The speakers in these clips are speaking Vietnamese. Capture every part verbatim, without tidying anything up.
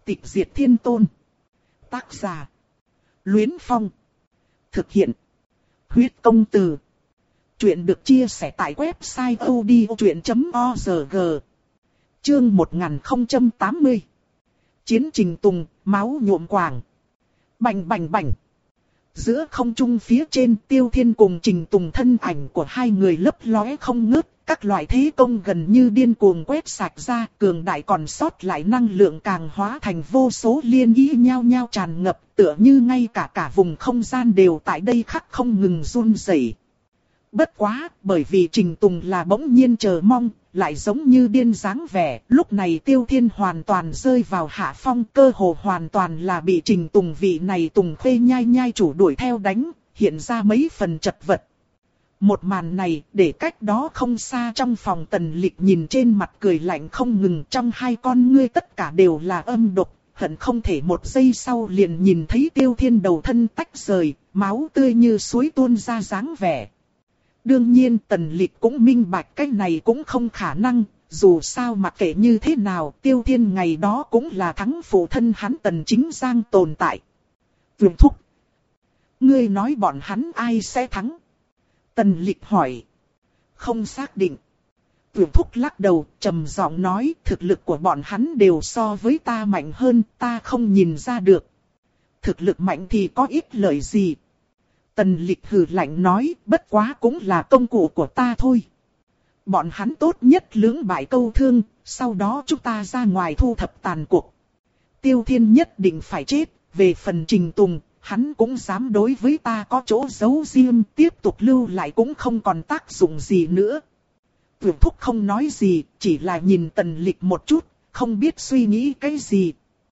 Tịch diệt thiên tôn. Tác giả. Luyến Phong. Thực hiện. Huyết công từ. Chuyện được chia sẻ tại website odchuyện chấm org. Chương một nghìn không trăm tám mươi. Chiến Trình Tùng, máu nhuộm quàng. Bành bành bành. Giữa không trung phía trên, Tiêu Thiên cùng Trình Tùng thân ảnh của hai người lấp lóe không ngớt. Các loại thế công gần như điên cuồng quét sạch ra, cường đại còn sót lại năng lượng càng hóa thành vô số liên ý nhao nhao tràn ngập, tựa như ngay cả cả vùng không gian đều tại đây khắc không ngừng run rẩy. Bất quá, bởi vì Trình Tùng là bỗng nhiên chờ mong, lại giống như điên dáng vẻ, lúc này Tiêu Thiên hoàn toàn rơi vào hạ phong, cơ hồ hoàn toàn là bị Trình Tùng vị này Tùng Khê nhai nhai chủ đuổi theo đánh, hiện ra mấy phần chật vật. Một màn này, để cách đó không xa trong phòng Tần Lịch nhìn trên mặt cười lạnh không ngừng, trong hai con ngươi tất cả đều là âm độc, hận không thể một giây sau liền nhìn thấy Tiêu Thiên đầu thân tách rời, máu tươi như suối tuôn ra dáng vẻ. Đương nhiên Tần Lịch cũng minh bạch cái này cũng không khả năng, dù sao mặc kệ như thế nào, Tiêu Thiên ngày đó cũng là thắng phụ thân hắn Tần Chính Giang tồn tại. Vương Thúc, ngươi nói bọn hắn ai sẽ thắng? Tần Lịch hỏi. Không xác định. Vương Thúc lắc đầu, trầm giọng nói, thực lực của bọn hắn đều so với ta mạnh hơn, ta không nhìn ra được. Thực lực mạnh thì có ích lợi gì? Tần Lịch hừ lạnh nói, bất quá cũng là công cụ của ta thôi. Bọn hắn tốt nhất lưỡng bại câu thương, sau đó chúng ta ra ngoài thu thập tàn cuộc. Tiêu Thiên nhất định phải chết, về phần Trình Tùng, hắn cũng dám đối với ta có chỗ giấu riêng, tiếp tục lưu lại cũng không còn tác dụng gì nữa. Vương Thúc không nói gì, chỉ là nhìn Tần Lịch một chút, không biết suy nghĩ cái gì.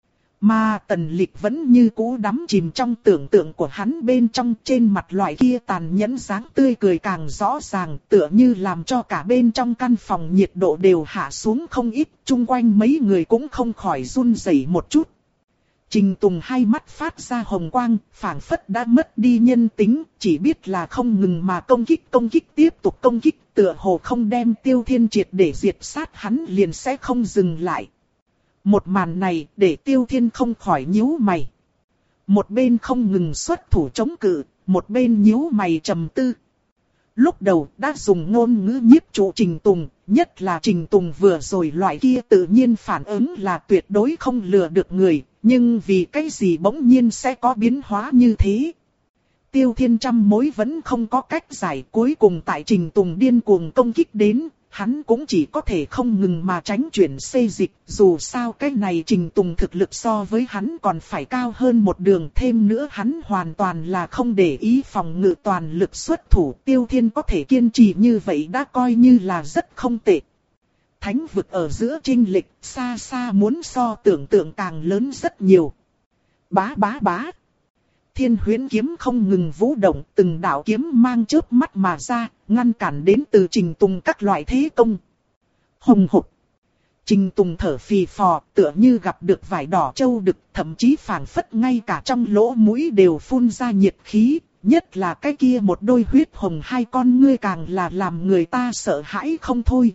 Mà Tần Lịch vẫn như cũ đắm chìm trong tưởng tượng của hắn, bên trong trên mặt loại kia tàn nhẫn dáng tươi cười càng rõ ràng, tựa như làm cho cả bên trong căn phòng nhiệt độ đều hạ xuống không ít, chung quanh mấy người cũng không khỏi run rẩy một chút. Trình Tùng hai mắt phát ra hồng quang, phảng phất đã mất đi nhân tính, chỉ biết là không ngừng mà công kích công kích tiếp tục công kích, tựa hồ không đem Tiêu Thiên triệt để diệt sát hắn liền sẽ không dừng lại. Một màn này để Tiêu Thiên không khỏi nhíu mày. Một bên không ngừng xuất thủ chống cự, một bên nhíu mày trầm tư. Lúc đầu đã dùng ngôn ngữ nhiếp trụ Trình Tùng, nhất là Trình Tùng vừa rồi loại kia tự nhiên phản ứng là tuyệt đối không lừa được người, nhưng vì cái gì bỗng nhiên sẽ có biến hóa như thế. Tiêu Thiên trăm mối vẫn không có cách giải, cuối cùng tại Trình Tùng điên cuồng công kích đến, hắn cũng chỉ có thể không ngừng mà tránh chuyển xê dịch, dù sao cái này Trình Tùng thực lực so với hắn còn phải cao hơn một đường, thêm nữa hắn hoàn toàn là không để ý phòng ngự toàn lực xuất thủ, Tiêu Thiên có thể kiên trì như vậy đã coi như là rất không tệ. Thánh vực ở giữa chênh lệch xa xa muốn so tưởng tượng càng lớn rất nhiều. Bá bá bá. Thiên huyễn kiếm không ngừng vũ động, từng đạo kiếm mang chớp mắt mà ra, ngăn cản đến từ Trình Tùng các loại thế công. Hùng hục. Trình Tùng thở phì phò, tựa như gặp được vải đỏ châu đực, thậm chí phảng phất ngay cả trong lỗ mũi đều phun ra nhiệt khí, nhất là cái kia một đôi huyết hồng hai con ngươi càng là làm người ta sợ hãi không thôi.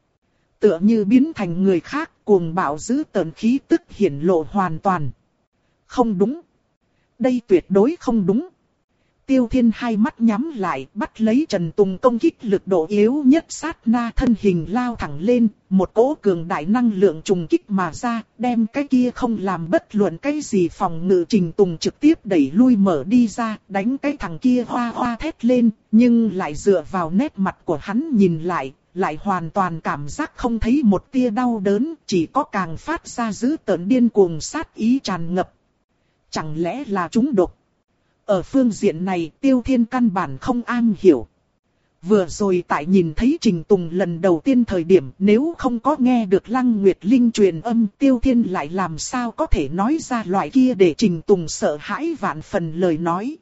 Tựa như biến thành người khác, cuồng bạo dữ tợn khí tức hiển lộ hoàn toàn. Không đúng. Đây tuyệt đối không đúng. Tiêu Thiên hai mắt nhắm lại, bắt lấy Trần Tùng công kích lực độ yếu nhất, sát na thân hình lao thẳng lên, một cỗ cường đại năng lượng trùng kích mà ra, đem cái kia không làm bất luận cái gì phòng ngự Trình Tùng trực tiếp đẩy lui mở đi ra, đánh cái thằng kia hoa hoa thét lên, nhưng lại dựa vào nét mặt của hắn nhìn lại, lại hoàn toàn cảm giác không thấy một tia đau đớn, chỉ có càng phát ra dữ tợn điên cuồng sát ý tràn ngập. Chẳng lẽ là trúng độc? Ở phương diện này Tiêu Thiên căn bản không am hiểu. Vừa rồi tại nhìn thấy Trình Tùng lần đầu tiên thời điểm, nếu không có nghe được Lăng Nguyệt Linh truyền âm, Tiêu Thiên lại làm sao có thể nói ra loại kia để Trình Tùng sợ hãi vạn phần lời nói.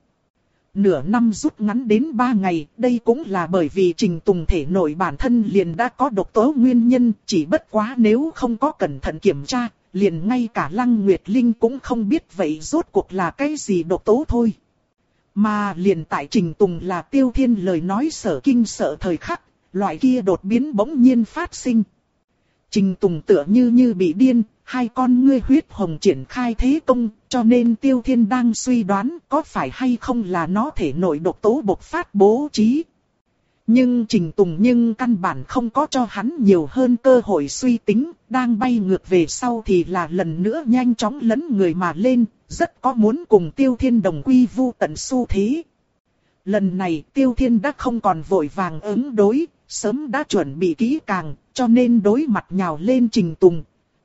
Nửa năm rút ngắn đến ba ngày, đây cũng là bởi vì Trình Tùng thể nội bản thân liền đã có độc tố nguyên nhân, chỉ bất quá nếu không có cẩn thận kiểm tra, liền ngay cả Lăng Nguyệt Linh cũng không biết vậy rốt cuộc là cái gì độc tố thôi. Mà liền tại Trình Tùng là Tiêu Thiên lời nói sở kinh sợ thời khắc, loại kia đột biến bỗng nhiên phát sinh. Trình Tùng tựa như như bị điên, hai con ngươi huyết hồng triển khai thế công, cho nên Tiêu Thiên đang suy đoán có phải hay không là nó thể nội độc tố bộc phát bố trí. Nhưng Trình Tùng nhưng căn bản không có cho hắn nhiều hơn cơ hội suy tính, đang bay ngược về sau thì là lần nữa nhanh chóng lấn người mà lên, rất có muốn cùng Tiêu Thiên đồng quy vu tận xu thế. Lần này Tiêu Thiên đã không còn vội vàng ứng đối, sớm đã chuẩn bị kỹ càng, cho nên đối mặt nhào lên Trình Tùng.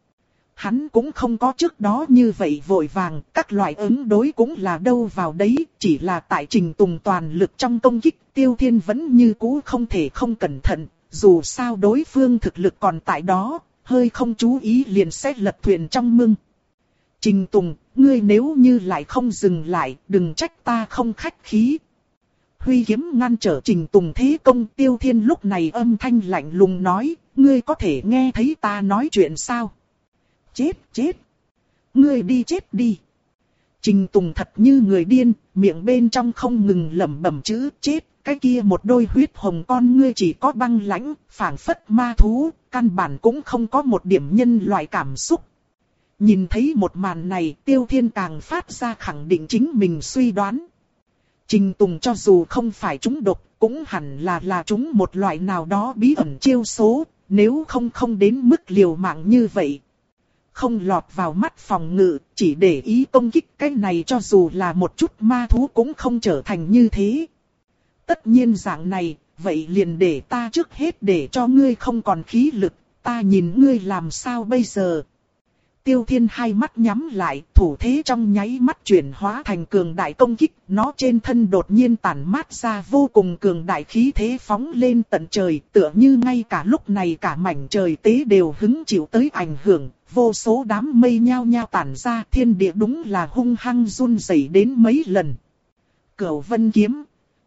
Hắn cũng không có trước đó như vậy vội vàng, các loại ứng đối cũng là đâu vào đấy, chỉ là tại Trình Tùng toàn lực trong công kích, Tiêu Thiên vẫn như cũ không thể không cẩn thận, dù sao đối phương thực lực còn tại đó, hơi không chú ý liền sẽ lật thuyền trong mưng. Trình Tùng, ngươi nếu như lại không dừng lại, đừng trách ta không khách khí. Huy kiếm ngăn trở Trình Tùng thế công. Tiêu Thiên lúc này âm thanh lạnh lùng nói, ngươi có thể nghe thấy ta nói chuyện sao? Chết chết! Ngươi đi chết đi! Trình Tùng thật như người điên, miệng bên trong không ngừng lẩm bẩm chữ chết. Cái kia một đôi huyết hồng con ngươi chỉ có băng lãnh, phảng phất ma thú, căn bản cũng không có một điểm nhân loại cảm xúc. Nhìn thấy một màn này, Tiêu Thiên càng phát ra khẳng định chính mình suy đoán. Trình Tùng cho dù không phải trúng độc, cũng hẳn là là trúng một loại nào đó bí ẩn chiêu số, nếu không không đến mức liều mạng như vậy. Không lọt vào mắt phòng ngự, chỉ để ý công kích, cái này cho dù là một chút ma thú cũng không trở thành như thế. Tất nhiên dạng này, vậy liền để ta trước hết để cho ngươi không còn khí lực, ta nhìn ngươi làm sao bây giờ. Tiêu Thiên hai mắt nhắm lại, thủ thế trong nháy mắt chuyển hóa thành cường đại công kích, nó trên thân đột nhiên tản mát ra vô cùng cường đại khí thế phóng lên tận trời, tựa như ngay cả lúc này cả mảnh trời tế đều hứng chịu tới ảnh hưởng, vô số đám mây nhao nhao tản ra, thiên địa đúng là hung hăng run rẩy đến mấy lần. Cửu Vân kiếm,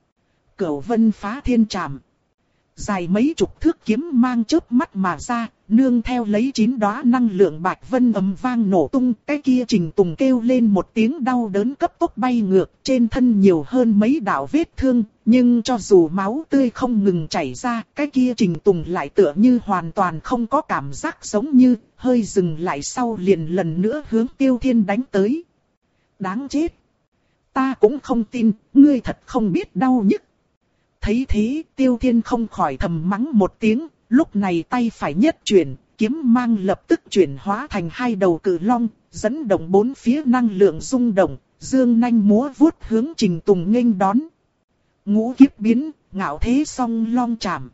Cửu Vân phá thiên trảm. Dài mấy chục thước kiếm mang chớp mắt mà ra, nương theo lấy chín đóa năng lượng bạch vân ầm vang nổ tung, cái kia Trình Tùng kêu lên một tiếng đau đớn cấp tốc bay ngược, trên thân nhiều hơn mấy đạo vết thương, nhưng cho dù máu tươi không ngừng chảy ra, cái kia Trình Tùng lại tựa như hoàn toàn không có cảm giác giống như, hơi dừng lại sau liền lần nữa hướng Tiêu Thiên đánh tới. Đáng chết! Ta cũng không tin, ngươi thật không biết đau nhức. Thấy thế, Tiêu Thiên không khỏi thầm mắng một tiếng, lúc này tay phải nhất chuyển, kiếm mang lập tức chuyển hóa thành hai đầu cự long, dẫn động bốn phía năng lượng rung động, dương nanh múa vuốt hướng Trình Tùng nghênh đón. Ngũ kiếp biến, ngạo thế song long chạm.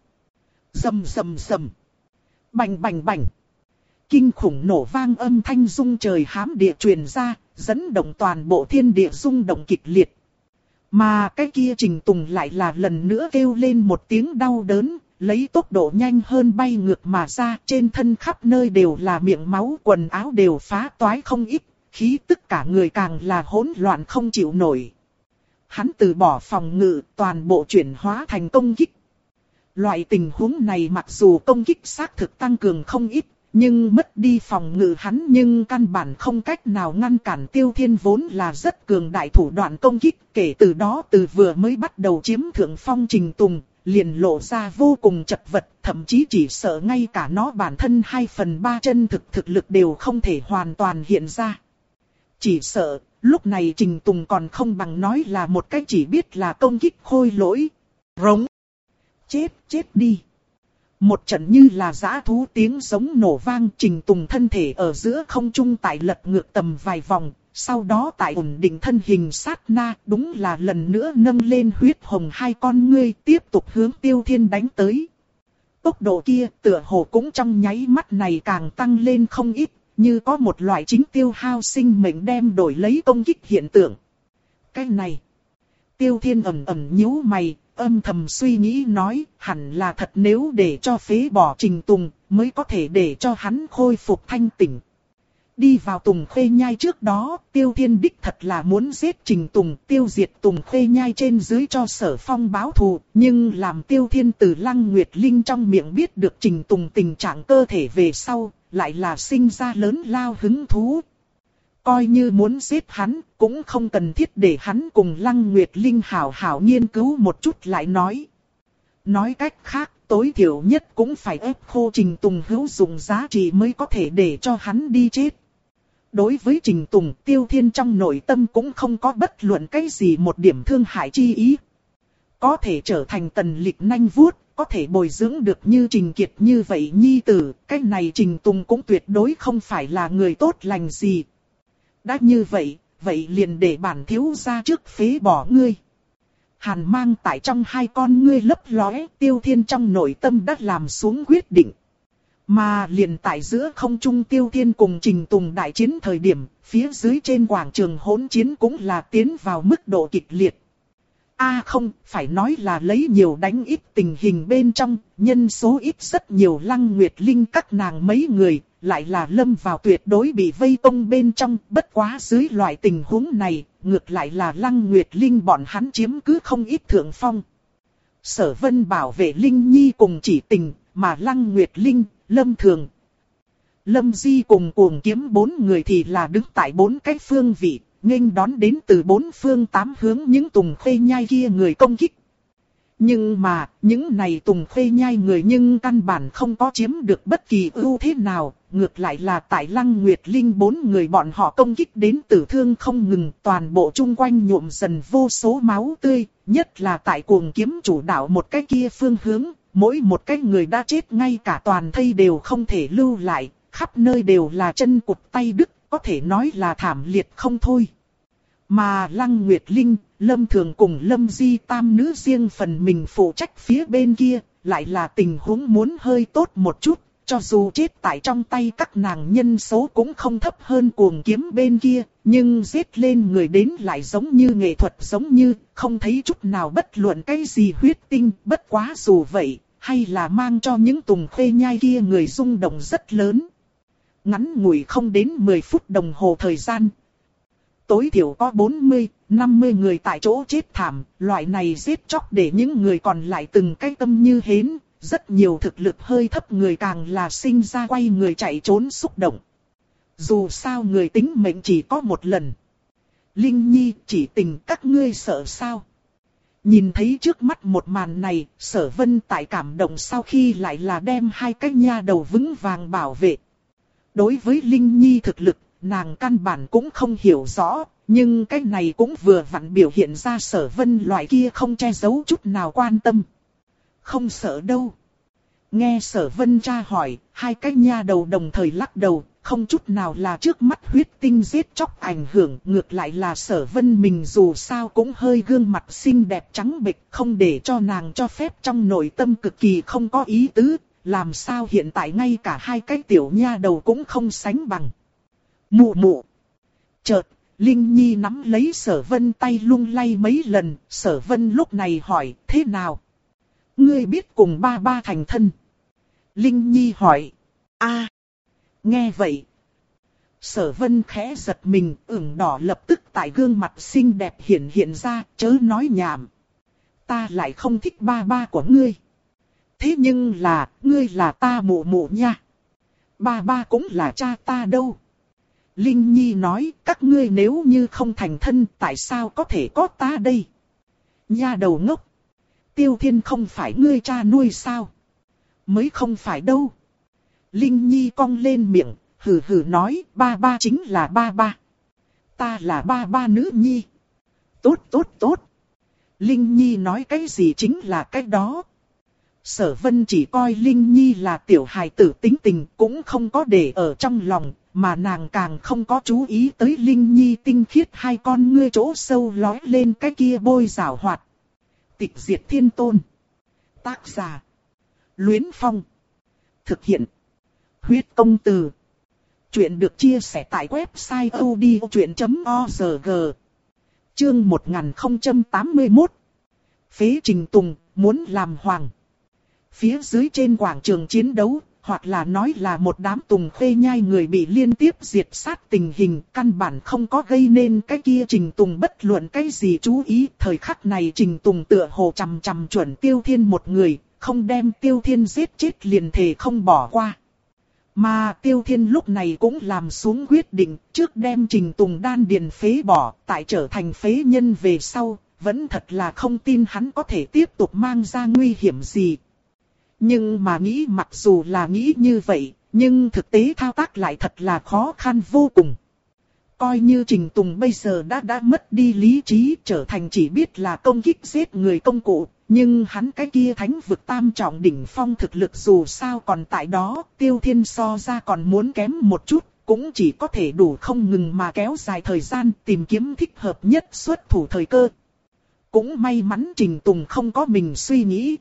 Rầm rầm rầm. Bành bành bành. Kinh khủng nổ vang âm thanh rung trời hám địa truyền ra, dẫn động toàn bộ thiên địa rung động kịch liệt. Mà cái kia Trình Tùng lại là lần nữa kêu lên một tiếng đau đớn, lấy tốc độ nhanh hơn bay ngược mà ra, trên thân khắp nơi đều là miệng máu, quần áo đều phá toái không ít, khí tức cả người càng là hỗn loạn không chịu nổi. Hắn từ bỏ phòng ngự, toàn bộ chuyển hóa thành công kích. Loại tình huống này mặc dù công kích xác thực tăng cường không ít, nhưng mất đi phòng ngự hắn nhưng căn bản không cách nào ngăn cản Tiêu Thiên vốn là rất cường đại thủ đoạn công kích. Kể từ đó từ vừa mới bắt đầu chiếm thượng phong Trình Tùng, liền lộ ra vô cùng chật vật, thậm chí chỉ sợ ngay cả nó bản thân hai phần ba chân thực thực lực đều không thể hoàn toàn hiện ra. Chỉ sợ, lúc này Trình Tùng còn không bằng nói là một cái chỉ biết là công kích khôi lỗi. Rống! Chết, chết đi! Một trận như là dã thú tiếng giống nổ vang, Trình Tùng thân thể ở giữa không trung tại lật ngược tầm vài vòng, sau đó tại ổn định thân hình sát na, đúng là lần nữa nâng lên huyết hồng hai con ngươi tiếp tục hướng Tiêu Thiên đánh tới. Tốc độ kia tựa hồ cũng trong nháy mắt này càng tăng lên không ít, như có một loại chính tiêu hao sinh mệnh đem đổi lấy công kích hiện tượng. Cái này, Tiêu Thiên ẩn ẩn nhíu mày, âm thầm suy nghĩ nói, hẳn là thật nếu để cho phế bỏ Trình Tùng, mới có thể để cho hắn khôi phục thanh tỉnh. Đi vào Tùng Khê Nhai trước đó, Tiêu Thiên đích thật là muốn giết Trình Tùng, tiêu diệt Tùng Khê Nhai trên dưới cho Sở Phong báo thù, nhưng làm Tiêu Thiên từ Lăng Nguyệt Linh trong miệng biết được Trình Tùng tình trạng cơ thể về sau, lại là sinh ra lớn lao hứng thú. Coi như muốn giết hắn, cũng không cần thiết để hắn cùng Lăng Nguyệt Linh hảo hảo nghiên cứu một chút lại nói. Nói cách khác, tối thiểu nhất cũng phải ép khô Trình Tùng hữu dụng giá trị mới có thể để cho hắn đi chết. Đối với Trình Tùng, Tiêu Thiên trong nội tâm cũng không có bất luận cái gì một điểm thương hại chi ý. Có thể trở thành tần lịch nanh vuốt, có thể bồi dưỡng được như Trình Kiệt như vậy nhi tử, cái này Trình Tùng cũng tuyệt đối không phải là người tốt lành gì. Đã như vậy, vậy liền để bản thiếu gia trước phế bỏ ngươi. Hàn mang tại trong hai con ngươi lấp lóe, Tiêu Thiên trong nội tâm đã làm xuống quyết định. Mà liền tại giữa không trung Tiêu Thiên cùng Trình Tùng đại chiến thời điểm, phía dưới trên quảng trường hỗn chiến cũng là tiến vào mức độ kịch liệt. A à không, phải nói là lấy nhiều đánh ít tình hình bên trong, nhân số ít rất nhiều Lăng Nguyệt Linh các nàng mấy người, lại là lâm vào tuyệt đối bị vây công bên trong, bất quá dưới loại tình huống này, ngược lại là Lăng Nguyệt Linh bọn hắn chiếm cứ không ít thượng phong. Sở Vân bảo vệ Linh Nhi cùng Chỉ Tình, mà Lăng Nguyệt Linh, Lâm Thường, Lâm Di cùng Cuồng Kiếm bốn người thì là đứng tại bốn cái phương vị, nghênh đón đến từ bốn phương tám hướng những tùng khuê nhai kia người công kích. Nhưng mà, những này tùng khuê nhai người nhưng căn bản không có chiếm được bất kỳ ưu thế nào, ngược lại là tại Lăng Nguyệt Linh bốn người bọn họ công kích đến tử thương không ngừng, toàn bộ chung quanh nhuộm dần vô số máu tươi, nhất là tại Cuồng Kiếm chủ đạo một cái kia phương hướng, mỗi một cái người đã chết ngay cả toàn thây đều không thể lưu lại, khắp nơi đều là chân cụt tay đứt, có thể nói là thảm liệt không thôi. Mà Lăng Nguyệt Linh, Lâm Thường cùng Lâm Di tam nữ riêng phần mình phụ trách phía bên kia, lại là tình huống muốn hơi tốt một chút, cho dù chết tại trong tay các nàng nhân số cũng không thấp hơn Cuồng Kiếm bên kia, nhưng giết lên người đến lại giống như nghệ thuật giống như, không thấy chút nào bất luận cái gì huyết tinh, bất quá dù vậy, hay là mang cho những tùng khuê nhai kia người rung động rất lớn. Ngắn ngủi không đến mười phút đồng hồ thời gian. Tối thiểu có bốn mươi, năm mươi người tại chỗ chết thảm, loại này giết chóc để những người còn lại từng cái tâm như hến, rất nhiều thực lực hơi thấp người càng là sinh ra quay người chạy trốn xúc động. Dù sao người tính mệnh chỉ có một lần. Linh Nhi, Chỉ Tình, các ngươi sợ sao? Nhìn thấy trước mắt một màn này, Sở Vân tại cảm động sau khi lại là đem hai cái nha đầu vững vàng bảo vệ. Đối với Linh Nhi thực lực, nàng căn bản cũng không hiểu rõ, nhưng cái này cũng vừa vặn biểu hiện ra Sở Vân loại kia không che giấu chút nào quan tâm. Không sợ đâu. Nghe Sở Vân tra hỏi, hai cái nha đầu đồng thời lắc đầu, không chút nào là trước mắt huyết tinh giết chóc ảnh hưởng, ngược lại là Sở Vân mình dù sao cũng hơi gương mặt xinh đẹp trắng bệch, không để cho nàng cho phép trong nội tâm cực kỳ không có ý tứ, làm sao hiện tại ngay cả hai cái tiểu nha đầu cũng không sánh bằng. Mụ mụ. Chợt, Linh Nhi nắm lấy Sở Vân tay lung lay mấy lần, Sở Vân lúc này hỏi, thế nào? Ngươi biết cùng ba ba thành thân? Linh Nhi hỏi, a. Nghe vậy, Sở Vân khẽ giật mình, ửng đỏ lập tức tại gương mặt xinh đẹp hiện hiện ra, chớ nói nhảm. Ta lại không thích ba ba của ngươi. Thế nhưng là, ngươi là ta mụ mụ nha. Ba ba cũng là cha ta đâu. Linh Nhi nói, các ngươi nếu như không thành thân, tại sao có thể có ta đây? Nha đầu ngốc. Tiêu Thiên không phải ngươi cha nuôi sao? Mới không phải đâu. Linh Nhi cong lên miệng, hừ hừ nói, ba ba chính là ba ba. Ta là ba ba nữ nhi. Tốt tốt tốt. Linh Nhi nói cái gì chính là cái đó. Sở Vân chỉ coi Linh Nhi là tiểu hài tử tính tình, cũng không có để ở trong lòng, mà nàng càng không có chú ý tới Linh Nhi tinh khiết hai con ngươi chỗ sâu lói lên cái kia bôi rảo hoạt. Tịch Diệt Thiên Tôn. Tác giả: Luyến Phong. Thực hiện: Huyết Công Từ. Chuyện được chia sẻ tại website odchuyện chấm org. Chương một nghìn không trăm tám mươi mốt. Phế Trình Tùng, muốn làm hoàng. Phía dưới trên quảng trường chiến đấu, hoặc là nói là một đám tùng khuê nhai người bị liên tiếp diệt sát tình hình, căn bản không có gây nên cái kia Trình Tùng bất luận cái gì chú ý. Thời khắc này Trình Tùng tựa hồ chằm chằm chuẩn Tiêu Thiên một người, không đem Tiêu Thiên giết chết liền thề không bỏ qua. Mà Tiêu Thiên lúc này cũng làm xuống quyết định, trước đem Trình Tùng đan điền phế bỏ, tại trở thành phế nhân về sau, vẫn thật là không tin hắn có thể tiếp tục mang ra nguy hiểm gì. Nhưng mà nghĩ mặc dù là nghĩ như vậy, nhưng thực tế thao tác lại thật là khó khăn vô cùng. Coi như Trình Tùng bây giờ đã đã mất đi lý trí, trở thành chỉ biết là công kích giết người công cụ, nhưng hắn cái kia thánh vực tam trọng đỉnh phong thực lực dù sao còn tại đó, Tiêu Thiên so ra còn muốn kém một chút, cũng chỉ có thể đủ không ngừng mà kéo dài thời gian tìm kiếm thích hợp nhất xuất thủ thời cơ. Cũng may mắn Trình Tùng không có mình suy nghĩ.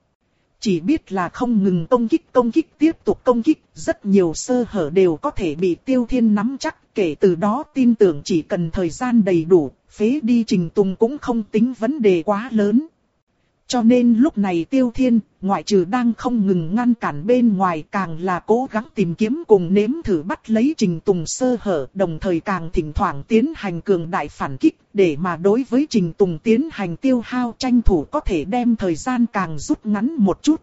Chỉ biết là không ngừng công kích công kích tiếp tục công kích, rất nhiều sơ hở đều có thể bị Tiêu Thiên nắm chắc, kể từ đó tin tưởng chỉ cần thời gian đầy đủ, phế đi Trình Tùng cũng không tính vấn đề quá lớn. Cho nên lúc này Tiêu Thiên, ngoại trừ đang không ngừng ngăn cản bên ngoài càng là cố gắng tìm kiếm cùng nếm thử bắt lấy Trình Tùng sơ hở, đồng thời càng thỉnh thoảng tiến hành cường đại phản kích, để mà đối với Trình Tùng tiến hành tiêu hao tranh thủ có thể đem thời gian càng rút ngắn một chút.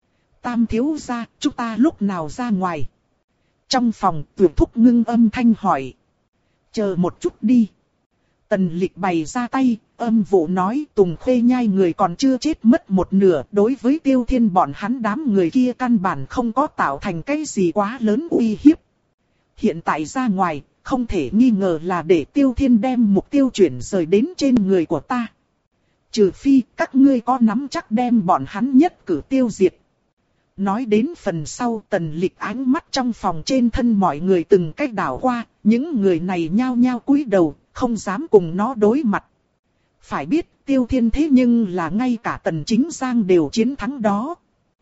Tam thiếu gia, chúng ta lúc nào ra ngoài? Trong phòng, Tuyển Thúc ngưng âm thanh hỏi. Chờ một chút đi. Tần Lịch bày ra tay, âm vụ nói Tùng Khuê Nhai người còn chưa chết mất một nửa. Đối với Tiêu Thiên bọn hắn đám người kia căn bản không có tạo thành cái gì quá lớn uy hiếp. Hiện tại ra ngoài, không thể nghi ngờ là để Tiêu Thiên đem mục tiêu chuyển rời đến trên người của ta. Trừ phi các ngươi có nắm chắc đem bọn hắn nhất cử tiêu diệt. Nói đến phần sau, Tần Lịch ánh mắt trong phòng trên thân mọi người từng cách đảo qua, những người này nhao nhao cúi đầu, không dám cùng nó đối mặt. Phải biết, Tiêu Thiên thế nhưng là ngay cả Tần Chính Giang đều chiến thắng đó.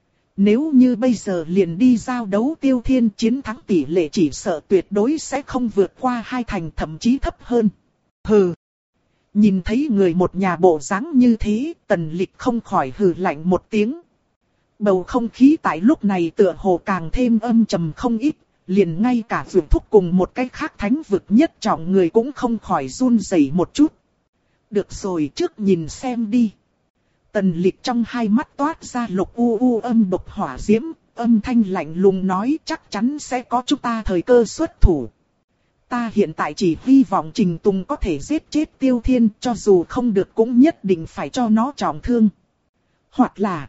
Nếu như bây giờ liền đi giao đấu Tiêu Thiên, chiến thắng tỷ lệ chỉ sợ tuyệt đối sẽ không vượt qua hai thành, thậm chí thấp hơn. Hừ. Nhìn thấy người một nhà bộ dáng như thế, Tần Lịch không khỏi hừ lạnh một tiếng. Bầu không khí tại lúc này tựa hồ càng thêm âm trầm không ít, liền ngay cả Dược Thúc cùng một cái khác thánh vực nhất trọng người cũng không khỏi run rẩy một chút. Được rồi, trước nhìn xem đi. Tần Lịch trong hai mắt toát ra lục u u âm độc hỏa diễm, âm thanh lạnh lùng nói chắc chắn sẽ có chúng ta thời cơ xuất thủ. Ta hiện tại chỉ hy vọng Trình Tùng có thể giết chết Tiêu Thiên, cho dù không được cũng nhất định phải cho nó trọng thương. Hoặc là...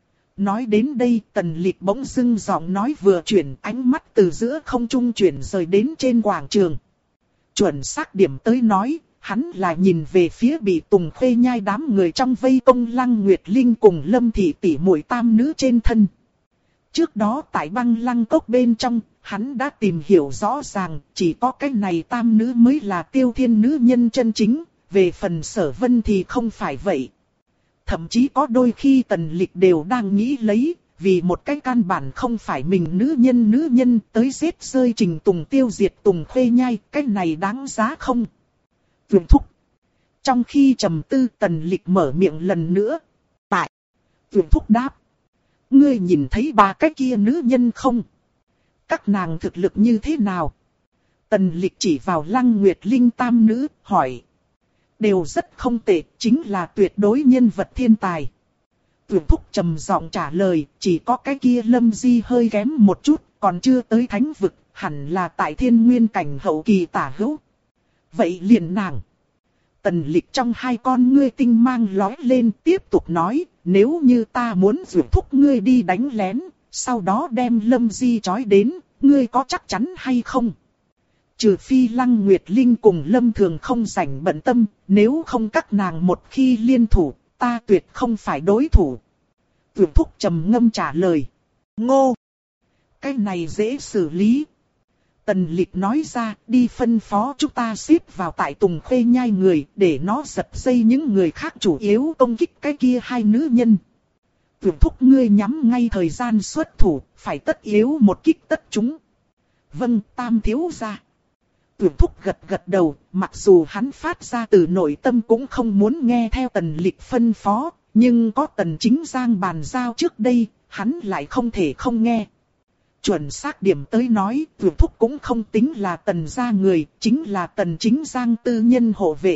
Nói đến đây, Tần Lịch bỗng dưng giọng nói vừa chuyển, ánh mắt từ giữa không trung chuyển rời đến trên quảng trường. Chuẩn xác điểm tới nói, hắn là nhìn về phía bị Tùng Khuê Nhai đám người trong vây công Lăng Nguyệt Linh cùng Lâm Thị tỷ muội tam nữ trên thân. Trước đó tại băng lăng cốc bên trong, hắn đã tìm hiểu rõ ràng, chỉ có cái này tam nữ mới là Tiêu Thiên nữ nhân chân chính, về phần Sở Vân thì không phải vậy. Thậm chí có đôi khi Tần Lịch đều đang nghĩ lấy, vì một cái căn bản không phải mình nữ nhân nữ nhân tới giết rơi Trình Tùng tiêu diệt Tùng Khuê Nhai, cái này đáng giá không? Tuyển Thúc. Trong khi trầm tư, Tần Lịch mở miệng lần nữa. Tại. Tuyển Thúc đáp. Ngươi nhìn thấy ba cái kia nữ nhân không? Các nàng thực lực như thế nào? Tần Lịch chỉ vào Lăng Nguyệt Linh tam nữ, hỏi. Đều rất không tệ, chính là tuyệt đối nhân vật thiên tài. Tuyển Thúc trầm giọng trả lời, chỉ có cái kia Lâm Di hơi kém một chút, còn chưa tới thánh vực, hẳn là tại thiên nguyên cảnh hậu kỳ tả hữu. Vậy liền nàng. Tần Lịch trong hai con ngươi tinh mang lói lên, tiếp tục nói, nếu như ta muốn Tuyển Thúc ngươi đi đánh lén, sau đó đem Lâm Di trói đến, ngươi có chắc chắn hay không? Trừ phi Lăng Nguyệt Linh cùng Lâm Thường không rảnh bận tâm, nếu không các nàng một khi liên thủ, ta tuyệt không phải đối thủ. Tuyển Thúc trầm ngâm trả lời. Ngô! Cái này dễ xử lý. Tần Lịch nói ra, đi phân phó chúng ta xếp vào tại Tùng Khuê Nhai người, để nó giật dây những người khác chủ yếu công kích cái kia hai nữ nhân. Tuyển Thúc ngươi nhắm ngay thời gian xuất thủ, phải tất yếu một kích tất chúng. Vâng, tam thiếu gia. Tuyển Thúc gật gật đầu, mặc dù hắn phát ra từ nội tâm cũng không muốn nghe theo Tần Lịch phân phó, nhưng có Tần Chính Giang bàn giao trước đây, hắn lại không thể không nghe. Chuẩn xác điểm tới nói, Tuyển Thúc cũng không tính là Tần gia người, chính là Tần Chính Giang tư nhân hộ vệ.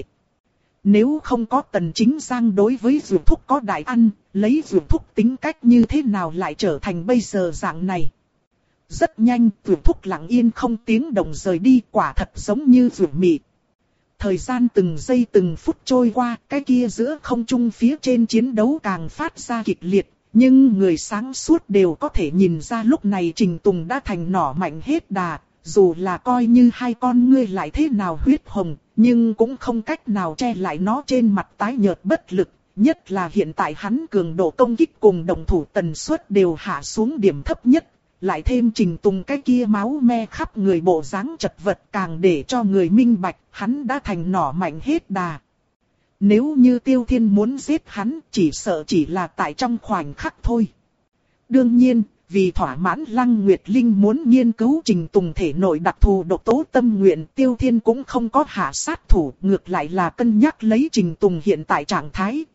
Nếu không có Tần Chính Giang đối với Tuyển Thúc có đại ăn, lấy Tuyển Thúc tính cách như thế nào lại trở thành bây giờ dạng này. Rất nhanh, Tuyển Thúc lặng yên không tiếng động rời đi, quả thật giống như Tuyển Mị. Thời gian từng giây từng phút trôi qua, cái kia giữa không trung phía trên chiến đấu càng phát ra kịch liệt. Nhưng người sáng suốt đều có thể nhìn ra lúc này Trình Tùng đã thành nỏ mạnh hết đà. Dù là coi như hai con ngươi lại thế nào huyết hồng, nhưng cũng không cách nào che lại nó trên mặt tái nhợt bất lực. Nhất là hiện tại hắn cường độ công kích cùng động thủ tần suất đều hạ xuống điểm thấp nhất. Lại thêm Trình Tùng cái kia máu me khắp người bộ dáng chật vật càng để cho người minh bạch hắn đã thành nỏ mạnh hết đà. Nếu như Tiêu Thiên muốn giết hắn chỉ sợ chỉ là tại trong khoảnh khắc thôi. Đương nhiên, vì thỏa mãn Lăng Nguyệt Linh muốn nghiên cứu Trình Tùng thể nội đặc thù độc tố tâm nguyện, Tiêu Thiên cũng không có hạ sát thủ, ngược lại là cân nhắc lấy Trình Tùng hiện tại trạng thái.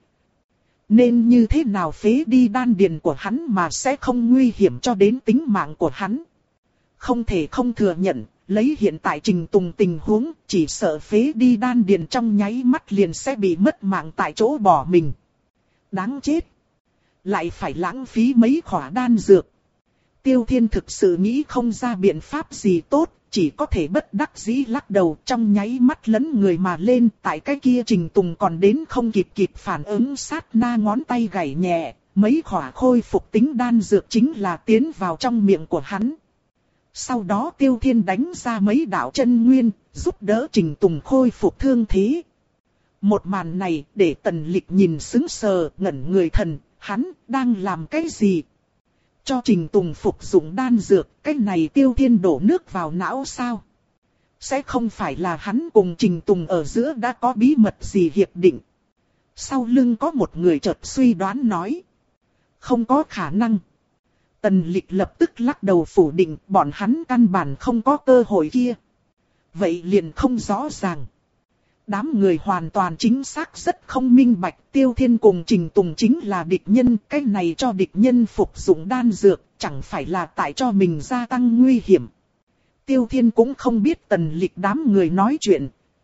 Nên như thế nào phế đi đan điền của hắn mà sẽ không nguy hiểm cho đến tính mạng của hắn. Không thể không thừa nhận, lấy hiện tại Trình Tùng tình huống, chỉ sợ phế đi đan điền trong nháy mắt liền sẽ bị mất mạng tại chỗ bỏ mình. Đáng chết! Lại phải lãng phí mấy khỏa đan dược. Tiêu Thiên thực sự nghĩ không ra biện pháp gì tốt, chỉ có thể bất đắc dĩ lắc đầu trong nháy mắt lấn người mà lên. Tại cái kia Trình Tùng còn đến không kịp kịp phản ứng sát na ngón tay gảy nhẹ, mấy khỏa khôi phục tính đan dược chính là tiến vào trong miệng của hắn. Sau đó Tiêu Thiên đánh ra mấy đạo chân nguyên, giúp đỡ Trình Tùng khôi phục thương thế. Một màn này để Tần Lịch nhìn sững sờ, ngẩn người thần, hắn đang làm cái gì? Cho Trình Tùng phục dụng đan dược, cái này Tiêu Thiên đổ nước vào não sao? Sẽ không phải là hắn cùng Trình Tùng ở giữa đã có bí mật gì hiệp định? Sau lưng có một người chợt suy đoán nói. Không có khả năng. Tần Lịch lập tức lắc đầu phủ định, bọn hắn căn bản không có cơ hội kia. Vậy liền không rõ ràng. Đám người hoàn toàn chính xác rất không minh bạch, Tiêu Thiên cùng Trình Tùng chính là địch nhân, cái này cho địch nhân phục dụng đan dược, chẳng phải là tại cho mình gia tăng nguy hiểm. Tiêu Thiên cũng không biết Tần Lịch đám người nói chuyện.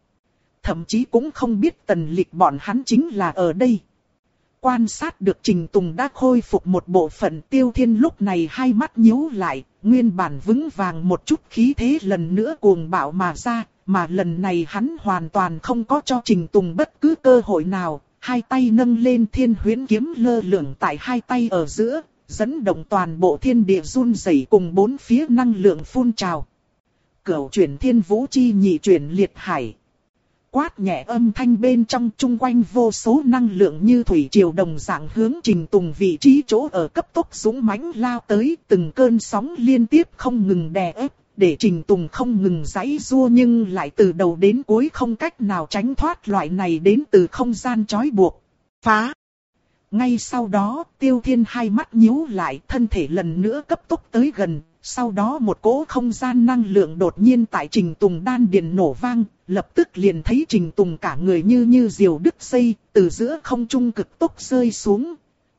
Thậm chí cũng không biết Tần Lịch bọn hắn chính là ở đây. Quan sát được Trình Tùng đã khôi phục một bộ phận, Tiêu Thiên lúc này hai mắt nhíu lại, nguyên bản vững vàng một chút khí thế lần nữa cuồng bạo mà ra. Mà lần này hắn hoàn toàn không có cho Trình Tùng bất cứ cơ hội nào, hai tay nâng lên thiên huyễn kiếm lơ lửng tại hai tay ở giữa, dẫn động toàn bộ thiên địa run rẩy cùng bốn phía năng lượng phun trào. Cửu chuyển thiên vũ chi nhị chuyển liệt hải. Quát nhẹ âm thanh bên trong, chung quanh vô số năng lượng như thủy triều đồng dạng hướng Trình Tùng vị trí chỗ ở cấp tốc dũng mãnh lao tới, từng cơn sóng liên tiếp không ngừng đè ép. Để Trình Tùng không ngừng giãy giụa nhưng lại từ đầu đến cuối không cách nào tránh thoát loại này đến từ không gian trói buộc. Phá! Ngay sau đó, Tiêu Thiên hai mắt nhíu lại, thân thể lần nữa cấp tốc tới gần. Sau đó một cỗ không gian năng lượng đột nhiên tại Trình Tùng đan điền nổ vang, lập tức liền thấy Trình Tùng cả người như như diều đứt dây, từ giữa không trung cực tốc rơi xuống.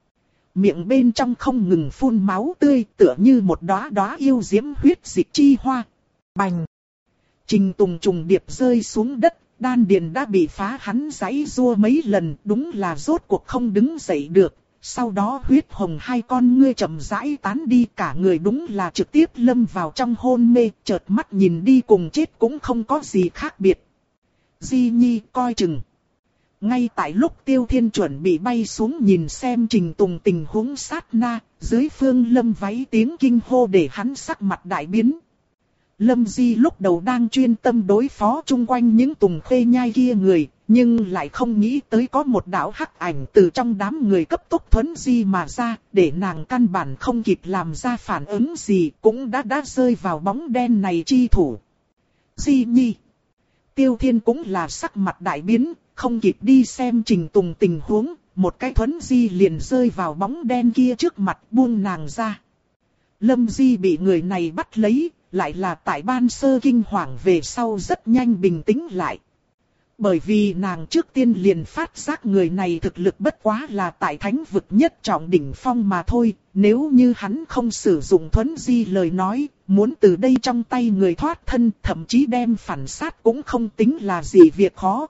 Miệng bên trong không ngừng phun máu tươi, tựa như một đóa đóa yêu diễm huyết dịch chi hoa. Bành! Trình Tùng trùng điệp rơi xuống đất, đan điền đã bị phá, hắn giãy giụa mấy lần, đúng là rốt cuộc không đứng dậy được. Sau đó huyết hồng hai con ngươi chậm rãi tán đi, cả người đúng là trực tiếp lâm vào trong hôn mê, chợt mắt nhìn đi cùng chết cũng không có gì khác biệt. Di Nhi coi chừng. Ngay tại lúc Tiêu Thiên chuẩn bị bay xuống nhìn xem Trình Tùng tình huống sát na, dưới phương Lâm váy tiếng kinh hô để hắn sắc mặt đại biến. Lâm Di lúc đầu đang chuyên tâm đối phó chung quanh những Tùng Khê Nhai kia người, nhưng lại không nghĩ tới có một đạo hắc ảnh từ trong đám người cấp tốc thuấn di mà ra, để nàng căn bản không kịp làm ra phản ứng gì, cũng đã đã rơi vào bóng đen này chi thủ. Di Nhi. Tiêu Thiên cũng là sắc mặt đại biến, không kịp đi xem Trình Tùng tình huống, một cái thuấn di liền rơi vào bóng đen kia trước mặt, buông nàng ra. Lâm Di bị người này bắt lấy, lại là tại ban sơ kinh hoàng về sau rất nhanh bình tĩnh lại. Bởi vì nàng trước tiên liền phát giác người này thực lực bất quá là tại thánh vực nhất trọng đỉnh phong mà thôi, nếu như hắn không sử dụng thuấn di lời nói, muốn từ đây trong tay người thoát thân, thậm chí đem phản sát cũng không tính là gì việc khó.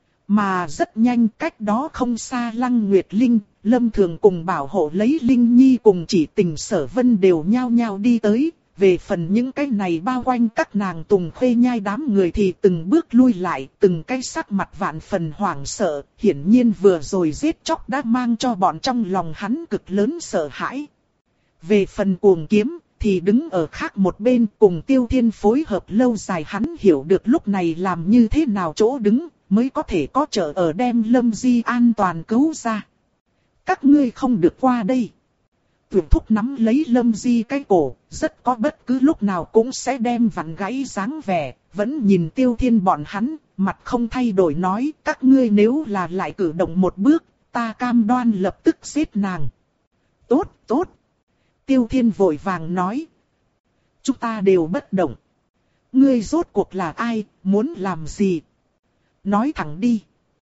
Mà rất nhanh cách đó không xa Lăng Nguyệt Linh, Lâm Thường cùng bảo hộ lấy Linh Nhi cùng chỉ tình Sở Vân đều nhao nhao đi tới, Về phần những cái này bao quanh các nàng Tùng Khuê Nhai đám người thì từng bước lui lại, từng cái sắc mặt vạn phần hoảng sợ, hiển nhiên vừa rồi giết chóc đã mang cho bọn trong lòng hắn cực lớn sợ hãi. Về phần Cuồng Kiếm, thì đứng ở khác một bên cùng Tiêu Thiên phối hợp lâu dài, hắn hiểu được lúc này làm như thế nào chỗ đứng, mới có thể có trợ ở đem Lâm Di an toàn cứu ra. Các ngươi không được qua đây. Tuyển thúc nắm lấy Lâm Di cái cổ, rất có bất cứ lúc nào cũng sẽ đem vặn gãy dáng vẻ, vẫn nhìn Tiêu Thiên bọn hắn, mặt không thay đổi nói, các ngươi nếu là lại cử động một bước, ta cam đoan lập tức giết nàng. Tốt, tốt. Tiêu Thiên vội vàng nói. Chúng ta đều bất động. Ngươi rốt cuộc là ai, muốn làm gì? Nói thẳng đi.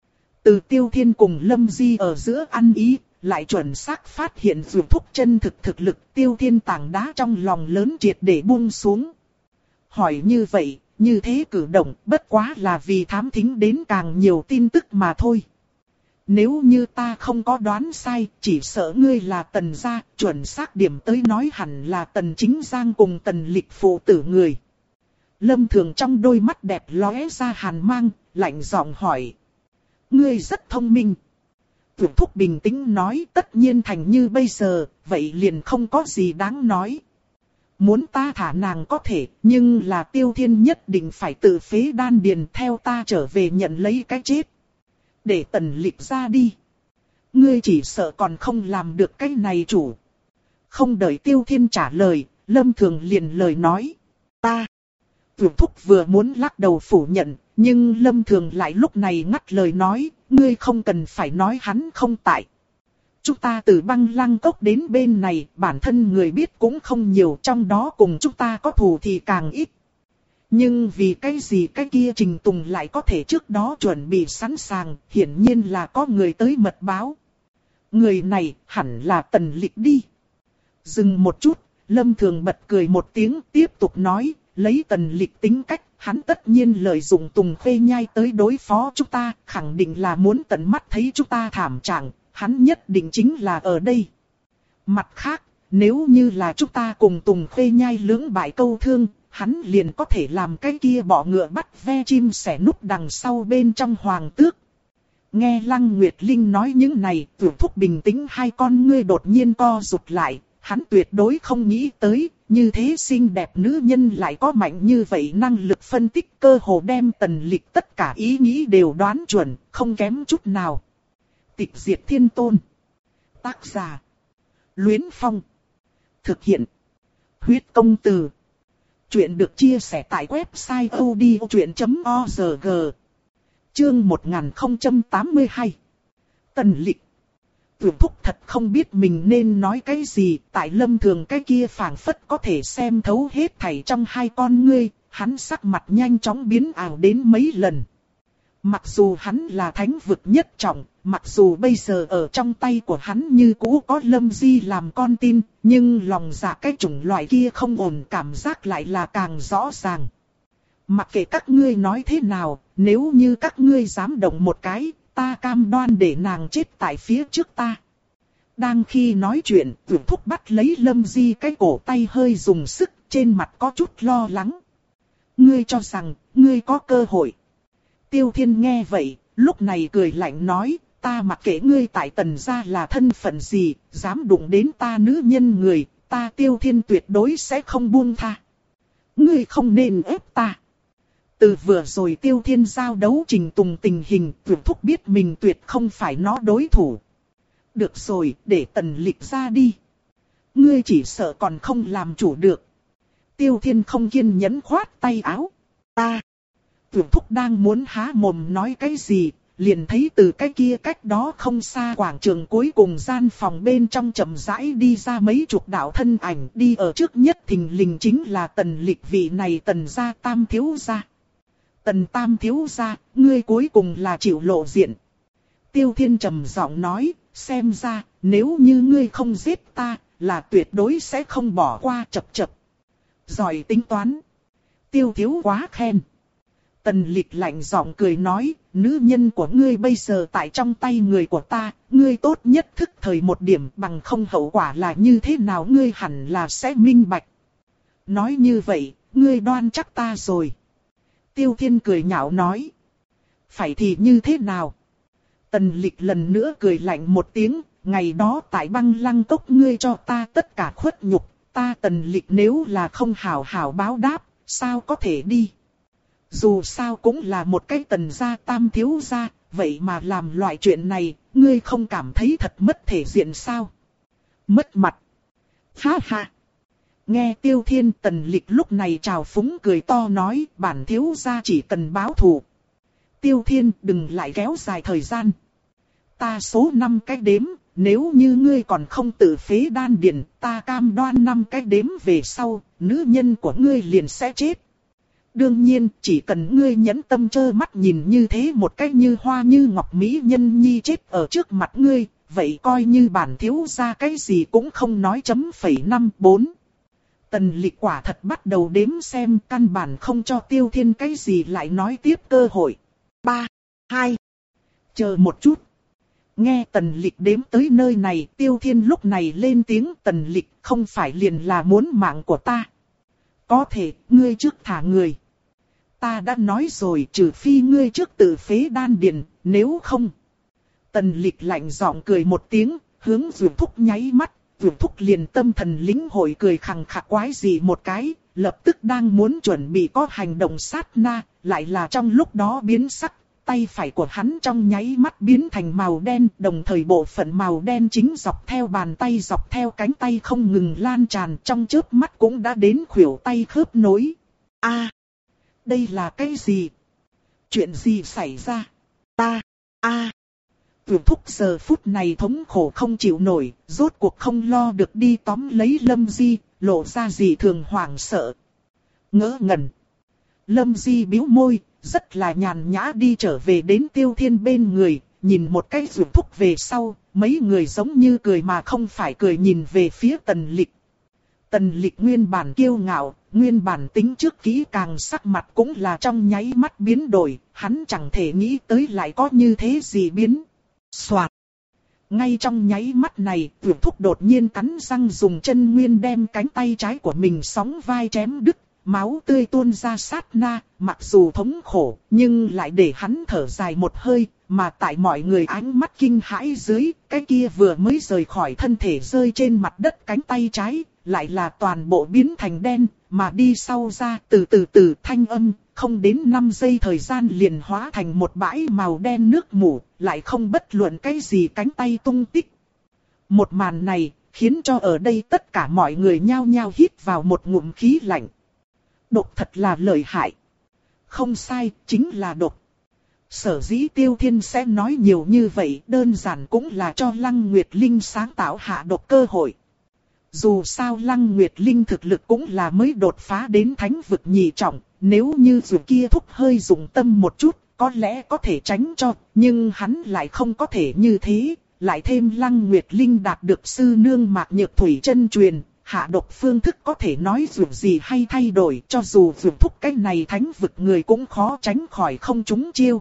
Từ Tiêu Thiên cùng Lâm Di ở giữa ăn ý, lại chuẩn xác phát hiện dù thúc chân thực thực lực, Tiêu Thiên tảng đá trong lòng lớn triệt để buông xuống. Hỏi như vậy, như thế cử động bất quá là vì thám thính đến càng nhiều tin tức mà thôi. Nếu như ta không có đoán sai, chỉ sợ ngươi là Tần gia, chuẩn xác điểm tới nói hẳn là Tần Chính Giang cùng Tần Lịch phụ tử người. Lâm Thường trong đôi mắt đẹp lóe ra hàn mang, lạnh giọng hỏi. Ngươi rất thông minh. Tuyển thúc bình tĩnh nói, tất nhiên thành như bây giờ, vậy liền không có gì đáng nói. Muốn ta thả nàng có thể, nhưng là Tiêu Thiên nhất định phải tự phế đan điền theo ta trở về nhận lấy cái chết. Để Tần Lịch ra đi. Ngươi chỉ sợ còn không làm được cái này chủ. Không đợi Tiêu Thiên trả lời, Lâm Thường liền lời nói. Ta. Tuyển thúc vừa muốn lắc đầu phủ nhận, nhưng Lâm Thường lại lúc này ngắt lời nói, ngươi không cần phải nói hắn không tại. Chúng ta từ Băng Lăng Cốc đến bên này, bản thân người biết cũng không nhiều, trong đó cùng chúng ta có thù thì càng ít. Nhưng vì cái gì cái kia Trình Tùng lại có thể trước đó chuẩn bị sẵn sàng, hiển nhiên là có người tới mật báo. Người này hẳn là Tần Lịch đi. Dừng một chút, Lâm Thường bật cười một tiếng tiếp tục nói, lấy Tần Lịch tính cách, hắn tất nhiên lợi dụng Tùng Khuê Nhai tới đối phó chúng ta, khẳng định là muốn tận mắt thấy chúng ta thảm trạng, hắn nhất định chính là ở đây. Mặt khác, nếu như là chúng ta cùng Tùng Khuê Nhai lưỡng bại câu thương, hắn liền có thể làm cái kia bọ ngựa bắt ve chim sẻ núp đằng sau bên trong hoàng tước. Nghe Lăng Nguyệt Linh nói những này, Tuyển thúc bình tĩnh hai con ngươi đột nhiên co rụt lại, hắn tuyệt đối không nghĩ tới, như thế xinh đẹp nữ nhân lại có mạnh như vậy năng lực phân tích, cơ hồ đem Tần Lịch tất cả ý nghĩ đều đoán chuẩn, không kém chút nào. Tịch Diệt Thiên Tôn. Tác giả. Luyến Phong. Thực hiện. Huyết Công Từ. Chuyện được chia sẻ tại website odchuyện chấm org. Chương một nghìn không trăm tám mươi hai. Tần Lịch. Tuyển thúc thật không biết mình nên nói cái gì, tại Lâm Thường cái kia phảng phất có thể xem thấu hết thảy trong hai con ngươi, hắn sắc mặt nhanh chóng biến ảo đến mấy lần. Mặc dù hắn là thánh vực nhất trọng, mặc dù bây giờ ở trong tay của hắn như cũ có Lâm Di làm con tin, nhưng lòng dạ cái chủng loại kia không ổn cảm giác lại là càng rõ ràng. Mặc kệ các ngươi nói thế nào, nếu như các ngươi dám động một cái, ta cam đoan để nàng chết tại phía trước ta. Đang khi nói chuyện, Tuyển thúc bắt lấy Lâm Di cái cổ tay hơi dùng sức, trên mặt có chút lo lắng. Ngươi cho rằng, ngươi có cơ hội. Tiêu Thiên nghe vậy, lúc này cười lạnh nói, ta mặc kệ ngươi tại Tần gia là thân phận gì, dám đụng đến ta nữ nhân người, ta Tiêu Thiên tuyệt đối sẽ không buông tha. Ngươi không nên ép ta. Từ vừa rồi Tiêu Thiên giao đấu Trình Tùng tình hình, Tuyển thúc biết mình tuyệt không phải nó đối thủ. Được rồi, để Tần Lịch ra đi. Ngươi chỉ sợ còn không làm chủ được. Tiêu Thiên không kiên nhẫn khoát tay áo. Ta. Tuyển thúc đang muốn há mồm nói cái gì, liền thấy từ cái kia cách đó không xa quảng trường cuối cùng gian phòng bên trong chậm rãi đi ra mấy chục đạo thân ảnh, đi ở trước nhất thình lình chính là Tần Lịch, vị này Tần gia tam thiếu gia. Tần tam thiếu gia, ngươi cuối cùng là chịu lộ diện. Tiêu Thiên trầm giọng nói, xem ra, nếu như ngươi không giết ta, là tuyệt đối sẽ không bỏ qua. Chập chập. Giỏi tính toán. Tiêu thiếu quá khen. Tần Lịch lạnh giọng cười nói, nữ nhân của ngươi bây giờ tại trong tay người của ta, ngươi tốt nhất thức thời một điểm, bằng không hậu quả là như thế nào ngươi hẳn là sẽ minh bạch. Nói như vậy, ngươi đoan chắc ta rồi. Tiêu Thiên cười nhạo nói. Phải thì như thế nào? Tần Lịch lần nữa cười lạnh một tiếng, ngày đó tại Băng Lăng Cốc ngươi cho ta tất cả khuất nhục, ta Tần Lịch nếu là không hảo hảo báo đáp, sao có thể đi? Dù sao cũng là một cái Tần gia tam thiếu gia, vậy mà làm loại chuyện này, ngươi không cảm thấy thật mất thể diện sao? Mất mặt. Ha ha. Nghe Tiêu Thiên, Tần Lịch lúc này trào phúng cười to nói, bản thiếu gia chỉ cần báo thù. Tiêu Thiên, đừng lại kéo dài thời gian. Ta số năm cái đếm, nếu như ngươi còn không tự phế đan điền, ta cam đoan năm cái đếm về sau, nữ nhân của ngươi liền sẽ chết. Đương nhiên, chỉ cần ngươi nhẫn tâm trơ mắt nhìn như thế một cách như hoa như ngọc mỹ nhân nhi chết ở trước mặt ngươi, vậy coi như bản thiếu gia cái gì cũng không nói chấm phẩy năm bốn. Tần Lịch quả thật bắt đầu đếm xem, căn bản không cho Tiêu Thiên cái gì lại nói tiếp cơ hội. Ba, hai, chờ một chút. Nghe Tần Lịch đếm tới nơi này, Tiêu Thiên lúc này lên tiếng, Tần Lịch không phải liền là muốn mạng của ta. Có thể, ngươi trước thả người. Ta đã nói rồi, trừ phi ngươi trước tự phế đan điền, nếu không. Tần Lịch lạnh giọng cười một tiếng, hướng Dược Thúc nháy mắt, Dược Thúc liền tâm thần lĩnh hội cười khằng khặc quái gì một cái, lập tức đang muốn chuẩn bị có hành động sát na, lại là trong lúc đó biến sắc. Tay phải của hắn trong nháy mắt biến thành màu đen, đồng thời bộ phận màu đen chính dọc theo bàn tay dọc theo cánh tay không ngừng lan tràn, trong chớp mắt cũng đã đến khuỷu tay khớp nối. A, à, đây là cái gì? Chuyện gì xảy ra? Ta, a. À. Tuyển Thúc giờ phút này thống khổ không chịu nổi, rốt cuộc không lo được đi tóm lấy Lâm Di, lộ ra gì thường hoảng sợ. Ngỡ ngẩn. Lâm Di bĩu môi, rất là nhàn nhã đi trở về đến Tiêu Thiên bên người, nhìn một cái Dược Thúc về sau, mấy người giống như cười mà không phải cười nhìn về phía Tần Lịch. Tần Lịch nguyên bản kiêu ngạo, nguyên bản tính trước kỹ càng sắc mặt cũng là trong nháy mắt biến đổi, hắn chẳng thể nghĩ tới lại có như thế gì biến. Soạt. Ngay trong nháy mắt này, Dược Thúc đột nhiên cắn răng dùng chân nguyên đem cánh tay trái của mình sóng vai chém đứt. Máu tươi tuôn ra sát na, mặc dù thống khổ, nhưng lại để hắn thở dài một hơi, mà tại mọi người ánh mắt kinh hãi dưới, cái kia vừa mới rời khỏi thân thể rơi trên mặt đất cánh tay trái, lại là toàn bộ biến thành đen, mà đi sau ra từ từ từ thanh âm, không đến năm giây thời gian liền hóa thành một bãi màu đen nước mủ, lại không bất luận cái gì cánh tay tung tích. Một màn này, khiến cho ở đây tất cả mọi người nhao nhao hít vào một ngụm khí lạnh. Độc thật là lợi hại. Không sai, chính là độc. Sở dĩ Tiêu Thiên sẽ nói nhiều như vậy, đơn giản cũng là cho Lăng Nguyệt Linh sáng tạo hạ độc cơ hội. Dù sao Lăng Nguyệt Linh thực lực cũng là mới đột phá đến thánh vực nhị trọng, nếu như dù kia Thúc hơi dùng tâm một chút, có lẽ có thể tránh cho, nhưng hắn lại không có thể như thế, lại thêm Lăng Nguyệt Linh đạt được sư nương Mạc Nhược Thủy chân truyền. Hạ độc phương thức có thể nói dù gì hay thay đổi, cho dù dù Thúc cái này thánh vực người cũng khó tránh khỏi không trúng chiêu.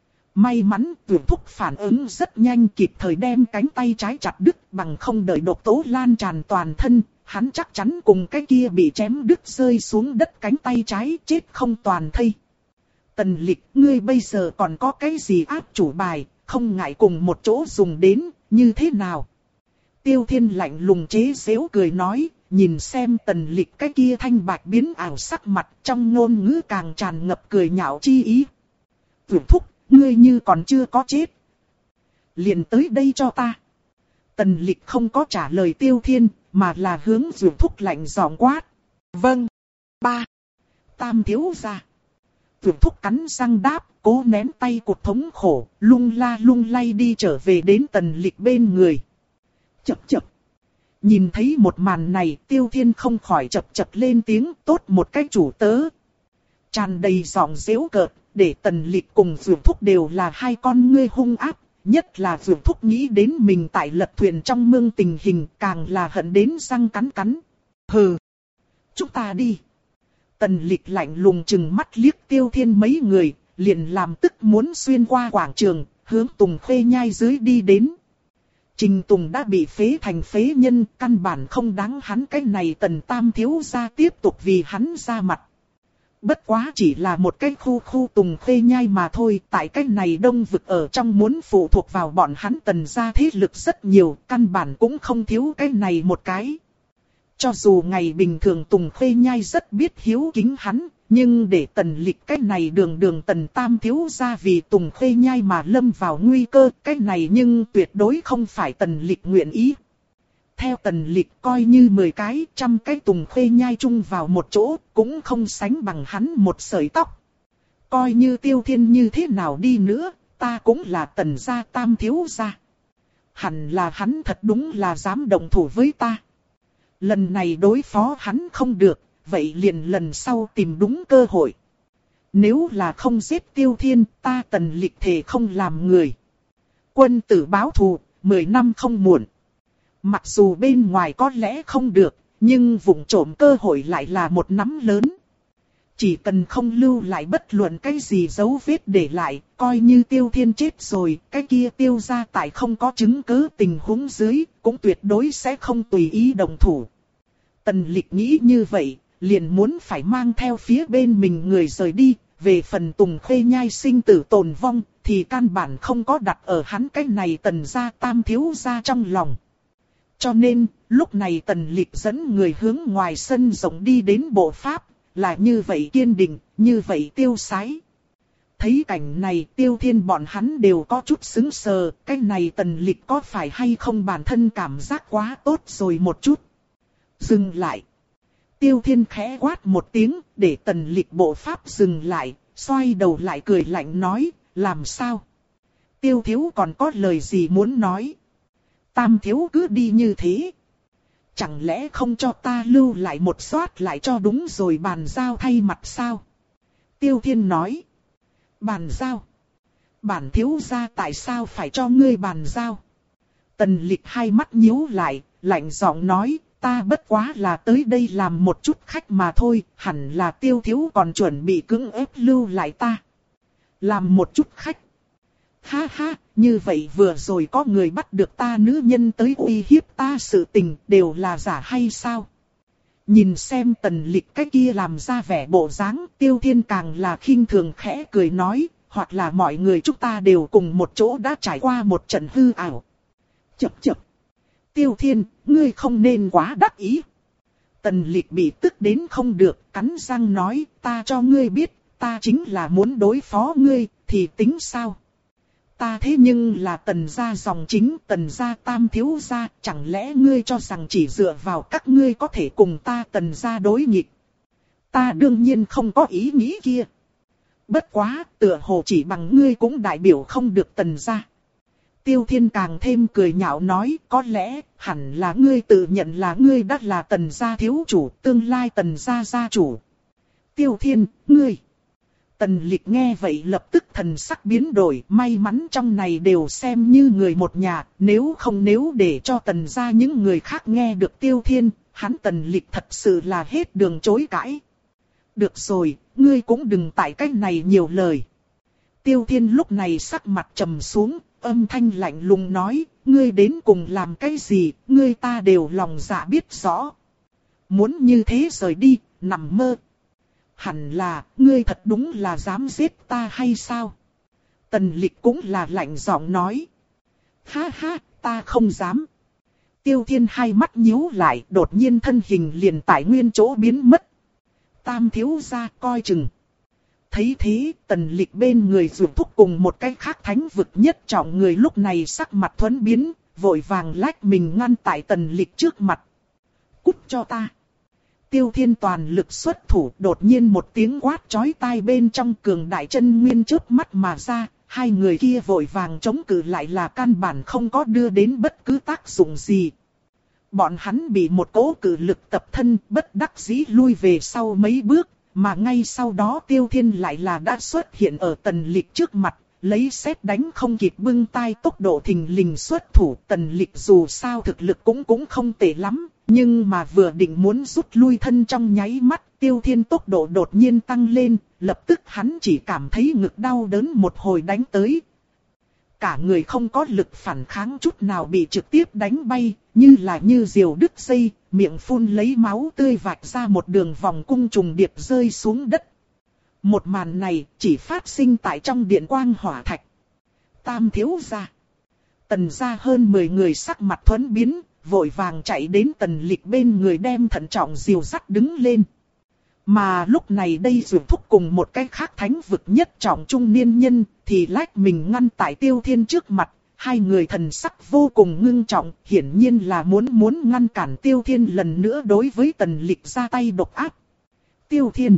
May mắn Tuyển Thúc phản ứng rất nhanh, kịp thời đem cánh tay trái chặt đứt, bằng không đợi độc tố lan tràn toàn thân, hắn chắc chắn cùng cái kia bị chém đứt rơi xuống đất cánh tay trái chết không toàn thây. Tần Lịch, ngươi bây giờ còn có cái gì áp chủ bài, không ngại cùng một chỗ dùng đến, như thế nào? Tiêu Thiên lạnh lùng chế giễu cười nói, nhìn xem Tần Lịch cái kia thanh bạch biến ảo sắc mặt, trong ngôn ngữ càng tràn ngập cười nhạo chi ý. Tuyển Thúc, ngươi như còn chưa có chết. Liền tới đây cho ta. Tần Lịch không có trả lời Tiêu Thiên, mà là hướng Tuyển Thúc lạnh giọng quát. Vâng. Ba. Tam thiếu gia. Tuyển Thúc cắn răng đáp, cố nén tay cụt thống khổ, lung la lung lay đi trở về đến Tần Lịch bên người. Chập chập. Nhìn thấy một màn này, Tiêu Thiên không khỏi chập chập lên tiếng, tốt một cái chủ tớ. Tràn đầy giọng giễu cợt, để Tần Lịch cùng Dược Thúc đều là hai con ngươi hung ác, nhất là Dược Thúc nghĩ đến mình tại lật thuyền trong mương tình hình, càng là hận đến răng cắn cắn. Hừ, chúng ta đi. Tần Lịch lạnh lùng chừng mắt liếc Tiêu Thiên mấy người, liền làm tức muốn xuyên qua quảng trường, hướng Tùng Khê Nhai dưới đi đến. Trình Tùng đã bị phế thành phế nhân, căn bản không đáng hắn cái này Tần Tam thiếu gia tiếp tục vì hắn ra mặt. Bất quá chỉ là một cái khu khu Tùng Khê Nhai mà thôi, tại cái này đông vực ở trong muốn phụ thuộc vào bọn hắn Tần gia thế lực rất nhiều, căn bản cũng không thiếu cái này một cái. Cho dù ngày bình thường Tùng Khê Nhai rất biết hiếu kính hắn, nhưng để Tần Lịch cái này đường đường Tần Tam thiếu gia vì Tùng Khê Nhai mà lâm vào nguy cơ, cái này nhưng tuyệt đối không phải Tần Lịch nguyện ý. Theo Tần Lịch coi như mười cái, trăm cái Tùng Khê Nhai chung vào một chỗ, cũng không sánh bằng hắn một sợi tóc. Coi như Tiêu Thiên như thế nào đi nữa, ta cũng là Tần gia Tam thiếu gia. Hẳn là hắn thật đúng là dám động thủ với ta. Lần này đối phó hắn không được, vậy liền lần sau tìm đúng cơ hội. Nếu là không giết Tiêu Thiên, ta Tần Lịch thề không làm người. Quân tử báo thù, mười năm không muộn. Mặc dù bên ngoài có lẽ không được, nhưng vụng trộm cơ hội lại là một nắm lớn. Chỉ cần không lưu lại bất luận cái gì dấu vết để lại, coi như Tiêu Thiên chết rồi, cái kia Tiêu gia tại không có chứng cứ tình huống dưới, cũng tuyệt đối sẽ không tùy ý động thủ. Tần Lịch nghĩ như vậy, liền muốn phải mang theo phía bên mình người rời đi, về phần Tùng Khê Nhai sinh tử tồn vong, thì căn bản không có đặt ở hắn cái này Tần gia Tam thiếu gia trong lòng. Cho nên, lúc này Tần Lịch dẫn người hướng ngoài sân rộng đi đến bộ pháp, là như vậy kiên định, như vậy tiêu sái. Thấy cảnh này Tiêu Thiên bọn hắn đều có chút sững sờ, cái này Tần Lịch có phải hay không bản thân cảm giác quá tốt rồi một chút. Dừng lại. Tiêu Thiên khẽ quát một tiếng, để Tần Lịch bộ pháp dừng lại, xoay đầu lại cười lạnh nói, làm sao? Tiêu thiếu còn có lời gì muốn nói? Tam thiếu cứ đi như thế. Chẳng lẽ không cho ta lưu lại một xoát lại cho đúng rồi bàn giao thay mặt sao? Tiêu Thiên nói. Bàn giao? Bản thiếu gia tại sao phải cho ngươi bàn giao? Tần Lịch hai mắt nhíu lại, lạnh giọng nói, ta bất quá là tới đây làm một chút khách mà thôi, hẳn là Tiêu thiếu còn chuẩn bị cưỡng ép lưu lại ta. Làm một chút khách. Ha ha, như vậy vừa rồi có người bắt được ta nữ nhân tới uy hiếp ta sự tình đều là giả hay sao? Nhìn xem Tần Lịch cái kia làm ra vẻ bộ dáng, Tiêu Thiên càng là khinh thường khẽ cười nói, hoặc là mọi người chúng ta đều cùng một chỗ đã trải qua một trận hư ảo. Chậc chậc. Tiêu Thiên, ngươi không nên quá đắc ý. Tần Lịch bị tức đến không được, cắn răng nói, ta cho ngươi biết, ta chính là muốn đối phó ngươi, thì tính sao? Ta thế nhưng là Tần gia dòng chính, Tần gia Tam thiếu gia, chẳng lẽ ngươi cho rằng chỉ dựa vào các ngươi có thể cùng ta Tần gia đối nghịch? Ta đương nhiên không có ý nghĩ kia. Bất quá, tựa hồ chỉ bằng ngươi cũng đại biểu không được Tần gia. Tiêu Thiên càng thêm cười nhạo nói, có lẽ, hẳn là ngươi tự nhận là ngươi đã là Tần gia thiếu chủ, tương lai Tần gia gia chủ. Tiêu Thiên, ngươi... Tần Lịch nghe vậy lập tức thần sắc biến đổi, may mắn trong này đều xem như người một nhà, nếu không nếu để cho Tần gia những người khác nghe được Tiêu Thiên, hắn Tần Lịch thật sự là hết đường chối cãi. Được rồi, ngươi cũng đừng tại cách này nhiều lời. Tiêu Thiên lúc này sắc mặt trầm xuống, âm thanh lạnh lùng nói, ngươi đến cùng làm cái gì, ngươi ta đều lòng dạ biết rõ. Muốn như thế rời đi, nằm mơ. Hẳn là, ngươi thật đúng là dám giết ta hay sao? Tần Lịch cũng là lạnh giọng nói. Ha ha, ta không dám. Tiêu Thiên hai mắt nhíu lại, đột nhiên thân hình liền tại nguyên chỗ biến mất. Tam thiếu gia coi chừng. Thấy thế, Tần Lịch bên người Dược Thúc cùng một cái khác thánh vực nhất trọng người lúc này sắc mặt thuẫn biến, vội vàng lách mình ngăn tại Tần Lịch trước mặt. Cút cho ta. Tiêu Thiên toàn lực xuất thủ, đột nhiên một tiếng quát chói tai bên trong cường đại chân nguyên chớp mắt mà ra, hai người kia vội vàng chống cự lại là căn bản không có đưa đến bất cứ tác dụng gì. Bọn hắn bị một cỗ cự lực tập thân, bất đắc dĩ lui về sau mấy bước, mà ngay sau đó Tiêu Thiên lại là đã xuất hiện ở Tần Lịch trước mặt, lấy sét đánh không kịp bưng tay tốc độ thình lình xuất thủ. Tần Lịch dù sao thực lực cũng cũng không tệ lắm. Nhưng mà vừa định muốn rút lui thân trong nháy mắt, Tiêu Thiên tốc độ đột nhiên tăng lên, lập tức hắn chỉ cảm thấy ngực đau đớn một hồi đánh tới. cả người không có lực phản kháng chút nào bị trực tiếp đánh bay, như là như diều đứt dây, miệng phun lấy máu tươi vạch ra một đường vòng cung trùng điệp rơi xuống đất. Một màn này chỉ phát sinh tại trong điện quang hỏa thạch. Tam thiếu gia. Tần gia hơn mười người sắc mặt thuẫn biến, vội vàng chạy đến Tần Lịch bên người đem thận trọng dìu dắt đứng lên. Mà lúc này đây Dược Thúc cùng một cái khác thánh vực nhất trọng trung niên nhân thì lách mình ngăn tại Tiêu Thiên trước mặt. Hai người thần sắc vô cùng ngưng trọng, hiển nhiên là muốn muốn ngăn cản Tiêu Thiên lần nữa đối với Tần Lịch ra tay độc ác. Tiêu Thiên.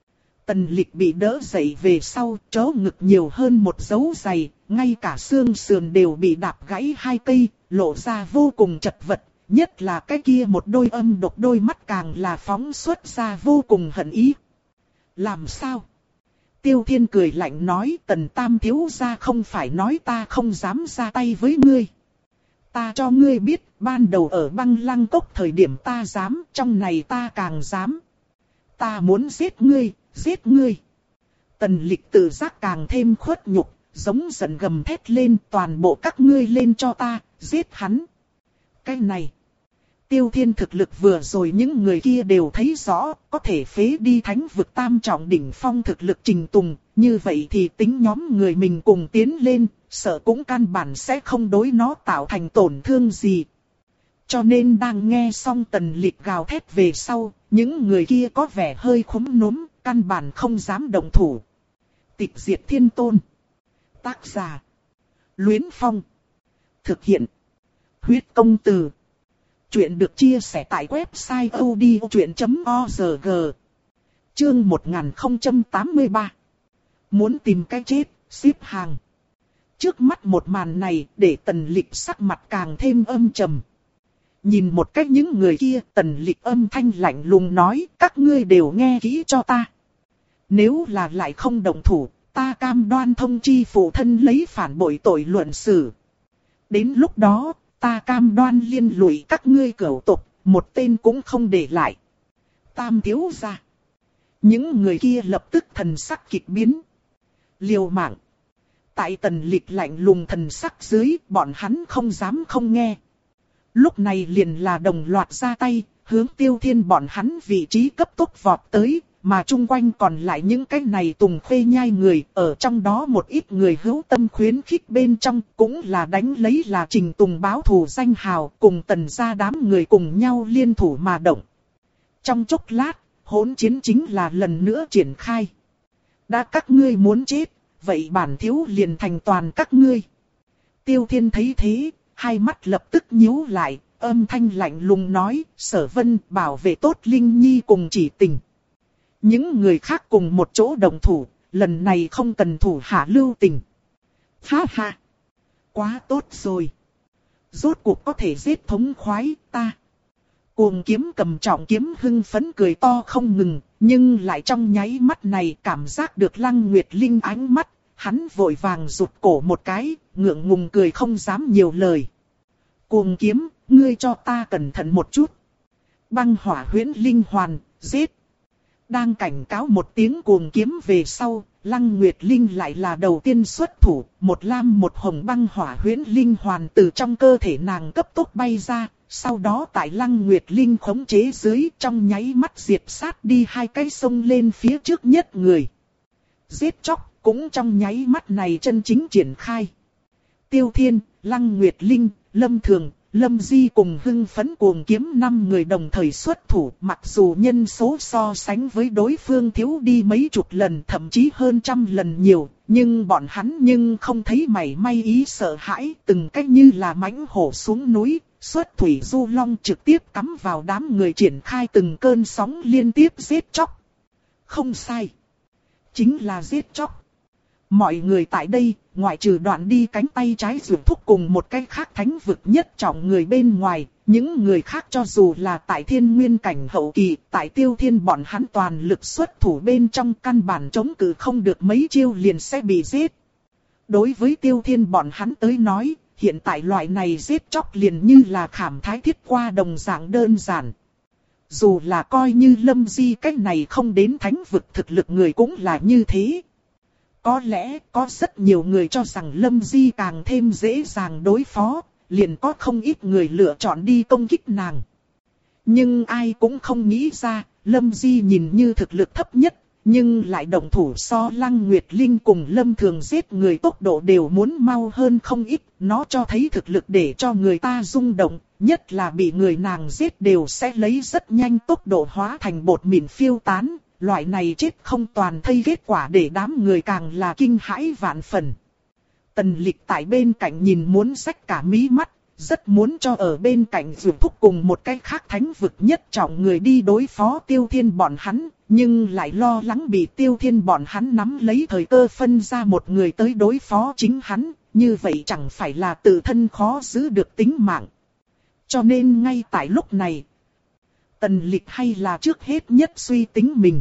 Tần Lịch bị đỡ dậy về sau, trớ ngực nhiều hơn một dấu giày, ngay cả xương sườn đều bị đạp gãy hai cây, lộ ra vô cùng chật vật, nhất là cái kia một đôi âm độc đôi mắt càng là phóng xuất ra vô cùng hận ý. Làm sao? Tiêu Thiên cười lạnh nói, Tần Tam thiếu gia không phải nói ta không dám ra tay với ngươi. Ta cho ngươi biết, ban đầu ở Băng Lăng Cốc thời điểm ta dám, trong này ta càng dám. Ta muốn giết ngươi, giết ngươi. Tần Lịch tự giác càng thêm khuất nhục, giống giận gầm thét lên, toàn bộ các ngươi lên cho ta, giết hắn. Cái này, Tiêu Thiên thực lực vừa rồi những người kia đều thấy rõ, có thể phế đi thánh vực tam trọng đỉnh phong thực lực Trình Tùng, như vậy thì tính nhóm người mình cùng tiến lên, sợ cũng căn bản sẽ không đối nó tạo thành tổn thương gì. Cho nên đang nghe xong Tần Lịch gào thét về sau, những người kia có vẻ hơi khúm núm, căn bản không dám động thủ. Tịch diệt thiên tôn. Tác giả. Luyến Phong. Thực hiện. Huyết công từ. Chuyện được chia sẻ tại website odchuyện chấm org. Chương một nghìn không trăm tám mươi ba. Muốn tìm cái chết, xếp hàng. Trước mắt một màn này để Tần Lịch sắc mặt càng thêm âm trầm. Nhìn một cách những người kia, Tần Lịch âm thanh lạnh lùng nói, các ngươi đều nghe kỹ cho ta. Nếu là lại không động thủ, ta cam đoan thông chi phụ thân lấy phản bội tội luận xử. Đến lúc đó, ta cam đoan liên lụy các ngươi cửu tộc, một tên cũng không để lại. Tam thiếu gia. Những người kia lập tức thần sắc kịch biến. Liều mạng. Tại Tần Lịch lạnh lùng thần sắc dưới, bọn hắn không dám không nghe. Lúc này liền là đồng loạt ra tay, hướng Tiêu Thiên bọn hắn vị trí cấp tốc vọt tới, mà chung quanh còn lại những cái này tùng khuê nhai người, ở trong đó một ít người hữu tâm khuyến khích bên trong, cũng là đánh lấy là Trình Tùng báo thù danh hào, cùng Tần gia đám người cùng nhau liên thủ mà động. Trong chốc lát, hỗn chiến chính là lần nữa triển khai. Đã các ngươi muốn chết, vậy bản thiếu liền thành toàn các ngươi. Tiêu Thiên thấy thế, hai mắt lập tức nhíu lại, âm thanh lạnh lùng nói, Sở Vân bảo vệ tốt Linh Nhi cùng Chỉ Tình. Những người khác cùng một chỗ đồng thủ, lần này không cần thủ hạ lưu tình. Ha ha! Quá tốt rồi! Rốt cuộc có thể giết thống khoái ta. Cuồng kiếm cầm trọng kiếm hưng phấn cười to không ngừng, nhưng lại trong nháy mắt này cảm giác được Lăng Nguyệt Linh ánh mắt, hắn vội vàng rụt cổ một cái, ngượng ngùng cười không dám nhiều lời. Cuồng kiếm, ngươi cho ta cẩn thận một chút. Băng hỏa huyễn linh hoàn, giết. Đang cảnh cáo một tiếng cuồng kiếm về sau, Lăng Nguyệt Linh lại là đầu tiên xuất thủ, một lam một hồng băng hỏa huyễn linh hoàn từ trong cơ thể nàng cấp tốc bay ra, sau đó tại Lăng Nguyệt Linh khống chế dưới trong nháy mắt diệt sát đi hai cái sông lên phía trước nhất người. Giết chóc cũng trong nháy mắt này chân chính triển khai. Tiêu Thiên, Lăng Nguyệt Linh, Lâm Thường, Lâm Di cùng hưng phấn cuồng kiếm năm người đồng thời xuất thủ, mặc dù nhân số so sánh với đối phương thiếu đi mấy chục lần thậm chí hơn trăm lần nhiều, nhưng bọn hắn nhưng không thấy mảy may ý sợ hãi, từng cách như là mãnh hổ xuống núi, xuất thủy du long trực tiếp cắm vào đám người triển khai từng cơn sóng liên tiếp giết chóc. Không sai, chính là giết chóc. Mọi người tại đây, ngoại trừ đoạn đi cánh tay trái Dược Thúc cùng một cái khác thánh vực nhất trọng người bên ngoài, những người khác cho dù là tại thiên nguyên cảnh hậu kỳ, tại Tiêu Thiên bọn hắn toàn lực xuất thủ bên trong căn bản chống cự không được mấy chiêu liền sẽ bị giết. Đối với Tiêu Thiên bọn hắn tới nói, hiện tại loại này giết chóc liền như là khảm thái thiết qua đồng dạng đơn giản. Dù là coi như Lâm Di cách này không đến thánh vực thực lực người cũng là như thế. Có lẽ có rất nhiều người cho rằng Lâm Di càng thêm dễ dàng đối phó, liền có không ít người lựa chọn đi công kích nàng. Nhưng ai cũng không nghĩ ra, Lâm Di nhìn như thực lực thấp nhất, nhưng lại động thủ so Lăng Nguyệt Linh cùng Lâm Thường giết người tốc độ đều muốn mau hơn không ít. Nó cho thấy thực lực để cho người ta rung động, nhất là bị người nàng giết đều sẽ lấy rất nhanh tốc độ hóa thành bột mịn phiêu tán. Loại này chết không toàn thây kết quả để đám người càng là kinh hãi vạn phần. Tần Lịch tại bên cạnh nhìn muốn rách cả mí mắt, rất muốn cho ở bên cạnh Dược Thúc cùng một cái khác thánh vực nhất trọng người đi đối phó Tiêu Thiên bọn hắn, nhưng lại lo lắng bị Tiêu Thiên bọn hắn nắm lấy thời cơ phân ra một người tới đối phó chính hắn, như vậy chẳng phải là tự thân khó giữ được tính mạng. Cho nên ngay tại lúc này, Tần Lịch hay là trước hết nhất suy tính mình.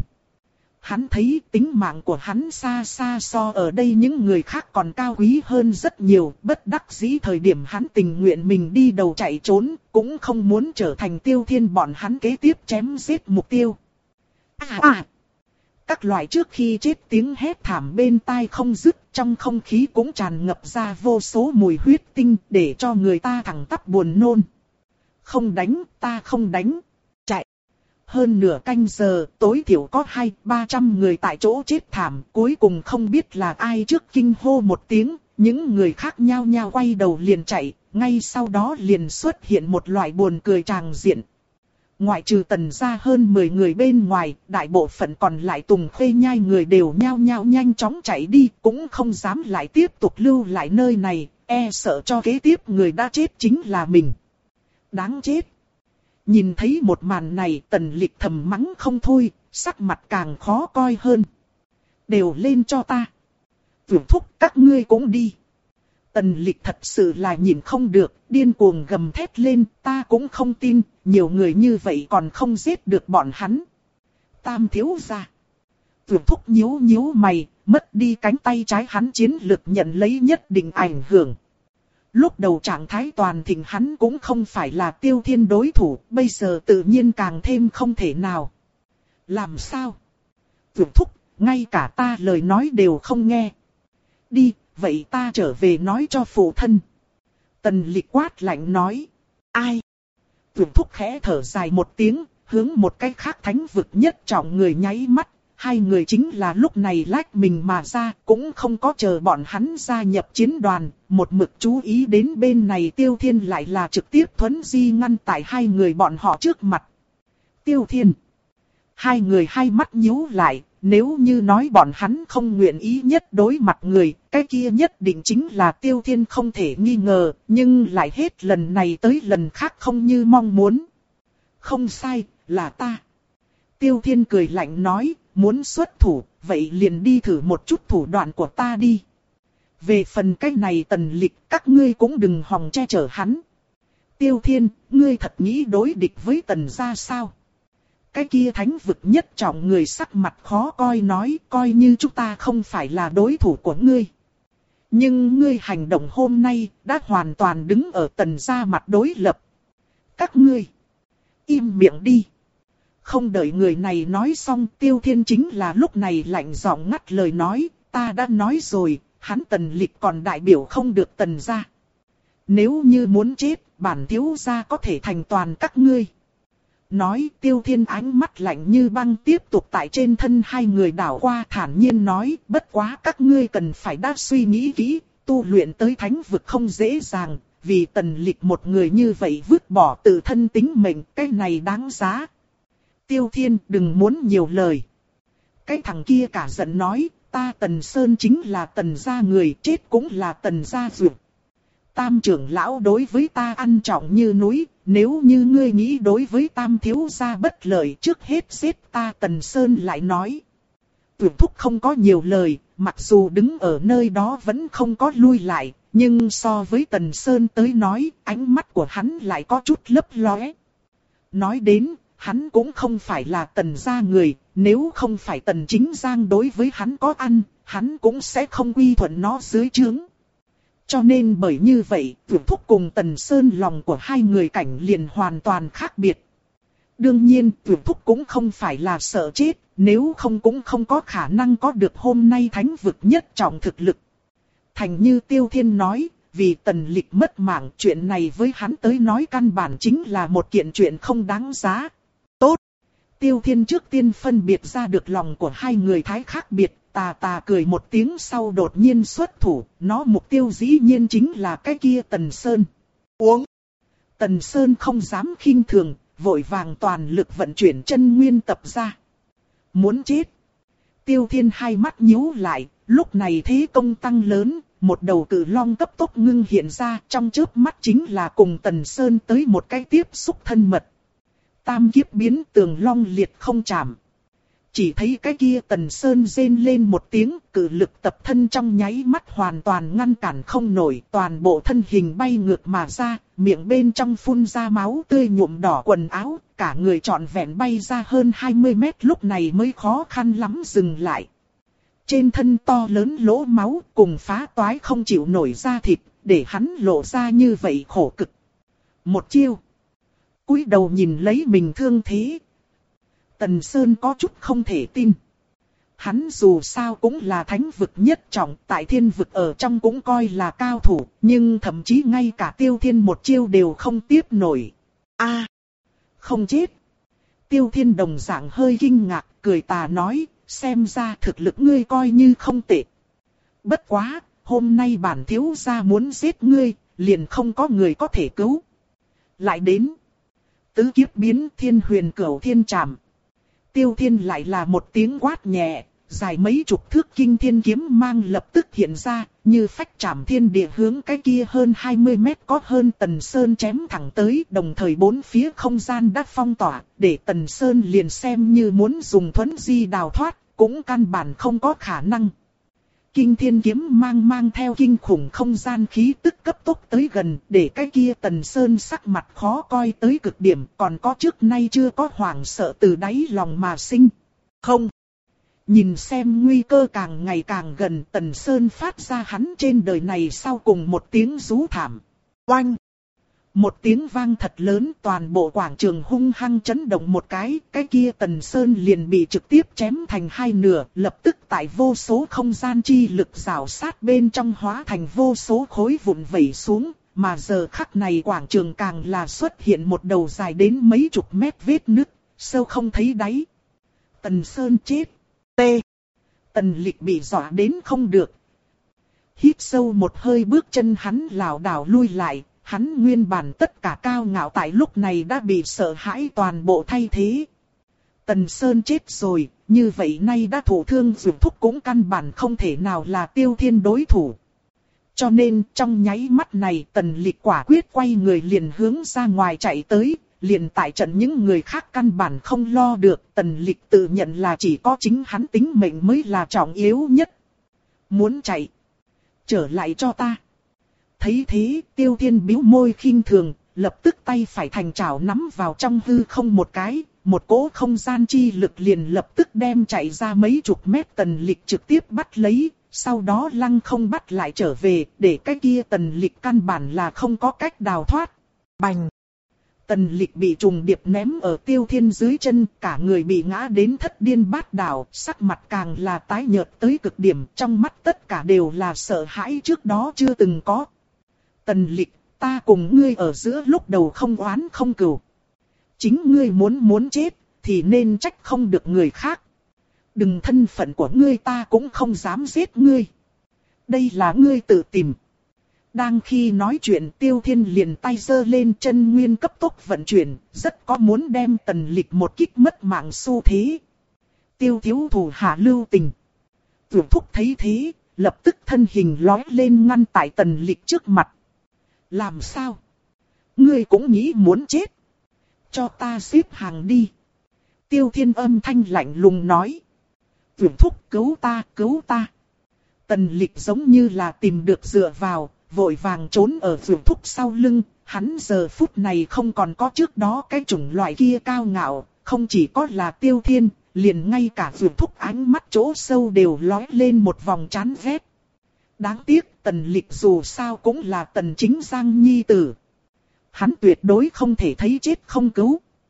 Hắn thấy tính mạng của hắn xa xa so ở đây những người khác còn cao quý hơn rất nhiều. Bất đắc dĩ thời điểm hắn tình nguyện mình đi đầu chạy trốn, cũng không muốn trở thành Tiêu Thiên bọn hắn kế tiếp chém giết mục tiêu. À à! Các loại trước khi chết tiếng hét thảm bên tai không dứt, trong không khí cũng tràn ngập ra vô số mùi huyết tinh để cho người ta thẳng tắp buồn nôn. Không đánh, ta không đánh. Chạy. Hơn nửa canh giờ, tối thiểu có hai ba trăm người tại chỗ chết thảm, cuối cùng không biết là ai trước kinh hô một tiếng, những người khác nhao nhao quay đầu liền chạy, ngay sau đó liền xuất hiện một loại buồn cười tràng diện. Ngoại trừ Tần gia hơn mười người bên ngoài, đại bộ phận còn lại Tùng Khê Nhai người đều nhao nhao nhanh chóng chạy đi, cũng không dám lại tiếp tục lưu lại nơi này, e sợ cho kế tiếp người đã chết chính là mình. Đáng chết! Nhìn thấy một màn này, Tần Lịch thầm mắng không thôi, sắc mặt càng khó coi hơn. Đều lên cho ta! Vượt thúc các ngươi cũng đi! Tần Lịch thật sự là nhìn không được, điên cuồng gầm thét lên, ta cũng không tin, nhiều người như vậy còn không giết được bọn hắn. Tam thiếu gia. Vượt thúc nhíu nhíu mày, mất đi cánh tay trái hắn chiến lực nhận lấy nhất định ảnh hưởng. Lúc đầu trạng thái toàn thịnh hắn cũng không phải là Tiêu Thiên đối thủ, bây giờ tự nhiên càng thêm không thể nào. Làm sao? Vượt thúc, ngay cả ta lời nói đều không nghe. Đi, vậy ta trở về nói cho phụ thân. Tần Lịch quát lạnh nói. Ai? Vượt thúc khẽ thở dài một tiếng, hướng một cái khác thánh vực nhất trọng người nháy mắt. Hai người chính là lúc này lách mình mà ra, cũng không có chờ bọn hắn gia nhập chiến đoàn. Một mực chú ý đến bên này Tiêu Thiên lại là trực tiếp thuấn di ngăn tại hai người bọn họ trước mặt. Tiêu Thiên. Hai người hai mắt nhíu lại, nếu như nói bọn hắn không nguyện ý nhất đối mặt người, cái kia nhất định chính là Tiêu Thiên không thể nghi ngờ, nhưng lại hết lần này tới lần khác không như mong muốn. Không sai, là ta. Tiêu Thiên cười lạnh nói, muốn xuất thủ, vậy liền đi thử một chút thủ đoạn của ta đi. Về phần cái này Tần Lịch, các ngươi cũng đừng hòng che chở hắn. Tiêu Thiên, ngươi thật nghĩ đối địch với Tần gia sao? Cái kia thánh vực nhất trọng người sắc mặt khó coi nói, coi như chúng ta không phải là đối thủ của ngươi. Nhưng ngươi hành động hôm nay đã hoàn toàn đứng ở Tần gia mặt đối lập. Các ngươi, im miệng đi. Không đợi người này nói xong, Tiêu Thiên chính là lúc này lạnh giọng ngắt lời nói, ta đã nói rồi, hắn Tần Lịch còn đại biểu không được Tần gia. Nếu như muốn chết, bản thiếu gia có thể thành toàn các ngươi. Nói, Tiêu Thiên ánh mắt lạnh như băng tiếp tục tại trên thân hai người đảo qua, thản nhiên nói, bất quá các ngươi cần phải đã suy nghĩ kỹ, tu luyện tới thánh vực không dễ dàng, vì Tần Lịch một người như vậy vứt bỏ tự thân tính mệnh, cái này đáng giá. Tiêu Thiên, đừng muốn nhiều lời. Cái thằng kia cả giận nói, ta Tần Sơn chính là Tần gia người, chết cũng là Tần gia ruột. Tam trưởng lão đối với ta ăn trọng như núi, nếu như ngươi nghĩ đối với Tam thiếu gia bất lợi, trước hết giết ta Tần Sơn lại nói. Tuyển thúc không có nhiều lời, mặc dù đứng ở nơi đó vẫn không có lui lại, nhưng so với Tần Sơn tới nói, ánh mắt của hắn lại có chút lấp lóe. Nói đến, hắn cũng không phải là Tần gia người, nếu không phải Tần Chính Giang đối với hắn có ăn, hắn cũng sẽ không quy thuận nó dưới trướng. Cho nên bởi như vậy, Tuyển thúc cùng Tần Sơn lòng của hai người cảnh liền hoàn toàn khác biệt. Đương nhiên Tuyển Thúc cũng không phải là sợ chết, nếu không cũng không có khả năng có được hôm nay thánh vực nhất trọng thực lực. Thành như Tiêu Thiên nói, vì Tần Lịch mất mạng, chuyện này với hắn tới nói căn bản chính là một kiện chuyện không đáng giá. Tốt! Tiêu Thiên trước tiên phân biệt ra được lòng của hai người thái khác biệt, tà tà cười một tiếng sau đột nhiên xuất thủ, nó mục tiêu dĩ nhiên chính là cái kia Tần Sơn. Uống! Tần Sơn không dám khinh thường, vội vàng toàn lực vận chuyển chân nguyên tập ra. Muốn chết! Tiêu Thiên hai mắt nhíu lại, lúc này thế công tăng lớn, một đầu cự long cấp tốc ngưng hiện ra, trong chớp mắt chính là cùng Tần Sơn tới một cái tiếp xúc thân mật. Tam kiếp biến, tường long liệt không chạm. Chỉ thấy cái kia Tần Sơn rên lên một tiếng, cự lực tập thân trong nháy mắt hoàn toàn ngăn cản không nổi, toàn bộ thân hình bay ngược mà ra, miệng bên trong phun ra máu tươi nhuộm đỏ quần áo, cả người trọn vẹn bay ra hơn hai mươi mét, lúc này mới khó khăn lắm dừng lại. Trên thân to lớn lỗ máu cùng phá toái không chịu nổi da thịt, để hắn lộ ra như vậy khổ cực. Một chiêu. Cúi đầu nhìn lấy mình thương thế. Tần Sơn có chút không thể tin. Hắn dù sao cũng là thánh vực nhất trọng, tại thiên vực ở trong cũng coi là cao thủ, nhưng thậm chí ngay cả Tiêu Thiên một chiêu đều không tiếp nổi. A, à, không chết. Tiêu Thiên đồng dạng hơi kinh ngạc, cười tà nói, xem ra thực lực ngươi coi như không tệ. Bất quá, hôm nay bản thiếu gia muốn giết ngươi, liền không có người có thể cứu. Lại đến. Tứ kiếp biến, thiên huyền cửu thiên trảm. Tiêu Thiên lại là một tiếng quát nhẹ, dài mấy chục thước kinh thiên kiếm mang lập tức hiện ra, như phách trảm thiên địa hướng cái kia hơn hai mươi mét có hơn Tần Sơn chém thẳng tới, đồng thời bốn phía không gian đã phong tỏa, để Tần Sơn liền xem như muốn dùng thuấn di đào thoát, cũng căn bản không có khả năng. Kinh thiên kiếm mang mang theo kinh khủng không gian khí tức cấp tốc tới gần, để cái kia Tần Sơn sắc mặt khó coi tới cực điểm, còn có trước nay chưa có hoảng sợ từ đáy lòng mà sinh. Không! Nhìn xem nguy cơ càng ngày càng gần, Tần Sơn phát ra hắn trên đời này sau cùng một tiếng rú thảm. Oanh! Một tiếng vang thật lớn, toàn bộ quảng trường hung hăng chấn động một cái, cái kia Tần Sơn liền bị trực tiếp chém thành hai nửa, lập tức tại vô số không gian chi lực rào sát bên trong hóa thành vô số khối vụn vẩy xuống, mà giờ khắc này quảng trường càng là xuất hiện một đầu dài đến mấy chục mét vết nứt, sâu không thấy đáy. Tần Sơn chết. T. Tần Lịch bị dọa đến không được. Hít sâu một hơi, bước chân hắn lảo đảo lui lại. Hắn nguyên bản tất cả cao ngạo tại lúc này đã bị sợ hãi toàn bộ thay thế. Tần Sơn chết rồi, như vậy nay đã thụ thương Dược Thúc cũng căn bản không thể nào là Tiêu Thiên đối thủ. Cho nên trong nháy mắt này Tần Lịch quả quyết quay người liền hướng ra ngoài chạy tới, liền tại trận những người khác căn bản không lo được. Tần Lịch tự nhận là chỉ có chính hắn tính mệnh mới là trọng yếu nhất. Muốn chạy, trở lại cho ta. Thấy thế, Tiêu Thiên bĩu môi khinh thường, lập tức tay phải thành chảo nắm vào trong hư không một cái, một cỗ không gian chi lực liền lập tức đem chạy ra mấy chục mét Tần Lịch trực tiếp bắt lấy, sau đó lăng không bắt lại trở về, để cái kia Tần Lịch căn bản là không có cách đào thoát. Bành! Tần Lịch bị trùng điệp ném ở Tiêu Thiên dưới chân, cả người bị ngã đến thất điên bát đảo, sắc mặt càng là tái nhợt tới cực điểm, trong mắt tất cả đều là sợ hãi trước đó chưa từng có. Tần Lịch, ta cùng ngươi ở giữa lúc đầu không oán không cừu. Chính ngươi muốn muốn chết, thì nên trách không được người khác. Đừng, thân phận của ngươi ta cũng không dám giết ngươi. Đây là ngươi tự tìm. Đang khi nói chuyện, Tiêu Thiên liền tay giơ lên, chân nguyên cấp tốc vận chuyển, rất có muốn đem Tần Lịch một kích mất mạng xu thế. Tiêu thiếu thủ hạ lưu tình. Tưởng Thúc thấy thế, lập tức thân hình lói lên ngăn tại Tần Lịch trước mặt. Làm sao? Ngươi cũng nghĩ muốn chết? Cho ta xếp hàng đi. Tiêu Thiên âm thanh lạnh lùng nói. Tưởng Thúc, cứu ta, cứu ta. Tần Lịch giống như là tìm được dựa vào, vội vàng trốn ở Tưởng Thúc sau lưng. Hắn giờ phút này không còn có trước đó cái chủng loại kia cao ngạo, không chỉ có là Tiêu Thiên, liền ngay cả Tưởng Thúc ánh mắt chỗ sâu đều lói lên một vòng chán ghét. Đáng tiếc, Tần Lịch dù sao cũng là Tần Chính Giang nhi tử. Hắn tuyệt đối không thể thấy chết không cứu.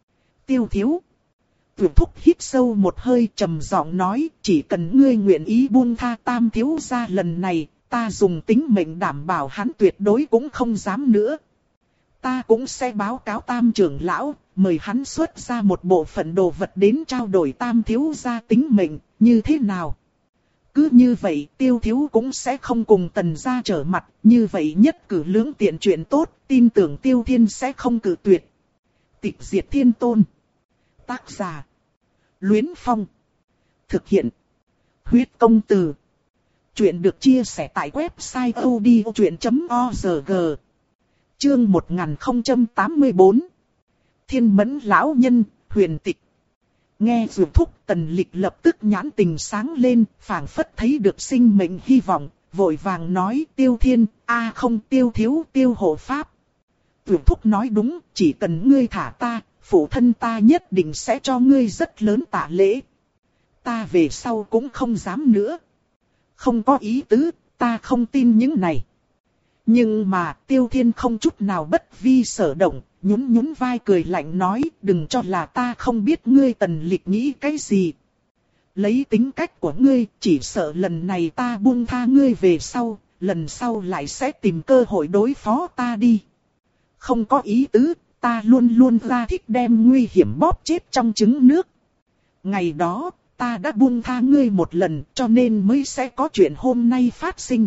Tiêu thiếu. Vượt thúc hít sâu một hơi trầm giọng nói, chỉ cần ngươi nguyện ý buông tha Tam thiếu gia lần này, ta dùng tính mệnh đảm bảo hắn tuyệt đối cũng không dám nữa. Ta cũng sẽ báo cáo Tam trưởng lão, mời hắn xuất ra một bộ phận đồ vật đến trao đổi Tam thiếu gia tính mệnh, như thế nào? Cứ như vậy Tiêu thiếu cũng sẽ không cùng Tần gia trở mặt, như vậy nhất cử lưỡng tiện chuyện tốt, tin tưởng Tiêu Thiên sẽ không cự tuyệt. Tịch diệt thiên tôn. Tác giả. Luyến Phong. Thực hiện. Huyết công từ. Chuyện được chia sẻ tại website odchuyện chấm org. Chương một nghìn không trăm tám mươi tư. Thiên mẫn lão nhân, huyền tịch. Nghe Dược thúc, Tần Lịch lập tức nhãn tình sáng lên, phảng phất thấy được sinh mệnh hy vọng, vội vàng nói Tiêu Thiên, a không Tiêu thiếu Tiêu hộ pháp. Dược thúc nói đúng, chỉ cần ngươi thả ta, phụ thân ta nhất định sẽ cho ngươi rất lớn tạ lễ. Ta về sau cũng không dám nữa. Không có ý tứ, ta không tin những này. Nhưng mà Tiêu Thiên không chút nào bất vi sở động, nhún nhún vai cười lạnh nói, đừng cho là ta không biết ngươi Tần Lịch nghĩ cái gì. Lấy tính cách của ngươi, chỉ sợ lần này ta buông tha ngươi về sau, lần sau lại sẽ tìm cơ hội đối phó ta đi. Không có ý tứ, ta luôn luôn ra thích đem nguy hiểm bóp chết trong trứng nước. Ngày đó, ta đã buông tha ngươi một lần, cho nên mới sẽ có chuyện hôm nay phát sinh.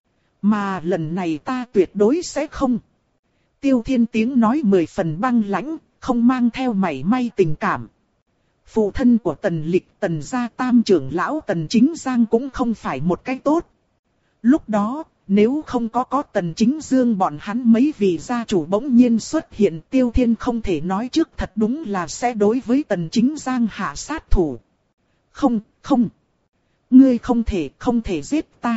Mà lần này ta tuyệt đối sẽ không. Tiêu Thiên tiếng nói mười phần băng lãnh, không mang theo mảy may tình cảm. Phụ thân của Tần Lịch, Tần gia Tam trưởng lão Tần Chính Giang cũng không phải một cái tốt. Lúc đó, nếu không có có Tần Chính Dương bọn hắn mấy vị gia chủ bỗng nhiên xuất hiện, Tiêu Thiên không thể nói trước thật đúng là sẽ đối với Tần Chính Giang hạ sát thủ. Không, không. Ngươi không thể, không thể giết ta.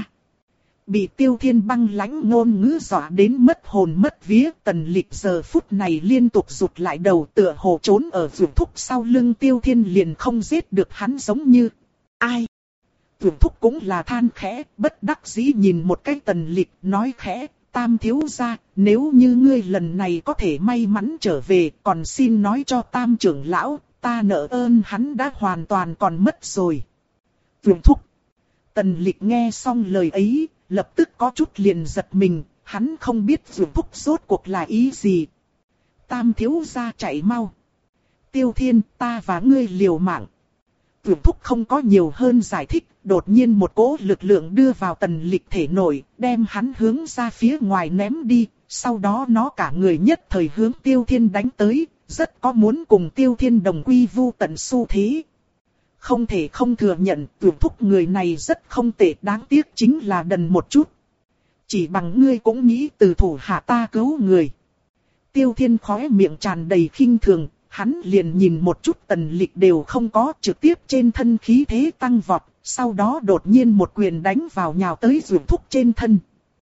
Bị Tiêu Thiên băng lãnh ngôn ngữ dọa đến mất hồn mất vía, Tần Lịch giờ phút này liên tục rụt lại đầu, tựa hồ trốn ở Dược thúc sau lưng Tiêu Thiên liền không giết được hắn giống như. Ai? Dược thúc cũng là than khẽ, bất đắc dĩ nhìn một cái Tần Lịch nói khẽ, Tam thiếu gia, nếu như ngươi lần này có thể may mắn trở về, còn xin nói cho Tam trưởng lão, ta nợ ơn hắn đã hoàn toàn còn mất rồi. Dược thúc. Tần Lịch nghe xong lời ấy, lập tức có chút liền giật mình, hắn không biết Dược thúc rốt cuộc là ý gì. Tam thiếu gia chạy mau. Tiêu Thiên, ta và ngươi liều mạng. Dược thúc không có nhiều hơn giải thích, đột nhiên một cỗ lực lượng đưa vào Tần Lịch thể nội, đem hắn hướng ra phía ngoài ném đi, sau đó nó cả người nhất thời hướng Tiêu Thiên đánh tới, rất có muốn cùng Tiêu Thiên đồng quy vu tận xu thế. Không thể không thừa nhận, Dược thúc người này rất không tệ, đáng tiếc chính là đần một chút. Chỉ bằng ngươi cũng nghĩ từ thủ hạ ta cứu người. Tiêu Thiên khóe miệng tràn đầy khinh thường, hắn liền nhìn một chút Tần Lịch đều không có, trực tiếp trên thân khí thế tăng vọt, sau đó đột nhiên một quyền đánh vào nhào tới Dược thúc trên thân.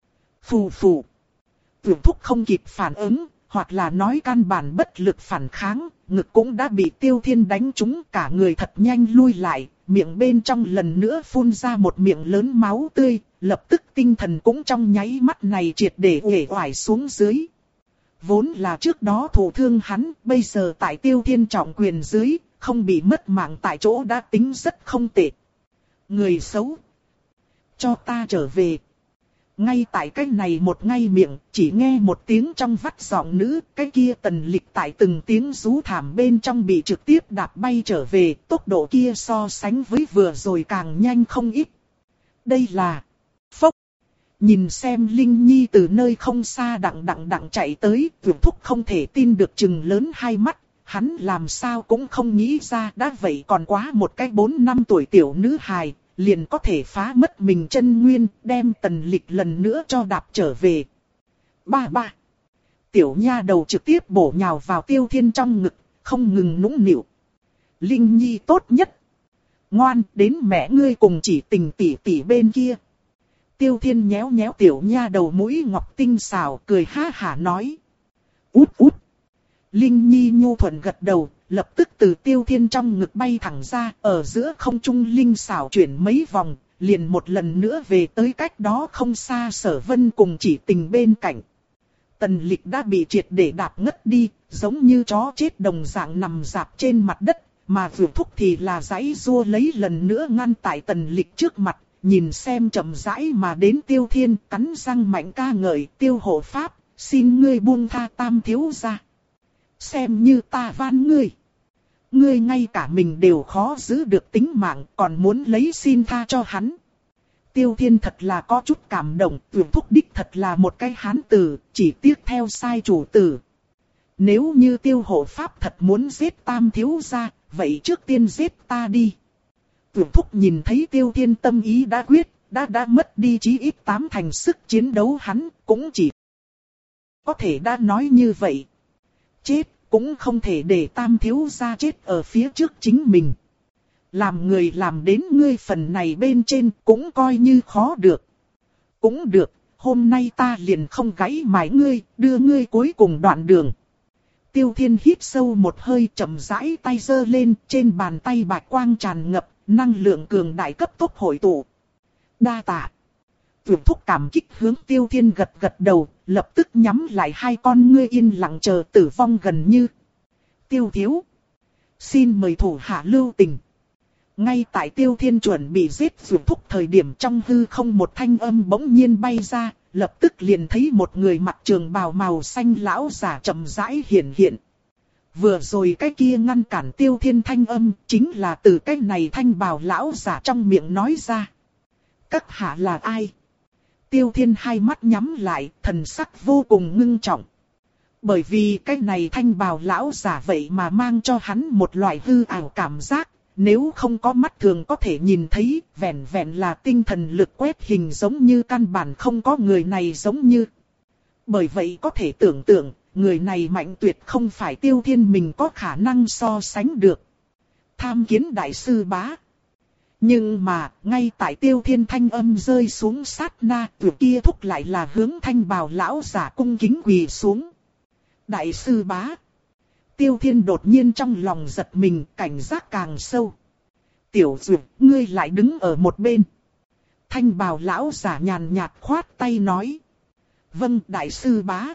Phù phù. Dược thúc không kịp phản ứng, hoặc là nói căn bản bất lực phản kháng, ngực cũng đã bị Tiêu Thiên đánh trúng, cả người thật nhanh lui lại, miệng bên trong lần nữa phun ra một miệng lớn máu tươi, lập tức tinh thần cũng trong nháy mắt này triệt để uể oải xuống dưới. Vốn là trước đó thụ thương hắn, bây giờ tại Tiêu Thiên trọng quyền dưới, không bị mất mạng tại chỗ đã tính rất không tệ. Người xấu. Cho ta trở về. Ngay tại cái này một ngay miệng, chỉ nghe một tiếng trong vắt giọng nữ, cái kia Tần Lịch tại từng tiếng rú thảm bên trong bị trực tiếp đạp bay trở về, tốc độ kia so sánh với vừa rồi càng nhanh không ít. Đây là phốc. Nhìn xem Linh Nhi từ nơi không xa đặng đặng đặng chạy tới, Dược thúc không thể tin được chừng lớn hai mắt, hắn làm sao cũng không nghĩ ra đã vậy còn quá một cái bốn năm tuổi tiểu nữ hài. Liền có thể phá mất mình chân nguyên, đem Tần Lịch lần nữa cho đạp trở về. Ba ba. Tiểu nha đầu trực tiếp bổ nhào vào Tiêu Thiên trong ngực, không ngừng nũng nịu. Linh Nhi tốt nhất. Ngoan, đến mẹ ngươi cùng chỉ tình tỉ tỉ bên kia. Tiêu Thiên nhéo nhéo tiểu nha đầu mũi ngọc tinh xảo, cười ha hả nói. Út út. Linh Nhi nhu thuận gật đầu, lập tức từ Tiêu Thiên trong ngực bay thẳng ra, ở giữa không trung linh xảo chuyển mấy vòng, liền một lần nữa về tới cách đó không xa Sở Vân cùng chỉ tình bên cạnh. Tần Lịch đã bị triệt để đạp ngất đi, giống như chó chết đồng dạng nằm rạp trên mặt đất, mà Vượng Thúc thì là giãy giụa lấy lần nữa ngăn tại Tần Lịch trước mặt, nhìn xem chậm rãi mà đến Tiêu Thiên, cắn răng mạnh ca ngợi, Tiêu hộ pháp, xin ngươi buông tha Tam thiếu gia. Xem như ta van ngươi. Ngươi ngay cả mình đều khó giữ được tính mạng, còn muốn lấy xin tha cho hắn. Tiêu Thiên thật là có chút cảm động, Vượng Thúc đích thật là một cái hán tử, chỉ tiếc theo sai chủ tử. Nếu như Tiêu hộ pháp thật muốn giết Tam thiếu gia, vậy trước tiên giết ta đi. Vượng Thúc nhìn thấy Tiêu Thiên tâm ý đã quyết, đã đã mất đi chí ít tám thành sức chiến đấu, hắn cũng chỉ có thể đã nói như vậy. Chết, cũng không thể để Tam thiếu gia chết ở phía trước chính mình. Làm người làm đến ngươi phần này bên trên cũng coi như khó được. Cũng được, hôm nay ta liền không gãy mái ngươi, đưa ngươi cuối cùng đoạn đường. Tiêu Thiên hít sâu một hơi, chậm rãi tay giơ lên, trên bàn tay bạch quang tràn ngập, năng lượng cường đại cấp tốc hội tụ. Đa tạ. Vượng Thúc cảm kích hướng Tiêu Thiên gật gật đầu, lập tức nhắm lại hai con ngươi yên lặng chờ tử vong gần như. Tiêu thiếu, xin mời thủ hạ lưu tình. Ngay tại Tiêu Thiên chuẩn bị giết Vượng Thúc thời điểm, trong hư không một thanh âm bỗng nhiên bay ra, lập tức liền thấy một người mặc trường bào màu xanh lão giả chậm rãi hiện hiện. Vừa rồi cái kia ngăn cản Tiêu Thiên thanh âm, chính là từ cái này thanh bào lão giả trong miệng nói ra. Các hạ là ai? Tiêu Thiên hai mắt nhắm lại, thần sắc vô cùng ngưng trọng. Bởi vì cái này thanh bào lão giả vậy mà mang cho hắn một loại hư ảo cảm giác. Nếu không có mắt thường có thể nhìn thấy, vẹn vẹn là tinh thần lực quét hình giống như căn bản không có người này giống như. Bởi vậy có thể tưởng tượng, người này mạnh tuyệt không phải Tiêu Thiên mình có khả năng so sánh được. Tham kiến đại sư bá. Nhưng mà, ngay tại Tiêu Thiên thanh âm rơi xuống sát na, từ kia thúc lại là hướng thanh bào lão giả cung kính quỳ xuống. Đại sư bá. Tiêu Thiên đột nhiên trong lòng giật mình, cảnh giác càng sâu. Tiểu Dược, ngươi lại đứng ở một bên. Thanh bào lão giả nhàn nhạt khoát tay nói. Vâng, đại sư bá.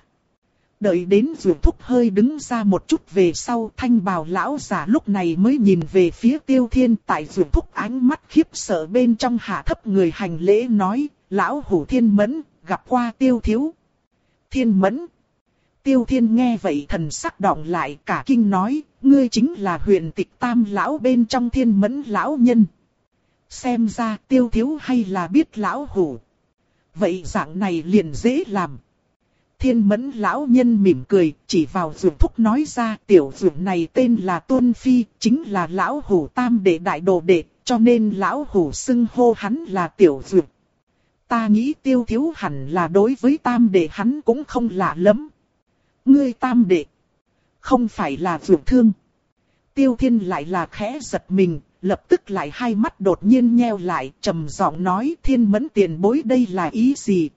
Đợi đến Dược thúc hơi đứng ra một chút về sau, thanh bào lão giả lúc này mới nhìn về phía Tiêu Thiên. Tại Dược thúc ánh mắt khiếp sợ bên trong hạ thấp người hành lễ nói, lão hủ Thiên Mẫn, gặp qua Tiêu thiếu. Thiên Mẫn. Tiêu Thiên nghe vậy thần sắc đọng lại, cả kinh nói, ngươi chính là Huyền Tịch Tam lão bên trong Thiên Mẫn lão nhân. Xem ra Tiêu thiếu hay là biết lão hủ. Vậy dạng này liền dễ làm. Thiên Mẫn lão nhân mỉm cười, chỉ vào Dược thúc nói ra, tiểu Dược này tên là Tuân Phi, chính là lão hủ tam đệ đại đồ đệ, cho nên lão hủ xưng hô hắn là tiểu Dược. Ta nghĩ Tiêu thiếu hẳn là đối với tam đệ hắn cũng không lạ lắm. Ngươi tam đệ, không phải là Dược thương. Tiêu Thiên lại là khẽ giật mình, lập tức lại hai mắt đột nhiên nheo lại, trầm giọng nói, Thiên Mẫn tiền bối đây là ý gì?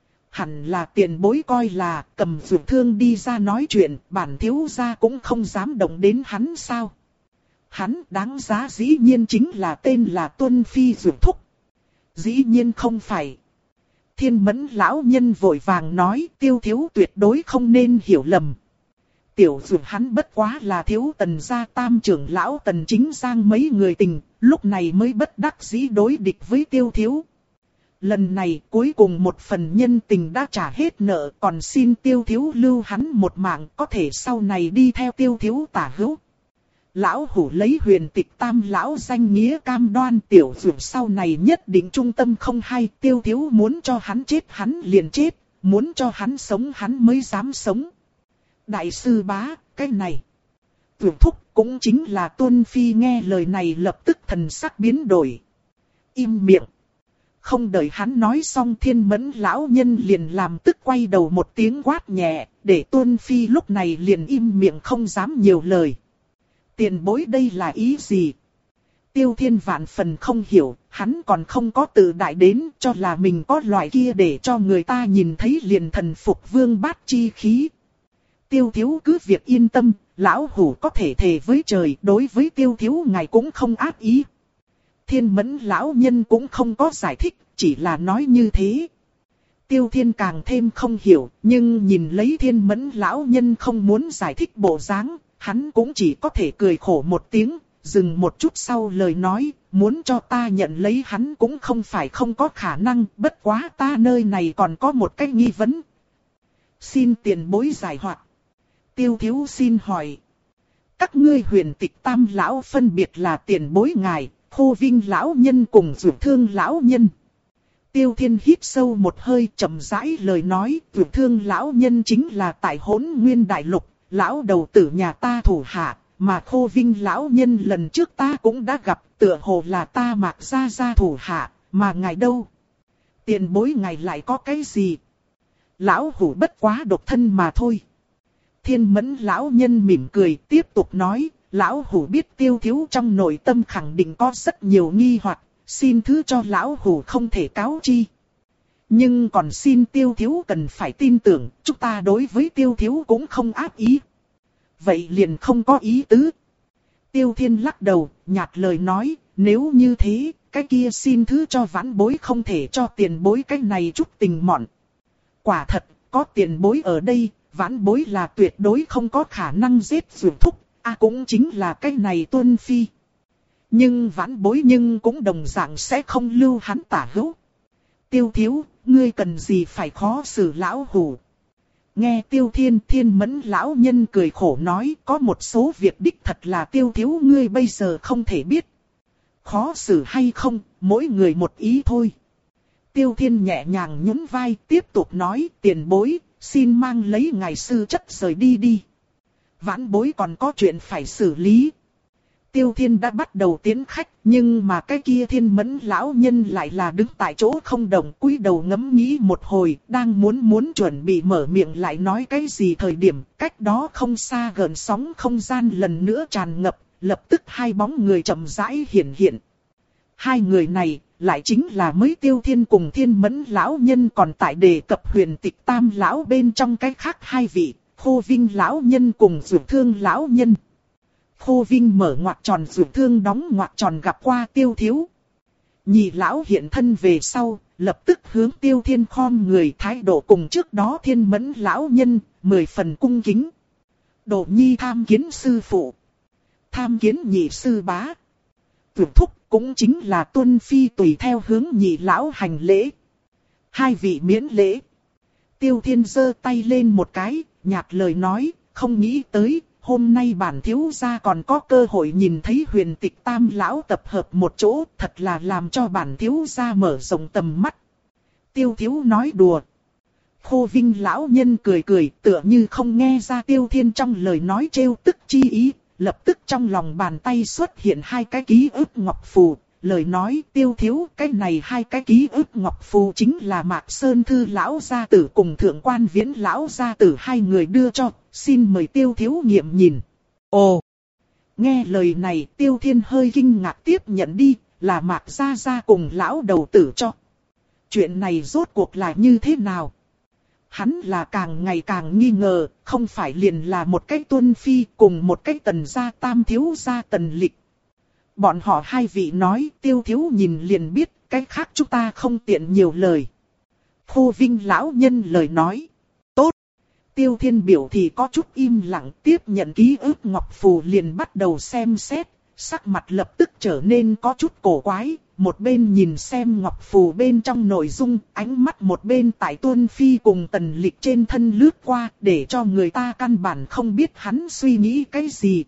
Hẳn là tiền bối coi là cầm Dược thương đi ra nói chuyện, bản thiếu gia cũng không dám động đến hắn sao? Hắn đáng giá dĩ nhiên chính là tên là Tuân Phi Dược thúc. Dĩ nhiên không phải. Thiên Mẫn lão nhân vội vàng nói, Tiêu thiếu tuyệt đối không nên hiểu lầm. Tiểu Dược hắn bất quá là thiếu Tần gia tam trưởng lão Tần Chính Giang mấy người tình, lúc này mới bất đắc dĩ đối địch với Tiêu thiếu. Lần này cuối cùng một phần nhân tình đã trả hết nợ, còn xin Tiêu thiếu lưu hắn một mạng, có thể sau này đi theo Tiêu thiếu tả hữu. Lão hủ lấy Huyền Tịch Tam lão danh nghĩa cam đoan tiểu Dược sau này nhất định trung tâm không hay, Tiêu thiếu muốn cho hắn chết hắn liền chết, muốn cho hắn sống hắn mới dám sống. Đại sư bá, cái này. Dược thúc cũng chính là Tuân Phi nghe lời này lập tức thần sắc biến đổi. Im miệng. Không đợi hắn nói xong, Thiên Mẫn lão nhân liền làm tức quay đầu một tiếng quát nhẹ, để Tuân Phi lúc này liền im miệng không dám nhiều lời. Tiền bối đây là ý gì? Tiêu Thiên vạn phần không hiểu, hắn còn không có tự đại đến cho là mình có loại kia để cho người ta nhìn thấy liền thần phục vương bát chi khí. Tiêu thiếu cứ việc yên tâm, lão hủ có thể thề với trời, đối với Tiêu thiếu ngài cũng không ác ý. Thiên Mẫn lão nhân cũng không có giải thích, chỉ là nói như thế. Tiêu Thiên càng thêm không hiểu, nhưng nhìn lấy Thiên Mẫn lão nhân không muốn giải thích bộ dáng, hắn cũng chỉ có thể cười khổ một tiếng, dừng một chút sau lời nói, muốn cho ta nhận lấy hắn cũng không phải không có khả năng, bất quá ta nơi này còn có một cái nghi vấn. Xin tiền bối giải hoặc. Tiêu Thiếu xin hỏi. Các ngươi Huyền Tịch Tam lão phân biệt là tiền bối ngài, Khô Vinh lão nhân cùng Dụ Thương lão nhân. Tiêu Thiên hít sâu một hơi, chậm rãi lời nói, Dụ Thương lão nhân chính là tại Hỗn Nguyên Đại Lục, lão đầu tử nhà ta thủ hạ, mà Khô Vinh lão nhân lần trước ta cũng đã gặp, tựa hồ là ta Mạc gia gia thủ hạ, mà ngài đâu? Tiền bối ngài lại có cái gì? Lão hủ bất quá độc thân mà thôi. Thiên Mẫn lão nhân mỉm cười tiếp tục nói, lão hủ biết Tiêu thiếu trong nội tâm khẳng định có rất nhiều nghi hoặc, xin thứ cho lão hủ không thể cáo chi. Nhưng còn xin Tiêu thiếu cần phải tin tưởng, chúng ta đối với Tiêu thiếu cũng không ác ý. Vậy liền không có ý tứ. Tiêu Thiên lắc đầu, nhạt lời nói, nếu như thế, cái kia xin thứ cho vãn bối không thể cho tiền bối cái này chút tình mọn. Quả thật, có tiền bối ở đây, vãn bối là tuyệt đối không có khả năng giết Dụ Thúc, à cũng chính là cái này Tuân Phi. Nhưng vãn bối nhưng cũng đồng dạng sẽ không lưu hắn tả hữu. Tiêu thiếu, ngươi cần gì phải khó xử lão hủ. Nghe Tiêu Thiên Thiên Mẫn lão nhân cười khổ nói, có một số việc đích thật là Tiêu thiếu ngươi bây giờ không thể biết. Khó xử hay không, mỗi người một ý thôi. Tiêu Thiên nhẹ nhàng nhún vai, tiếp tục nói, tiền bối, xin mang lấy ngài sư chất rời đi đi. Vãn bối còn có chuyện phải xử lý. Tiêu Thiên đã bắt đầu tiến khách, nhưng mà cái kia Thiên Mẫn lão nhân lại là đứng tại chỗ không động, cúi đầu ngẫm nghĩ một hồi, đang muốn muốn chuẩn bị mở miệng lại nói cái gì thời điểm, cách đó không xa gợn sóng không gian lần nữa tràn ngập, lập tức hai bóng người chậm rãi hiện hiện. Hai người này lại chính là mới Tiêu Thiên cùng Thiên Mẫn lão nhân còn tại đề cập Huyền Tịch Tam lão bên trong cái khác hai vị, Khô Vinh lão nhân cùng Dụ Thương lão nhân. Khô Vinh mở ngoặc tròn, Dụ Thương đóng ngoặc tròn gặp qua Tiêu thiếu. Nhị lão hiện thân về sau, lập tức hướng Tiêu Thiên khom người, thái độ cùng trước đó Thiên Mẫn lão nhân, mười phần cung kính. Độ nhi tham kiến sư phụ. Tham kiến nhị sư bá. Dụ Thúc cũng chính là Tuân Phi tùy theo hướng nhị lão hành lễ. Hai vị miễn lễ. Tiêu Thiên giơ tay lên một cái, nhạt lời nói, không nghĩ tới, hôm nay bản thiếu gia còn có cơ hội nhìn thấy Huyền Tịch Tam lão tập hợp một chỗ, thật là làm cho bản thiếu gia mở rộng tầm mắt. Tiêu thiếu nói đùa. Khô Vinh lão nhân cười cười, tựa như không nghe ra Tiêu Thiên trong lời nói trêu tức chi ý, lập tức trong lòng bàn tay xuất hiện hai cái ký ức ngọc phù. Lời nói Tiêu thiếu, cái này hai cái ký ức ngọc phù chính là Mạc Sơn Thư lão gia tử cùng Thượng Quan Viễn lão gia tử hai người đưa cho, xin mời Tiêu thiếu nghiệm nhìn. Ồ! Nghe lời này Tiêu Thiên hơi kinh ngạc tiếp nhận đi, là Mạc gia gia cùng lão đầu tử cho. Chuyện này rốt cuộc là như thế nào? Hắn là càng ngày càng nghi ngờ, không phải liền là một cái Tuân Phi cùng một cái Tần gia Tam thiếu gia Tần Lịch. Bọn họ hai vị nói, Tiêu thiếu nhìn liền biết, cái khác chúng ta không tiện nhiều lời. Khô Vinh lão nhân lời nói. Tốt. Tiêu Thiên biểu thì có chút im lặng, tiếp nhận ký ức ngọc phù liền bắt đầu xem xét, sắc mặt lập tức trở nên có chút cổ quái, một bên nhìn xem ngọc phù bên trong nội dung, ánh mắt một bên tại Tuân Phi cùng Tần Lịch trên thân lướt qua, để cho người ta căn bản không biết hắn suy nghĩ cái gì.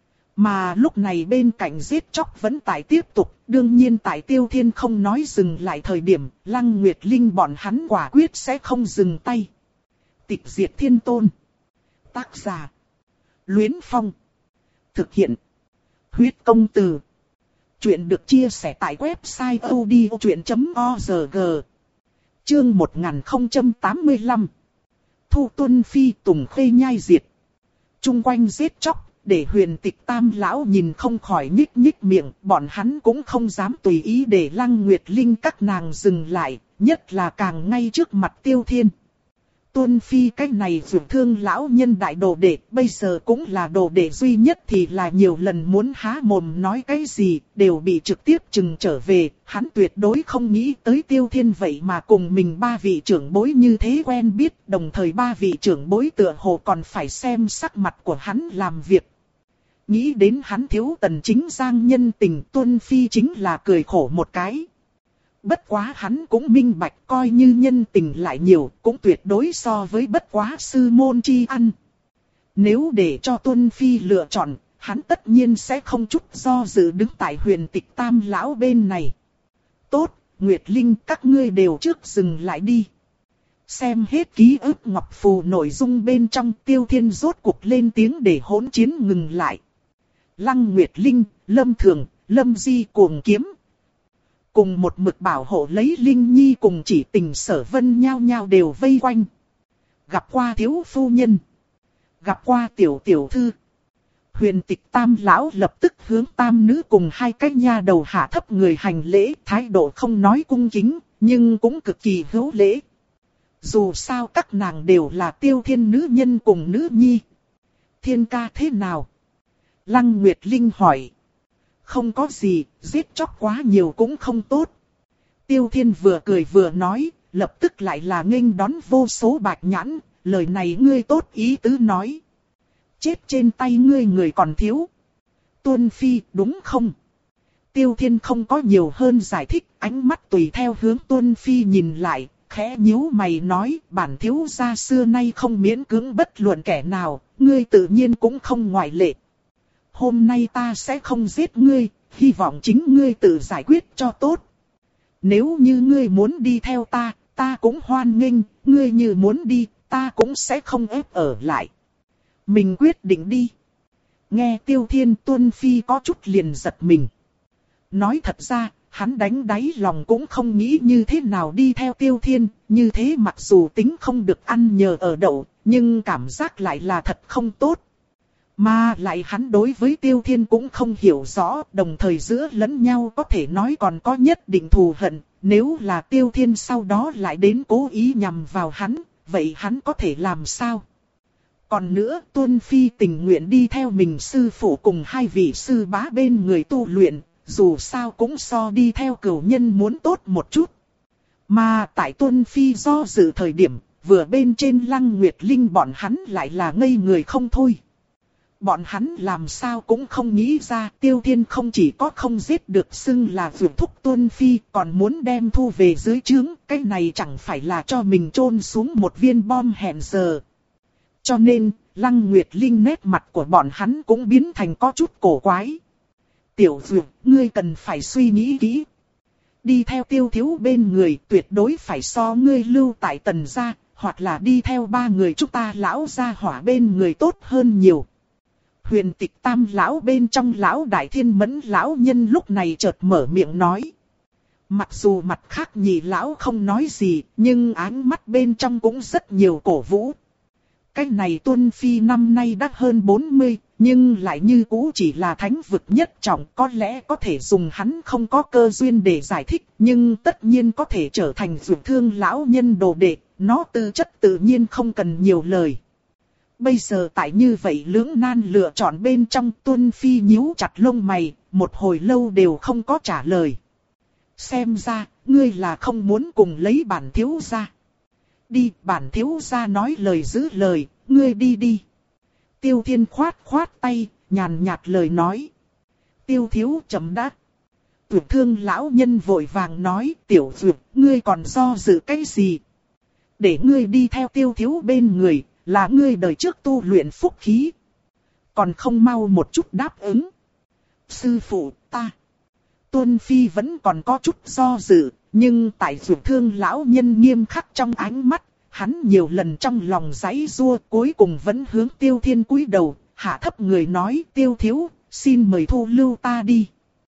Mà lúc này bên cạnh giết chóc vẫn tại tiếp tục, đương nhiên tại Tiêu Thiên không nói dừng lại thời điểm, Lăng Nguyệt Linh bọn hắn quả quyết sẽ không dừng tay. Tịch diệt thiên tôn. Tác giả. Luyến Phong. Thực hiện. Huyết công từ. Chuyện được chia sẻ tại website odchuyện chấm org. Chương một nghìn không trăm tám mươi lăm. Thu Tuân Phi Tùng Khê nhai diệt. Trung quanh giết chóc. Để Huyền Tịch Tam lão nhìn không khỏi nhích nhích miệng, bọn hắn cũng không dám tùy ý để Lăng Nguyệt Linh các nàng dừng lại, nhất là càng ngay trước mặt Tiêu Thiên. Tuân Phi cái này Dược Thương lão nhân đại đồ đệ, bây giờ cũng là đồ đệ duy nhất thì là nhiều lần muốn há mồm nói cái gì, đều bị trực tiếp trừng trở về, hắn tuyệt đối không nghĩ tới Tiêu Thiên vậy mà cùng mình ba vị trưởng bối như thế quen biết, đồng thời ba vị trưởng bối tựa hồ còn phải xem sắc mặt của hắn làm việc. Nghĩ đến hắn thiếu Tần Chính Giang nhân tình, Tuân Phi chính là cười khổ một cái. Bất quá hắn cũng minh bạch, coi như nhân tình lại nhiều, cũng tuyệt đối so với bất quá sư môn chi ăn. Nếu để cho Tuân Phi lựa chọn, hắn tất nhiên sẽ không chút do dự đứng tại Huyền Tịch Tam lão bên này. Tốt, Nguyệt Linh, các ngươi đều trước dừng lại đi. Xem hết ký ức ngọc phù nội dung bên trong, Tiêu Thiên rốt cuộc lên tiếng để hỗn chiến ngừng lại. Lăng Nguyệt Linh, Lâm Thường, Lâm Di cuồng kiếm. Cùng một mực bảo hộ lấy Linh Nhi cùng chỉ tình Sở Vân nhao nhao đều vây quanh. Gặp qua thiếu phu nhân. Gặp qua tiểu tiểu thư. Huyền Tịch Tam lão lập tức hướng tam nữ cùng hai cái nha đầu hạ thấp người hành lễ, thái độ không nói cung kính, nhưng cũng cực kỳ hữu lễ. Dù sao các nàng đều là Tiêu Thiên nữ nhân cùng nữ nhi. Thiên ca thế nào? Lăng Nguyệt Linh hỏi. Không có gì, giết chóc quá nhiều cũng không tốt. Tiêu Thiên vừa cười vừa nói, lập tức lại là nghênh đón vô số bạch nhãn, lời này ngươi tốt ý tứ nói. Chết trên tay ngươi người còn thiếu. Tuân Phi, đúng không? Tiêu Thiên không có nhiều hơn giải thích, ánh mắt tùy theo hướng Tuân Phi nhìn lại, khẽ nhíu mày nói, bản thiếu gia xưa nay không miễn cưỡng bất luận kẻ nào, ngươi tự nhiên cũng không ngoại lệ. Hôm nay ta sẽ không giết ngươi, hy vọng chính ngươi tự giải quyết cho tốt. Nếu như ngươi muốn đi theo ta, ta cũng hoan nghênh, ngươi như muốn đi, ta cũng sẽ không ép ở lại. Mình quyết định đi. Nghe Tiêu Thiên, Tuân Phi có chút liền giật mình. Nói thật ra, hắn đánh đáy lòng cũng không nghĩ như thế nào đi theo Tiêu Thiên, như thế mặc dù tính không được ăn nhờ ở đậu, nhưng cảm giác lại là thật không tốt. Mà lại hắn đối với Tiêu Thiên cũng không hiểu rõ, đồng thời giữa lẫn nhau có thể nói còn có nhất định thù hận, nếu là Tiêu Thiên sau đó lại đến cố ý nhằm vào hắn, vậy hắn có thể làm sao? Còn nữa, Tuân Phi tình nguyện đi theo mình sư phụ cùng hai vị sư bá bên người tu luyện, dù sao cũng so đi theo cửu nhân muốn tốt một chút. Mà tại Tuân Phi do dự thời điểm, vừa bên trên Lăng Nguyệt Linh bọn hắn lại là ngây người không thôi. Bọn hắn làm sao cũng không nghĩ ra Tiêu Thiên không chỉ có không giết được xưng là vượt thúc Tuân Phi, còn muốn đem thu về dưới trướng, cái này chẳng phải là cho mình chôn xuống một viên bom hẹn giờ. Cho nên, Lăng Nguyệt Linh nét mặt của bọn hắn cũng biến thành có chút cổ quái. Tiểu Dược, ngươi cần phải suy nghĩ kỹ. Đi theo Tiêu thiếu bên người tuyệt đối phải so ngươi lưu tại Tần gia, hoặc là đi theo ba người chúng ta lão gia hỏa bên người tốt hơn nhiều. Huyền Tịch Tam lão bên trong lão Đại Thiên Mẫn lão nhân lúc này chợt mở miệng nói. Mặc dù mặt khác nhị lão không nói gì, nhưng ánh mắt bên trong cũng rất nhiều cổ vũ. Cái này Tuân Phi năm nay đã hơn bốn mươi, nhưng lại như cũ chỉ là thánh vực nhất trọng, có lẽ có thể dùng hắn không có cơ duyên để giải thích, nhưng tất nhiên có thể trở thành Dược Thương lão nhân đồ đệ, nó tư chất tự nhiên không cần nhiều lời. Bây giờ tại như vậy lưỡng nan lựa chọn bên trong, Tuân Phi nhíu chặt lông mày, một hồi lâu đều không có trả lời. Xem ra, ngươi là không muốn cùng lấy bản thiếu gia. Đi, bản thiếu gia nói lời giữ lời, ngươi đi đi. Tiêu Thiên khoát khoát tay, nhàn nhạt lời nói. Tiêu thiếu chấm đã. Tuyệt Thương lão nhân vội vàng nói, tiểu Dược, ngươi còn do dự cái gì? Để ngươi đi theo Tiêu thiếu bên người, là ngươi đời trước tu luyện phúc khí. Còn không mau một chút đáp ứng. Sư phụ, ta. Tuân Phi vẫn còn có chút do dự, nhưng tại Dược Thương lão nhân nghiêm khắc trong ánh mắt, hắn nhiều lần trong lòng giãy giụa, cuối cùng vẫn hướng Tiêu Thiên cúi đầu, hạ thấp người nói, Tiêu thiếu, xin mời thu lưu ta đi.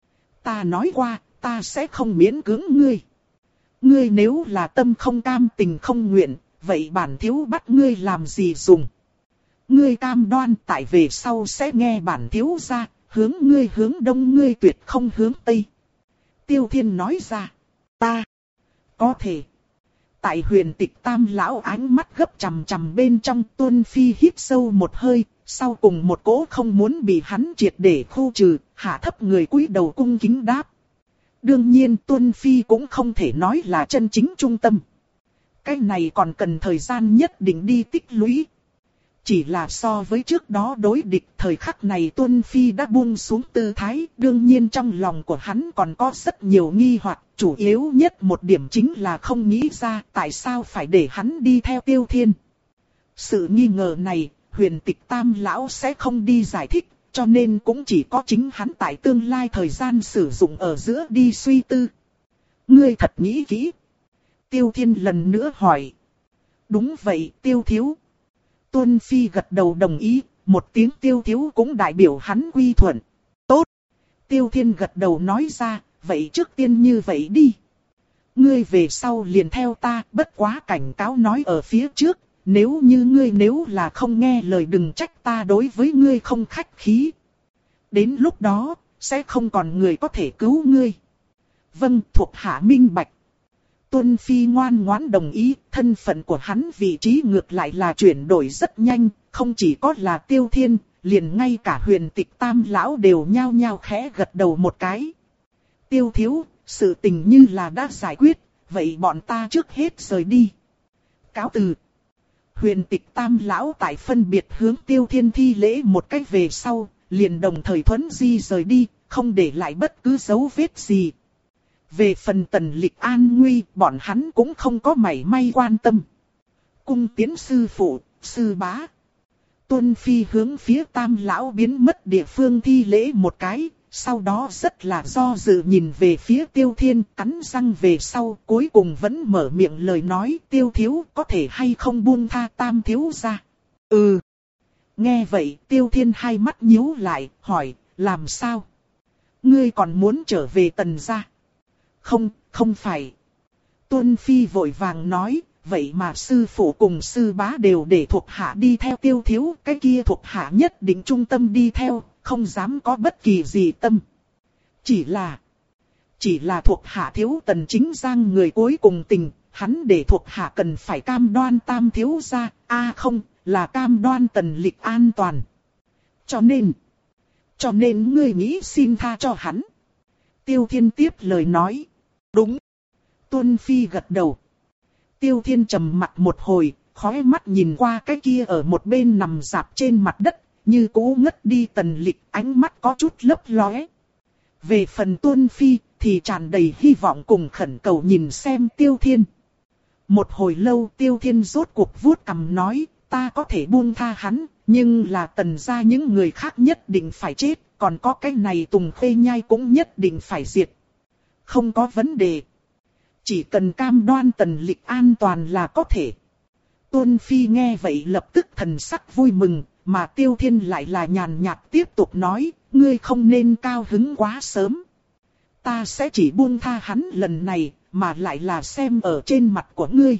Ta nói qua, ta sẽ không miễn cưỡng ngươi. Ngươi nếu là tâm không cam tình không nguyện, vậy bản thiếu bắt ngươi làm gì dùng? Ngươi cam đoan tại về sau sẽ nghe bản thiếu ra, hướng ngươi hướng đông ngươi tuyệt không hướng tây. Tiêu Thiên nói ra, ta có thể. Tại Huyền Tịch Tam lão ánh mắt gấp chằm chằm bên trong, Tuân Phi hít sâu một hơi, sau cùng một cỗ không muốn bị hắn triệt để khu trừ, hạ thấp người cúi đầu cung kính đáp. Đương nhiên Tuân Phi cũng không thể nói là chân chính trung tâm. Cái này còn cần thời gian nhất định đi tích lũy. Chỉ là so với trước đó đối địch, thời khắc này Tuân Phi đã buông xuống tư thái, đương nhiên trong lòng của hắn còn có rất nhiều nghi hoặc, chủ yếu nhất một điểm chính là không nghĩ ra tại sao phải để hắn đi theo Tiêu Thiên. Sự nghi ngờ này, Huyền Tịch Tam lão sẽ không đi giải thích, cho nên cũng chỉ có chính hắn tại tương lai thời gian sử dụng ở giữa đi suy tư. Ngươi thật nghĩ kỹ. Tiêu Thiên lần nữa hỏi. Đúng vậy, Tiêu thiếu. Tuân Phi gật đầu đồng ý, một tiếng Tiêu thiếu cũng đại biểu hắn quy thuận. Tốt. Tiêu Thiên gật đầu nói ra, vậy trước tiên như vậy đi. Ngươi về sau liền theo ta, bất quá cảnh cáo nói ở phía trước, nếu như ngươi nếu là không nghe lời đừng trách ta đối với ngươi không khách khí. Đến lúc đó, sẽ không còn người có thể cứu ngươi. Vâng, thuộc hạ minh bạch. Tuân Phi ngoan ngoãn đồng ý, thân phận của hắn vị trí ngược lại là chuyển đổi rất nhanh, không chỉ có là Tiêu Thiên, liền ngay cả Huyền Tịch Tam lão đều nhao nhao khẽ gật đầu một cái. Tiêu thiếu, sự tình như là đã giải quyết, vậy bọn ta trước hết rời đi. Cáo từ. Huyền Tịch Tam lão tại phân biệt hướng Tiêu Thiên thi lễ một cách về sau, liền đồng thời thuấn di rời đi, không để lại bất cứ dấu vết gì. Về phần Tần Lịch an nguy, bọn hắn cũng không có mảy may quan tâm. Cung tiến sư phụ, sư bá. Tuân Phi hướng phía Tam lão biến mất địa phương thi lễ một cái, sau đó rất là do dự nhìn về phía Tiêu Thiên, cắn răng về sau, cuối cùng vẫn mở miệng lời nói, Tiêu thiếu có thể hay không buông tha Tam thiếu ra. Ừ. Nghe vậy, Tiêu Thiên hai mắt nhíu lại, hỏi, làm sao? Ngươi còn muốn trở về Tần gia? Không, không phải. Tuân Phi vội vàng nói, vậy mà sư phụ cùng sư bá đều để thuộc hạ đi theo Tiêu thiếu, cái kia thuộc hạ nhất định trung tâm đi theo, không dám có bất kỳ gì tâm. Chỉ là, chỉ là thuộc hạ thiếu Tần Chính Giang người cuối cùng tình, hắn để thuộc hạ cần phải cam đoan Tam thiếu gia, a không, là cam đoan Tần Lịch an toàn. Cho nên, cho nên ngươi nghĩ xin tha cho hắn. Tiêu Thiên tiếp lời nói. Đúng. Tuân Phi gật đầu. Tiêu Thiên trầm mặt một hồi, khóe mắt nhìn qua cái kia ở một bên nằm rạp trên mặt đất, như cũ ngất đi Tần Lịch, ánh mắt có chút lấp lóe. Về phần Tuân Phi, thì tràn đầy hy vọng cùng khẩn cầu nhìn xem Tiêu Thiên. Một hồi lâu Tiêu Thiên rốt cuộc vuốt cằm nói, ta có thể buông tha hắn, nhưng là Tần gia những người khác nhất định phải chết, còn có cái này Tùng Khê Nhai cũng nhất định phải diệt. Không có vấn đề. Chỉ cần cam đoan Tần Lịch an toàn là có thể. Tuân Phi nghe vậy lập tức thần sắc vui mừng, mà Tiêu Thiên lại là nhàn nhạt tiếp tục nói, ngươi không nên cao hứng quá sớm. Ta sẽ chỉ buông tha hắn lần này, mà lại là xem ở trên mặt của ngươi.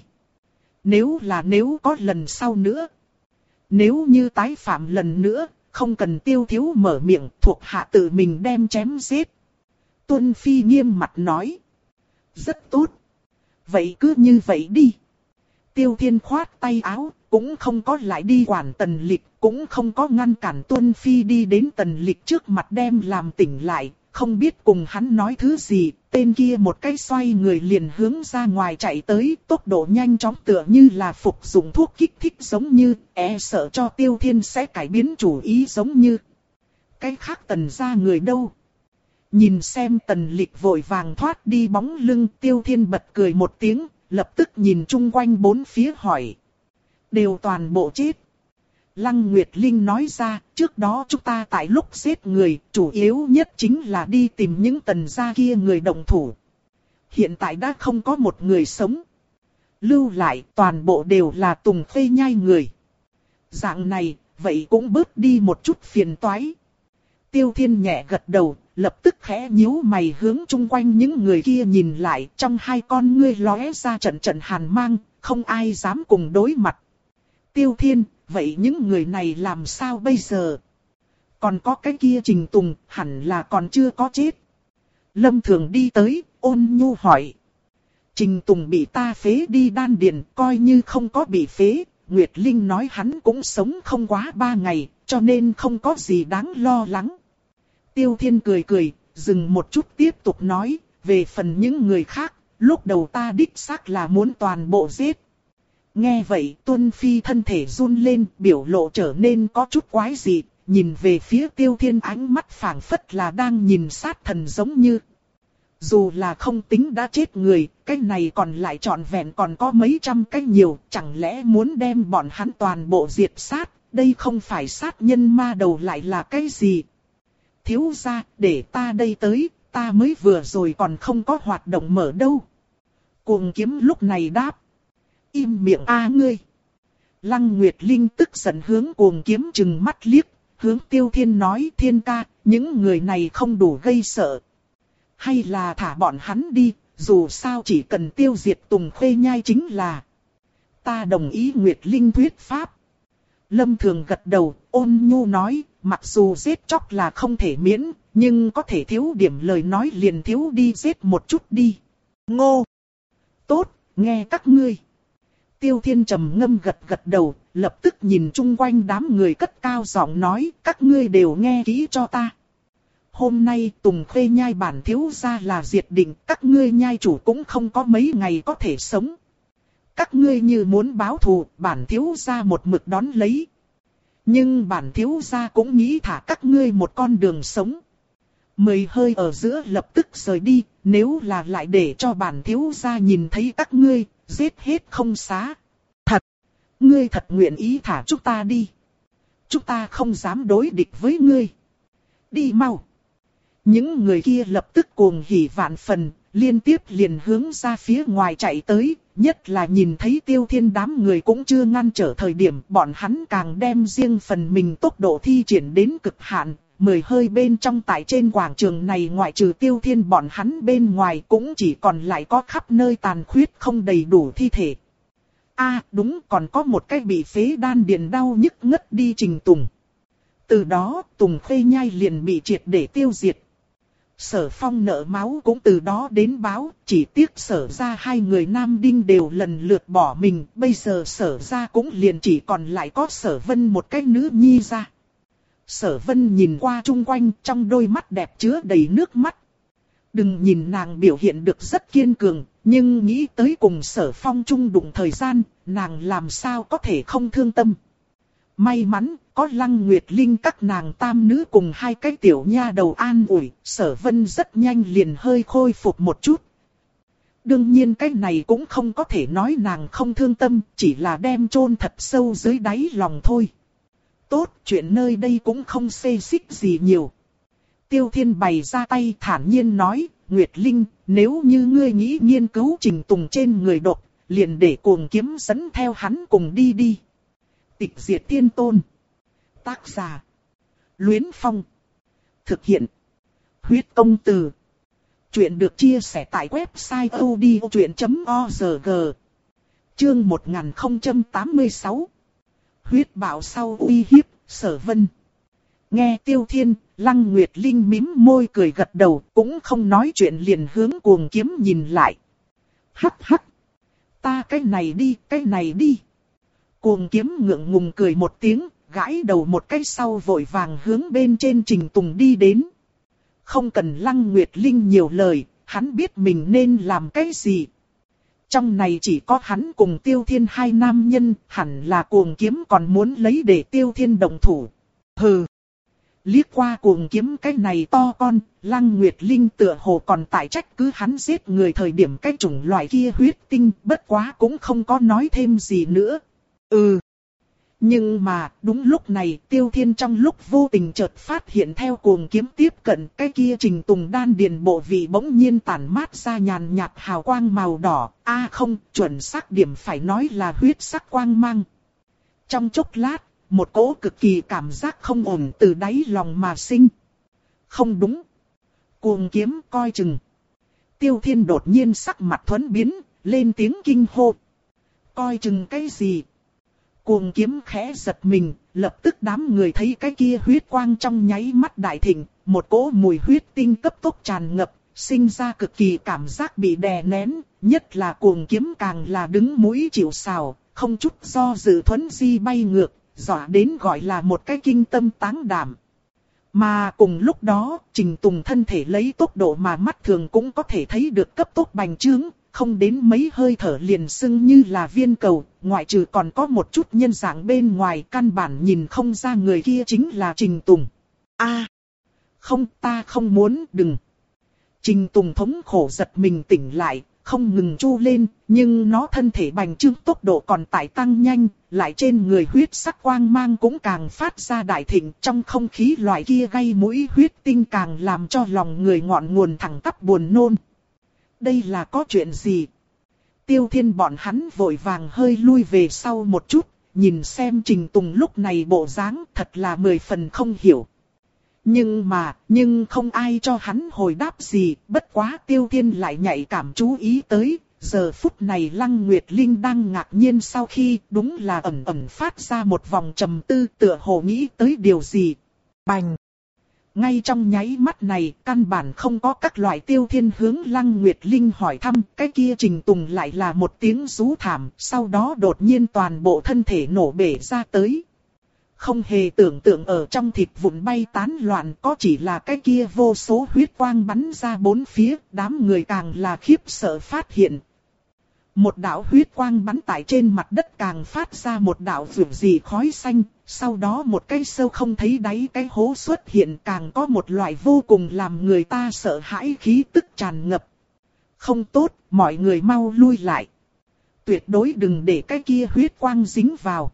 Nếu là nếu có lần sau nữa. Nếu như tái phạm lần nữa, không cần Tiêu thiếu mở miệng, thuộc hạ tự mình đem chém giết. Tuân Phi nghiêm mặt nói. Rất tốt. Vậy cứ như vậy đi. Tiêu Thiên khoát tay áo, cũng không có lại đi quản Tần Lịch, cũng không có ngăn cản Tuân Phi đi đến Tần Lịch trước mặt đem làm tỉnh lại, không biết cùng hắn nói thứ gì, tên kia một cái xoay người liền hướng ra ngoài chạy tới, tốc độ nhanh chóng tựa như là phục dụng thuốc kích thích giống như, e sợ cho Tiêu Thiên sẽ cải biến chủ ý giống như. Cái khác Tần gia người đâu? Nhìn xem Tần Lịch vội vàng thoát đi bóng lưng, Tiêu Thiên bật cười một tiếng, lập tức nhìn chung quanh bốn phía hỏi. Đều toàn bộ chết. Lăng Nguyệt Linh nói ra, trước đó chúng ta tại lúc giết người, chủ yếu nhất chính là đi tìm những Tần gia kia người động thủ. Hiện tại đã không có một người sống. Lưu lại toàn bộ đều là Tùng Khê Nhai người. Dạng này, vậy cũng bớt đi một chút phiền toái. Tiêu Thiên nhẹ gật đầu, lập tức khẽ nhíu mày hướng chung quanh những người kia nhìn lại, trong hai con ngươi lóe ra trận trận hàn mang, không ai dám cùng đối mặt. Tiêu Thiên, vậy những người này làm sao bây giờ? Còn có cái kia Trình Tùng, hẳn là còn chưa có chết. Lâm Thường đi tới, ôn nhu hỏi. Trình Tùng bị ta phế đi đan điền, coi như không có bị phế. Nguyệt Linh nói hắn cũng sống không quá ba ngày, cho nên không có gì đáng lo lắng. Tiêu Thiên cười cười, dừng một chút tiếp tục nói, về phần những người khác, lúc đầu ta đích xác là muốn toàn bộ giết. Nghe vậy Tuân Phi thân thể run lên, biểu lộ trở nên có chút quái dị, nhìn về phía Tiêu Thiên ánh mắt phảng phất là đang nhìn sát thần giống như. Dù là không tính đã chết người, cái này còn lại trọn vẹn còn có mấy trăm cái nhiều, chẳng lẽ muốn đem bọn hắn toàn bộ diệt sát, đây không phải sát nhân ma đầu lại là cái gì? Thiếu gia, để ta đây tới, ta mới vừa rồi còn không có hoạt động mở đâu. Cuồng Kiếm lúc này đáp. Im miệng a ngươi. Lăng Nguyệt Linh tức giận hướng Cuồng Kiếm trừng mắt liếc, hướng Tiêu Thiên nói, Thiên ca, những người này không đủ gây sợ. Hay là thả bọn hắn đi, dù sao chỉ cần tiêu diệt Tùng Khuê Nhai chính là. Ta đồng ý Nguyệt Linh thuyết pháp. Lâm Thường gật đầu, ôn nhu nói, mặc dù giết chóc là không thể miễn, nhưng có thể thiếu điểm lời nói liền thiếu đi giết một chút đi. Ngô! Tốt, nghe các ngươi. Tiêu Thiên trầm ngâm gật gật đầu, lập tức nhìn chung quanh đám người cất cao giọng nói, các ngươi đều nghe kỹ cho ta. Hôm nay Tùng Khuê Nhai bản thiếu gia là diệt định, các ngươi nhai chủ cũng không có mấy ngày có thể sống. Các ngươi như muốn báo thù, bản thiếu gia một mực đón lấy. Nhưng bản thiếu gia cũng nghĩ thả các ngươi một con đường sống. Mười hơi ở giữa lập tức rời đi, nếu là lại để cho bản thiếu gia nhìn thấy các ngươi, giết hết không xá. Thật! Ngươi thật nguyện ý thả chúng ta đi. Chúng ta không dám đối địch với ngươi. Đi mau! Những người kia lập tức cuồng hỉ vạn phần, liên tiếp liền hướng ra phía ngoài chạy tới, nhất là nhìn thấy Tiêu Thiên đám người cũng chưa ngăn trở thời điểm, bọn hắn càng đem riêng phần mình tốc độ thi triển đến cực hạn. Mười hơi bên trong tại trên quảng trường này ngoại trừ Tiêu Thiên bọn hắn bên ngoài cũng chỉ còn lại có khắp nơi tàn khuyết không đầy đủ thi thể. A à, đúng, còn có một cái bị phế đan điền đau nhức ngất đi Trình Tùng. Từ đó Tùng Khuê Nhai liền bị triệt để tiêu diệt. Sở Phong nợ máu cũng từ đó đến báo, chỉ tiếc Sở ra hai người Nam Đinh đều lần lượt bỏ mình, bây giờ Sở ra cũng liền chỉ còn lại có Sở Vân một cái nữ nhi ra. Sở Vân nhìn qua chung quanh, trong đôi mắt đẹp chứa đầy nước mắt. Đừng nhìn nàng biểu hiện được rất kiên cường, nhưng nghĩ tới cùng Sở Phong chung đụng thời gian, nàng làm sao có thể không thương tâm. May mắn, có Lăng Nguyệt Linh các nàng tam nữ cùng hai cái tiểu nha đầu an ủi, Sở Vân rất nhanh liền hơi khôi phục một chút. Đương nhiên cái này cũng không có thể nói nàng không thương tâm, chỉ là đem chôn thật sâu dưới đáy lòng thôi. Tốt, chuyện nơi đây cũng không xê xích gì nhiều. Tiêu Thiên bày ra tay thản nhiên nói, Nguyệt Linh, nếu như ngươi nghĩ nghiên cứu Trình Tùng trên người độc, liền để Cuồng Kiếm dẫn theo hắn cùng đi đi. Tịch Diệt Thiên Tôn. Tác giả. Luyến Phong. Thực hiện. Huyết Công Từ. Chuyện được chia sẻ tại website odchuyện chấm org. Chương một nghìn không trăm tám mươi sáu. Huyết bạo sau uy hiếp, Sở Vân. Nghe Tiêu Thiên, Lăng Nguyệt Linh mím môi cười gật đầu, cũng không nói chuyện liền hướng Cuồng Kiếm nhìn lại. Hắc hắc. Ta cái này đi, cái này đi. Cuồng Kiếm ngượng ngùng cười một tiếng, gãi đầu một cái sau vội vàng hướng bên trên Trình Tùng đi đến. Không cần Lăng Nguyệt Linh nhiều lời, hắn biết mình nên làm cái gì. Trong này chỉ có hắn cùng Tiêu Thiên hai nam nhân, hẳn là Cuồng Kiếm còn muốn lấy để Tiêu Thiên đồng thủ. Hừ. Liếc qua Cuồng Kiếm cái này to con, Lăng Nguyệt Linh tựa hồ còn tại trách cứ hắn giết người thời điểm cái chủng loại kia huyết tinh, bất quá cũng không có nói thêm gì nữa. Ừ. Nhưng mà, đúng lúc này, Tiêu Thiên trong lúc vô tình chợt phát hiện theo Cuồng Kiếm tiếp cận, cái kia Trình Tùng đan điền bộ vị bỗng nhiên tản mát ra nhàn nhạt hào quang màu đỏ, a à không, chuẩn xác điểm phải nói là huyết sắc quang mang. Trong chốc lát, một cỗ cực kỳ cảm giác không ổn từ đáy lòng mà sinh. Không đúng. Cuồng Kiếm coi chừng. Tiêu Thiên đột nhiên sắc mặt thuẫn biến, lên tiếng kinh hô. Coi chừng cái gì? Cuồng Kiếm khẽ giật mình, lập tức đám người thấy cái kia huyết quang trong nháy mắt đại thịnh, một cỗ mùi huyết tinh cấp tốc tràn ngập, sinh ra cực kỳ cảm giác bị đè nén, nhất là cuồng kiếm càng là đứng mũi chịu sào, không chút do dự thuấn di bay ngược, dọa đến gọi là một cái kinh tâm táng đảm. Mà cùng lúc đó, Trình Tùng thân thể lấy tốc độ mà mắt thường cũng có thể thấy được cấp tốc bành trướng, không đến mấy hơi thở liền sưng như là viên cầu, ngoại trừ còn có một chút nhân dạng bên ngoài, căn bản nhìn không ra người kia chính là Trình Tùng. A, không, ta không muốn, đừng. Trình Tùng thống khổ giật mình tỉnh lại, không ngừng chu lên, nhưng nó thân thể bành trướng tốc độ còn tại tăng nhanh, lại trên người huyết sắc quang mang cũng càng phát ra đại thịnh, trong không khí loại kia gây mũi huyết tinh càng làm cho lòng người ngọn nguồn thẳng tắp buồn nôn. Đây là có chuyện gì? Tiêu Thiên bọn hắn vội vàng hơi lui về sau một chút, nhìn xem Trình Tùng lúc này bộ dáng thật là mười phần không hiểu. Nhưng mà, nhưng không ai cho hắn hồi đáp gì, bất quá Tiêu Thiên lại nhạy cảm chú ý tới, giờ phút này Lăng Nguyệt Linh đang ngạc nhiên sau khi đúng là ẩn ẩn phát ra một vòng trầm tư tựa hồ nghĩ tới điều gì. Bành! Ngay trong nháy mắt này, căn bản không có các loại Tiêu Thiên hướng Lăng Nguyệt Linh hỏi thăm, cái kia Trình Tùng lại là một tiếng rú thảm, sau đó đột nhiên toàn bộ thân thể nổ bể ra tới. Không hề tưởng tượng ở trong thịt vụn bay tán loạn, có chỉ là cái kia vô số huyết quang bắn ra bốn phía, đám người càng là khiếp sợ phát hiện. Một đạo huyết quang bắn tại trên mặt đất càng phát ra một đạo vượt dị khói xanh, sau đó một cái sâu không thấy đáy cái hố xuất hiện, càng có một loại vô cùng làm người ta sợ hãi khí tức tràn ngập. Không tốt, mọi người mau lui lại. Tuyệt đối đừng để cái kia huyết quang dính vào.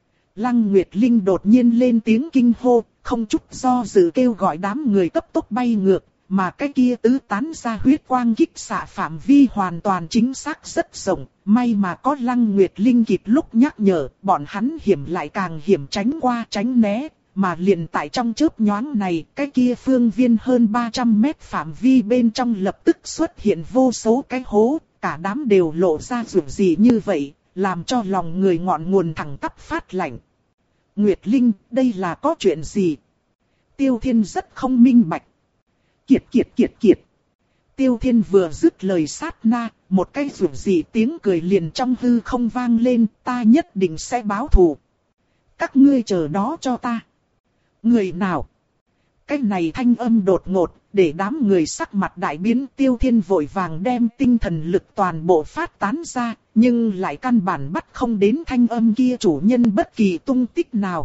Lăng Nguyệt Linh đột nhiên lên tiếng kinh hô, không chút do dự kêu gọi đám người cấp tốc bay ngược, mà cái kia tứ tán ra huyết quang kích xạ phạm vi hoàn toàn chính xác rất rộng, may mà có Lăng Nguyệt Linh kịp lúc nhắc nhở, bọn hắn hiểm lại càng hiểm tránh qua tránh né, mà liền tại trong chớp nhoáng này, cái kia phương viên hơn ba trăm mét phạm vi bên trong lập tức xuất hiện vô số cái hố, cả đám đều lộ ra rủi gì như vậy, làm cho lòng người ngọn nguồn thẳng tắp phát lạnh. Nguyệt Linh, đây là có chuyện gì? Tiêu Thiên rất không minh bạch. Kiệt kiệt kiệt kiệt. Tiêu Thiên vừa dứt lời sát na, một cái rủi dị tiếng cười liền trong hư không vang lên, ta nhất định sẽ báo thù. Các ngươi chờ đó cho ta. Người nào? Cái này thanh âm đột ngột, để đám người sắc mặt đại biến. Tiêu Thiên vội vàng đem tinh thần lực toàn bộ phát tán ra, nhưng lại căn bản bắt không đến thanh âm kia chủ nhân bất kỳ tung tích nào.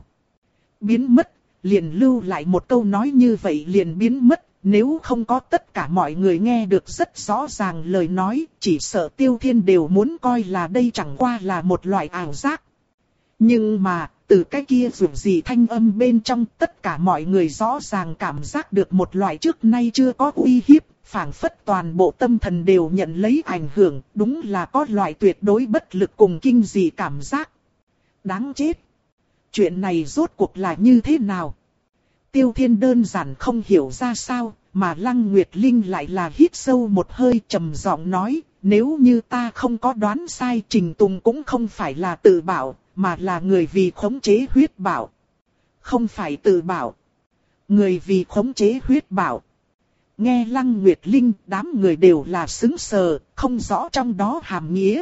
Biến mất, liền lưu lại một câu nói như vậy liền biến mất, nếu không có tất cả mọi người nghe được rất rõ ràng lời nói, chỉ sợ Tiêu Thiên đều muốn coi là đây chẳng qua là một loại ảo giác. Nhưng mà, từ cái kia dù gì thanh âm bên trong tất cả mọi người rõ ràng cảm giác được một loại trước nay chưa có uy hiếp, phảng phất toàn bộ tâm thần đều nhận lấy ảnh hưởng, đúng là có loại tuyệt đối bất lực cùng kinh dị cảm giác. Đáng chết! Chuyện này rốt cuộc là như thế nào? Tiêu Thiên đơn giản không hiểu ra sao, mà Lăng Nguyệt Linh lại là hít sâu một hơi trầm giọng nói, nếu như ta không có đoán sai, Trình Tùng cũng không phải là tự bảo, mà là người vì khống chế huyết bảo. Không phải tự bảo. Người vì khống chế huyết bảo. Nghe Lăng Nguyệt Linh, đám người đều là sững sờ, không rõ trong đó hàm nghĩa.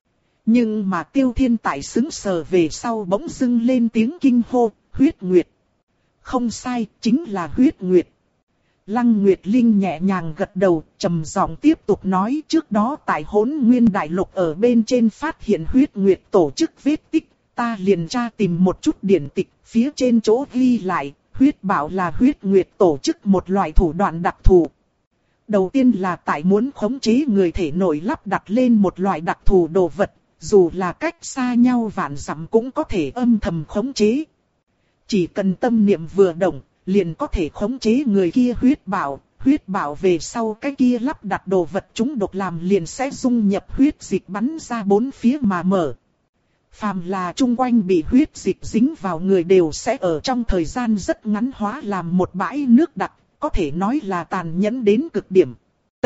Nhưng mà Tiêu Thiên tại sững sờ về sau bỗng dưng lên tiếng kinh hô, huyết nguyệt. Không sai, chính là huyết nguyệt. Lăng Nguyệt Linh nhẹ nhàng gật đầu, trầm giọng tiếp tục nói, trước đó tại Hỗn Nguyên Đại Lục ở bên trên phát hiện huyết nguyệt tổ chức vết tích, ta liền tra tìm một chút điển tịch, phía trên chỗ ghi lại, huyết bảo là huyết nguyệt tổ chức một loại thủ đoạn đặc thù. Đầu tiên là tại muốn khống chế người thể nội lắp đặt lên một loại đặc thù đồ vật, dù là cách xa nhau vạn dặm cũng có thể âm thầm khống chế. Chỉ cần tâm niệm vừa động, liền có thể khống chế người kia huyết bảo, huyết bảo về sau cái kia lắp đặt đồ vật chúng độc làm liền sẽ dung nhập huyết dịch bắn ra bốn phía mà mở. Phàm là chung quanh bị huyết dịch dính vào người đều sẽ ở trong thời gian rất ngắn hóa làm một bãi nước đặc, có thể nói là tàn nhẫn đến cực điểm. T.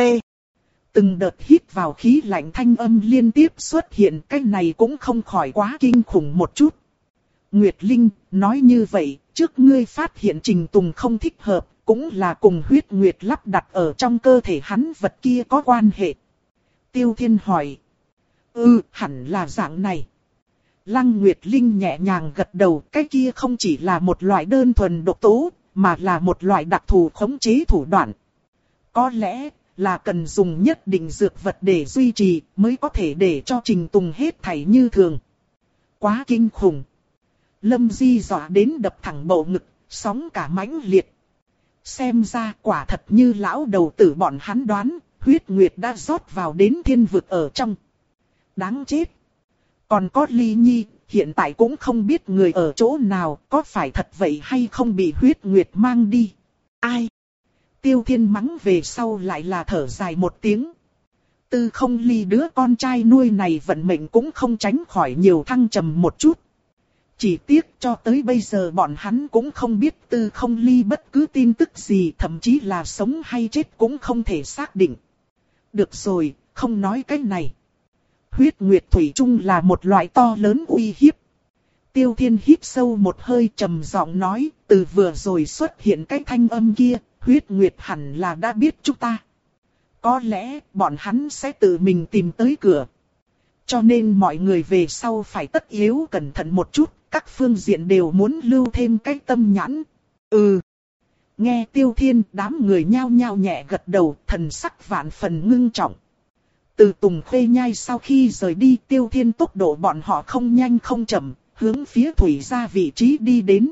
Từng đợt hít vào khí lạnh thanh âm liên tiếp xuất hiện, cái này cũng không khỏi quá kinh khủng một chút. Nguyệt Linh, nói như vậy, trước ngươi phát hiện Trình Tùng không thích hợp, cũng là cùng huyết nguyệt lắp đặt ở trong cơ thể hắn vật kia có quan hệ. Tiêu Thiên hỏi. Ừ, hẳn là dạng này. Lăng Nguyệt Linh nhẹ nhàng gật đầu, cái kia không chỉ là một loại đơn thuần độc tố, mà là một loại đặc thù khống chế thủ đoạn. Có lẽ là cần dùng nhất định dược vật để duy trì, mới có thể để cho Trình Tùng hết thảy như thường. Quá kinh khủng. Lâm Di dọa đến đập thẳng bầu ngực, sóng cả mãnh liệt. Xem ra quả thật như lão đầu tử bọn hắn đoán, huyết nguyệt đã rót vào đến thiên vực ở trong. Đáng chết. Còn có Ly Nhi, hiện tại cũng không biết người ở chỗ nào, có phải thật vậy hay không bị huyết nguyệt mang đi. Ai? Tiêu Thiên mắng về sau lại là thở dài một tiếng. Tư Không Ly đứa con trai nuôi này vận mệnh cũng không tránh khỏi nhiều thăng trầm một chút. Chỉ tiếc cho tới bây giờ bọn hắn cũng không biết Tư Không Ly bất cứ tin tức gì, thậm chí là sống hay chết cũng không thể xác định. Được rồi, không nói cái này. Huyết nguyệt thủy chung là một loại to lớn uy hiếp. Tiêu Thiên hít sâu một hơi trầm giọng nói, từ vừa rồi xuất hiện cái thanh âm kia, huyết nguyệt hẳn là đã biết chúng ta. Có lẽ bọn hắn sẽ tự mình tìm tới cửa. Cho nên mọi người về sau phải tất yếu cẩn thận một chút, các phương diện đều muốn lưu thêm cái tâm nhãn. Ừ. Nghe Tiêu Thiên, đám người nhao nhao nhẹ gật đầu, thần sắc vạn phần ngưng trọng. Từ Tùng Khuê Nhai sau khi rời đi, Tiêu Thiên tốc độ bọn họ không nhanh không chậm, hướng phía thủy gia vị trí đi đến.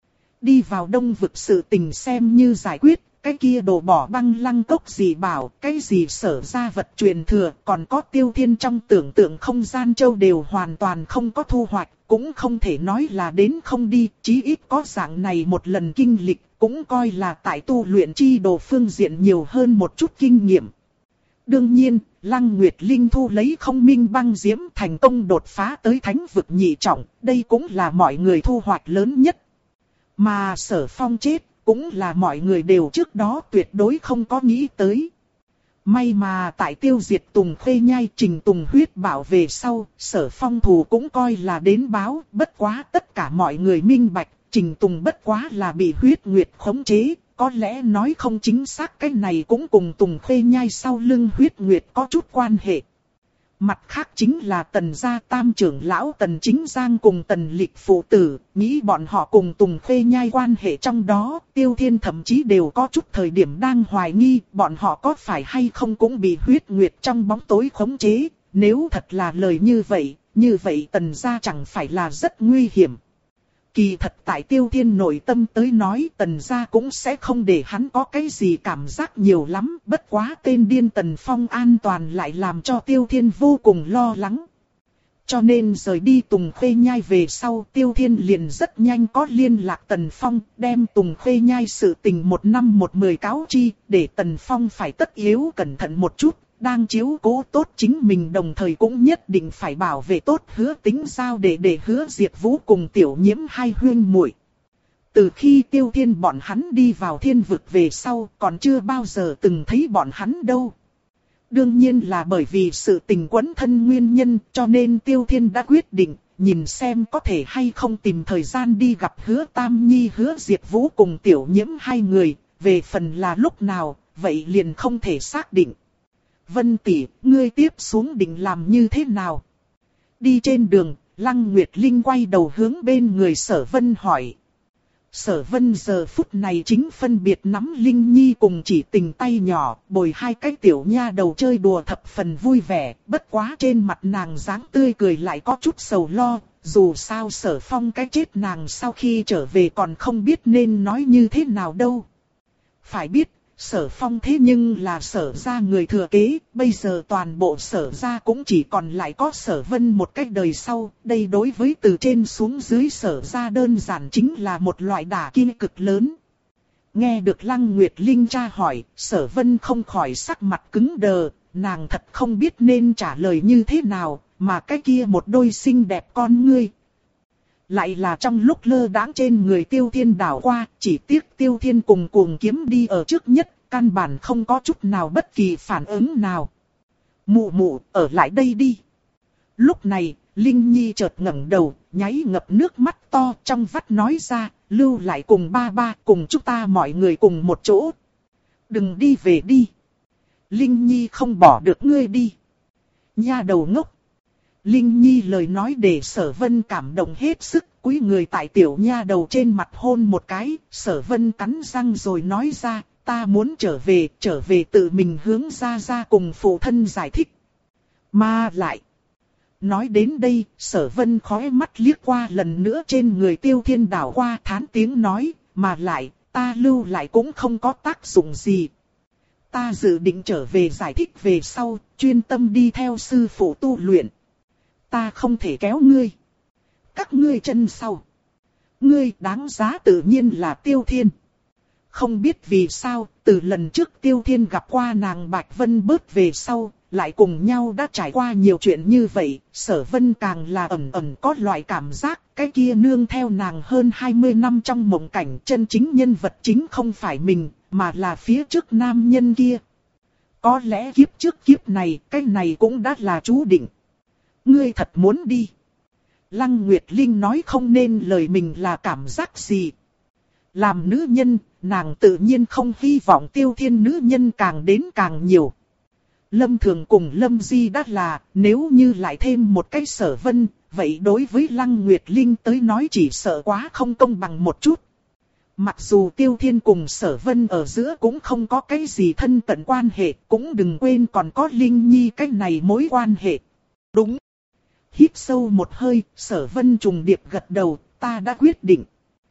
Đi vào đông vực sự tình xem như giải quyết, cái kia đổ bỏ băng lăng cốc gì bảo, cái gì sở ra vật truyền thừa, còn có Tiêu Thiên trong tưởng tượng không gian châu đều hoàn toàn không có thu hoạch, cũng không thể nói là đến không đi, chí ít có dạng này một lần kinh lịch, cũng coi là tại tu luyện chi đồ phương diện nhiều hơn một chút kinh nghiệm. Đương nhiên, Lăng Nguyệt Linh thu lấy không minh băng diễm thành công đột phá tới thánh vực nhị trọng, đây cũng là mọi người thu hoạch lớn nhất. Mà Sở Phong chết, cũng là mọi người đều trước đó tuyệt đối không có nghĩ tới. May mà tại tiêu diệt Tùng Khuê Nhai Trình Tùng huyết bảo về sau, Sở Phong thù cũng coi là đến báo, bất quá tất cả mọi người minh bạch, Trình Tùng bất quá là bị huyết nguyệt khống chế. Có lẽ nói không chính xác, cái này cũng cùng Tùng Khuê Nhai sau lưng huyết nguyệt có chút quan hệ. Mặt khác chính là Tần gia tam trưởng lão Tần Chính Giang cùng Tần Lịch phụ tử, nghĩ bọn họ cùng Tùng Khuê Nhai quan hệ trong đó, Tiêu Thiên thậm chí đều có chút thời điểm đang hoài nghi bọn họ có phải hay không cũng bị huyết nguyệt trong bóng tối khống chế. Nếu thật là lời như vậy, như vậy Tần gia chẳng phải là rất nguy hiểm. Kỳ thật tại Tiêu Thiên nội tâm tới nói, Tần gia cũng sẽ không để hắn có cái gì cảm giác nhiều lắm, bất quá tên điên Tần Phong an toàn lại làm cho Tiêu Thiên vô cùng lo lắng. Cho nên rời đi Tùng Khuê Nhai về sau, Tiêu Thiên liền rất nhanh có liên lạc Tần Phong, đem Tùng Khuê Nhai sự tình một năm một mười cáo chi, để Tần Phong phải tất yếu cẩn thận một chút. Đang chiếu cố tốt chính mình đồng thời cũng nhất định phải bảo vệ tốt Hứa Tính Giao để để Hứa Diệt Vũ cùng Tiểu Nhiễm hai huyên muội. Từ khi Tiêu Thiên bọn hắn đi vào thiên vực về sau còn chưa bao giờ từng thấy bọn hắn đâu. Đương nhiên là bởi vì sự tình quấn thân nguyên nhân cho nên Tiêu Thiên đã quyết định nhìn xem có thể hay không tìm thời gian đi gặp Hứa Tam Nhi Hứa Diệt Vũ cùng Tiểu Nhiễm hai người, về phần là lúc nào, vậy liền không thể xác định. Vân tỷ, ngươi tiếp xuống định làm như thế nào? Đi trên đường, Lăng Nguyệt Linh quay đầu hướng bên người Sở Vân hỏi. Sở Vân giờ phút này chính phân biệt nắm Linh Nhi cùng Chỉ Tình tay nhỏ, bồi hai cái tiểu nha đầu chơi đùa thập phần vui vẻ, bất quá trên mặt nàng dáng tươi cười lại có chút sầu lo, dù sao Sở Phong cái chết nàng sau khi trở về còn không biết nên nói như thế nào đâu. Phải biết, Sở Phong thế nhưng là Sở gia người thừa kế, bây giờ toàn bộ Sở gia cũng chỉ còn lại có Sở Vân một cách đời sau, đây đối với từ trên xuống dưới Sở gia đơn giản chính là một loại đả kích cực lớn. Nghe được Lăng Nguyệt Linh tra hỏi, Sở Vân không khỏi sắc mặt cứng đờ, nàng thật không biết nên trả lời như thế nào, mà cái kia một đôi xinh đẹp con ngươi. Lại là trong lúc lơ đãng trên người Tiêu Thiên đảo qua, chỉ tiếc Tiêu Thiên cùng cuồng kiếm đi ở trước nhất, căn bản không có chút nào bất kỳ phản ứng nào. Mụ mụ, ở lại đây đi. Lúc này, Linh Nhi chợt ngẩng đầu, nháy ngập nước mắt to trong vắt nói ra, lưu lại cùng ba ba, cùng chúng ta mọi người cùng một chỗ. Đừng đi về đi. Linh Nhi không bỏ được ngươi đi. Nha đầu ngốc. Linh Nhi lời nói để Sở Vân cảm động hết sức, cúi người tại tiểu nha đầu trên mặt hôn một cái. Sở Vân cắn răng rồi nói ra, ta muốn trở về, trở về tự mình hướng ra ra cùng phụ thân giải thích. Mà lại. Nói đến đây, Sở Vân khóe mắt liếc qua lần nữa trên người Tiêu Thiên đảo qua, thán tiếng nói, mà lại, ta lưu lại cũng không có tác dụng gì. Ta dự định trở về giải thích về sau, chuyên tâm đi theo sư phụ tu luyện. Ta không thể kéo ngươi. Các ngươi chân sau. Ngươi đáng giá tự nhiên là Tiêu Thiên. Không biết vì sao, từ lần trước Tiêu Thiên gặp qua nàng Bạch Vân bớt về sau, lại cùng nhau đã trải qua nhiều chuyện như vậy, Sở Vân càng là ẩn ẩn có loại cảm giác, cái kia nương theo nàng hơn hai mươi năm trong mộng cảnh, chân chính nhân vật chính không phải mình, mà là phía trước nam nhân kia. Có lẽ kiếp trước kiếp này, cái này cũng đã là chú định. Ngươi thật muốn đi. Lăng Nguyệt Linh nói không nên lời mình là cảm giác gì. Làm nữ nhân, nàng tự nhiên không hy vọng Tiêu Thiên nữ nhân càng đến càng nhiều. Lâm Thường cùng Lâm Di đã là, nếu như lại thêm một cái Sở Vân, vậy đối với Lăng Nguyệt Linh tới nói chỉ sợ quá không công bằng một chút. Mặc dù Tiêu Thiên cùng Sở Vân ở giữa cũng không có cái gì thân cận quan hệ, cũng đừng quên còn có Linh Nhi cái này mối quan hệ. Đúng. Hít sâu một hơi, Sở Vân trùng điệp gật đầu, ta đã quyết định.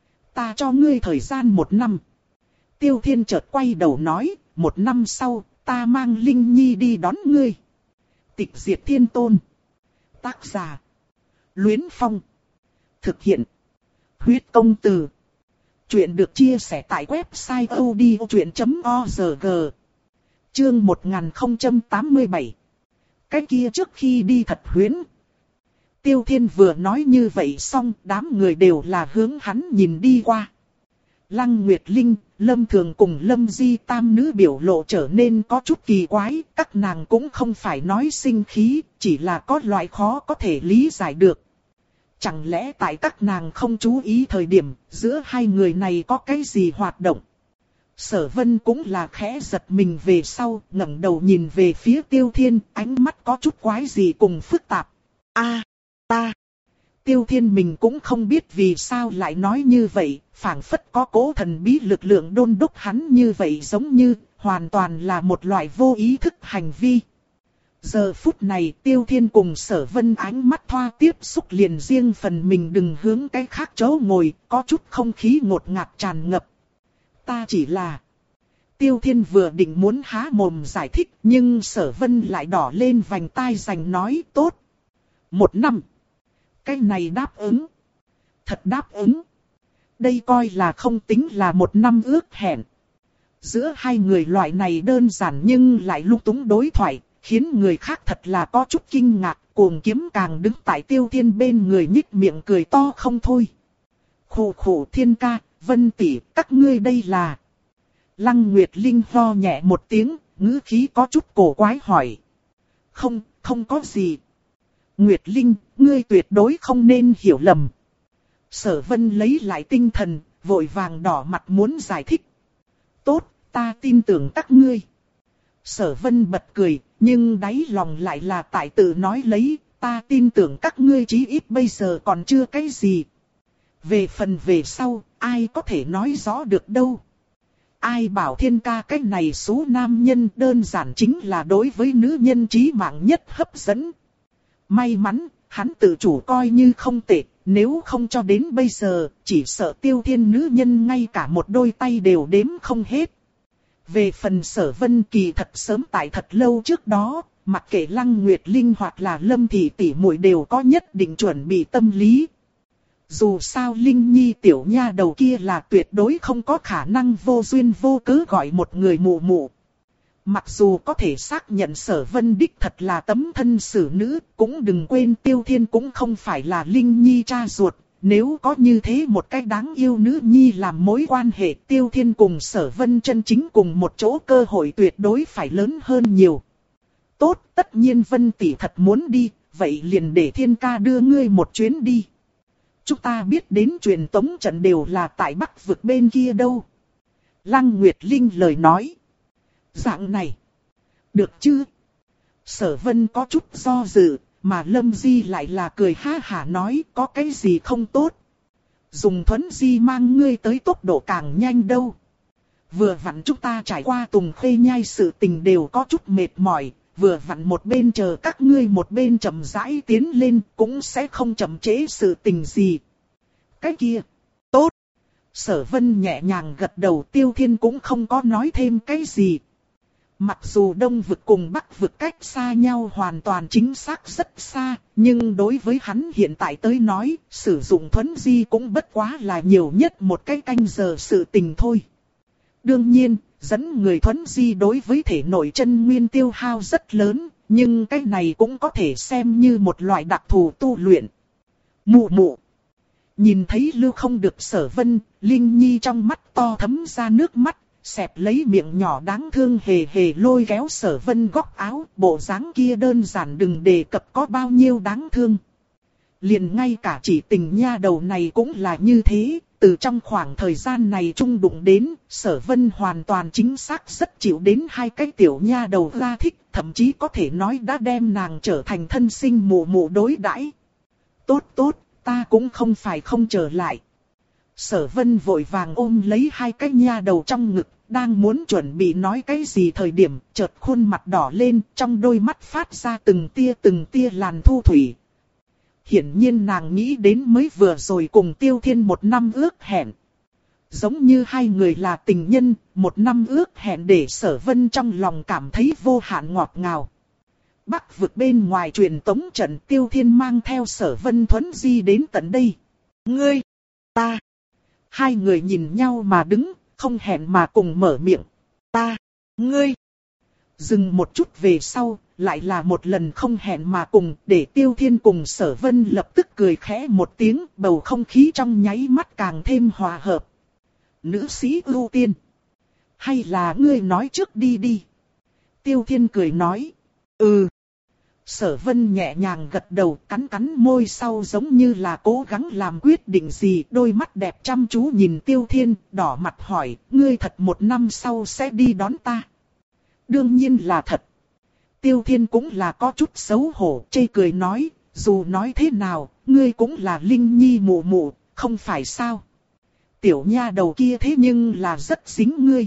Ta cho ngươi thời gian một năm. Tiêu Thiên chợt quay đầu nói, một năm sau, ta mang Linh Nhi đi đón ngươi. Tịch Diệt Thiên Tôn. Tác giả. Luyến Phong. Thực hiện. Huyết Công Từ. Chuyện được chia sẻ tại website odchuyện chấm org. Chương một nghìn không trăm tám mươi bảy. Cái kia trước khi đi thật huyễn. Tiêu Thiên vừa nói như vậy xong, đám người đều là hướng hắn nhìn đi qua. Lăng Nguyệt Linh, Lâm Thường cùng Lâm Di tam nữ biểu lộ trở nên có chút kỳ quái, các nàng cũng không phải nói sinh khí, chỉ là có loại khó có thể lý giải được. Chẳng lẽ tại các nàng không chú ý thời điểm, giữa hai người này có cái gì hoạt động? Sở Vân cũng là khẽ giật mình về sau, ngẩng đầu nhìn về phía Tiêu Thiên, ánh mắt có chút quái gì cùng phức tạp. A, ta. Tiêu Thiên mình cũng không biết vì sao lại nói như vậy, phảng phất có cố thần bí lực lượng đôn đốc hắn như vậy, giống như hoàn toàn là một loại vô ý thức hành vi. Giờ phút này Tiêu Thiên cùng Sở Vân ánh mắt thoa tiếp xúc liền riêng phần mình đừng hướng cái khác chỗ ngồi, có chút không khí ngột ngạt tràn ngập. Ta chỉ là... Tiêu Thiên vừa định muốn há mồm giải thích, nhưng Sở Vân lại đỏ lên vành tai rành nói tốt. Một năm. Cái này đáp ứng. Thật đáp ứng. Đây coi là không tính là một năm ước hẹn. Giữa hai người loại này đơn giản nhưng lại lung túng đối thoại, khiến người khác thật là có chút kinh ngạc. Cuồng Kiếm càng đứng tại Tiêu Thiên bên người nhích miệng cười to không thôi. Khổ khổ Thiên ca, Vân tỷ, các ngươi đây là... Lăng Nguyệt Linh ho nhẹ một tiếng, ngữ khí có chút cổ quái hỏi. Không, không có gì. Nguyệt Linh, ngươi tuyệt đối không nên hiểu lầm. Sở Vân lấy lại tinh thần, vội vàng đỏ mặt muốn giải thích. Tốt, ta tin tưởng các ngươi. Sở Vân bật cười, nhưng đáy lòng lại là tại tự nói lấy, ta tin tưởng các ngươi chí ít bây giờ còn chưa cái gì. Về phần về sau, ai có thể nói rõ được đâu. Ai bảo Thiên ca cái này số nam nhân đơn giản chính là đối với nữ nhân chí mạng nhất hấp dẫn. May mắn, hắn tự chủ coi như không tệ, nếu không cho đến bây giờ, chỉ sợ Tiêu Thiên nữ nhân ngay cả một đôi tay đều đếm không hết. Về phần Sở Vân kỳ thật sớm tại thật lâu trước đó, mặc kệ Lăng Nguyệt Linh hoặc là Lâm Thị tỷ muội đều có nhất định chuẩn bị tâm lý. Dù sao Linh Nhi tiểu nha đầu kia là tuyệt đối không có khả năng vô duyên vô cớ gọi một người mụ mụ. Mặc dù có thể xác nhận Sở Vân đích thật là tấm thân xử nữ, cũng đừng quên Tiêu Thiên cũng không phải là Linh Nhi cha ruột. Nếu có như thế một cái đáng yêu nữ nhi làm mối quan hệ, Tiêu Thiên cùng Sở Vân chân chính cùng một chỗ cơ hội tuyệt đối phải lớn hơn nhiều. Tốt, tất nhiên Vân tỷ thật muốn đi, vậy liền để Thiên ca đưa ngươi một chuyến đi. Chúng ta biết đến truyền tống trận đều là tại Bắc vực bên kia đâu. Lăng Nguyệt Linh lời nói. Dạng này. Được chứ? Sở Vân có chút do dự, mà Lâm Di lại là cười ha hả nói có cái gì không tốt. Dùng thuấn di mang ngươi tới tốc độ càng nhanh đâu. Vừa vặn chúng ta trải qua Tùng Khê Nhai sự tình đều có chút mệt mỏi, vừa vặn một bên chờ các ngươi một bên chậm rãi tiến lên cũng sẽ không chậm trễ sự tình gì. Cái kia, tốt. Sở Vân nhẹ nhàng gật đầu, Tiêu Thiên cũng không có nói thêm cái gì. Mặc dù Đông vực cùng Bắc vực cách xa nhau hoàn toàn chính xác rất xa, nhưng đối với hắn hiện tại tới nói, sử dụng thuấn di cũng bất quá là nhiều nhất một cái canh giờ sự tình thôi. Đương nhiên, dẫn người thuấn di đối với thể nội chân nguyên tiêu hao rất lớn, nhưng cái này cũng có thể xem như một loại đặc thù tu luyện. Mụ mụ. Nhìn thấy Lưu Không được Sở Vân, Linh Nhi trong mắt to thấm ra nước mắt, xẹp lấy miệng nhỏ đáng thương hề hề lôi kéo Sở Vân góc áo, bộ dáng kia đơn giản đừng đề cập có bao nhiêu đáng thương. Liền ngay cả chỉ tình nha đầu này cũng là như thế, từ trong khoảng thời gian này chung đụng đến, Sở Vân hoàn toàn chính xác rất chịu đến hai cái tiểu nha đầu ra thích, thậm chí có thể nói đã đem nàng trở thành thân sinh mụ mụ đối đãi. Tốt tốt, ta cũng không phải không trở lại. Sở Vân vội vàng ôm lấy hai cái nha đầu trong ngực, đang muốn chuẩn bị nói cái gì thời điểm, chợt khuôn mặt đỏ lên, trong đôi mắt phát ra từng tia từng tia làn thu thủy. Hiển nhiên nàng nghĩ đến mới vừa rồi cùng Tiêu Thiên một năm ước hẹn. Giống như hai người là tình nhân, một năm ước hẹn để Sở Vân trong lòng cảm thấy vô hạn ngọt ngào. Bắc vực bên ngoài truyền tống trận, Tiêu Thiên mang theo Sở Vân thuấn di đến tận đây. Ngươi, ta. Hai người nhìn nhau mà đứng, không hẹn mà cùng mở miệng. Ta, ngươi. Dừng một chút về sau, lại là một lần không hẹn mà cùng, để Tiêu Thiên cùng Sở Vân lập tức cười khẽ một tiếng, bầu không khí trong nháy mắt càng thêm hòa hợp. Nữ sĩ ưu tiên. Hay là ngươi nói trước đi đi. Tiêu Thiên cười nói. Ừ. Sở Vân nhẹ nhàng gật đầu, cắn cắn môi sau giống như là cố gắng làm quyết định gì, đôi mắt đẹp chăm chú nhìn Tiêu Thiên, đỏ mặt hỏi, ngươi thật một năm sau sẽ đi đón ta? Đương nhiên là thật. Tiêu Thiên cũng là có chút xấu hổ, chê cười nói, dù nói thế nào, ngươi cũng là Linh Nhi mụ mụ, không phải sao? Tiểu nha đầu kia thế nhưng là rất dính ngươi.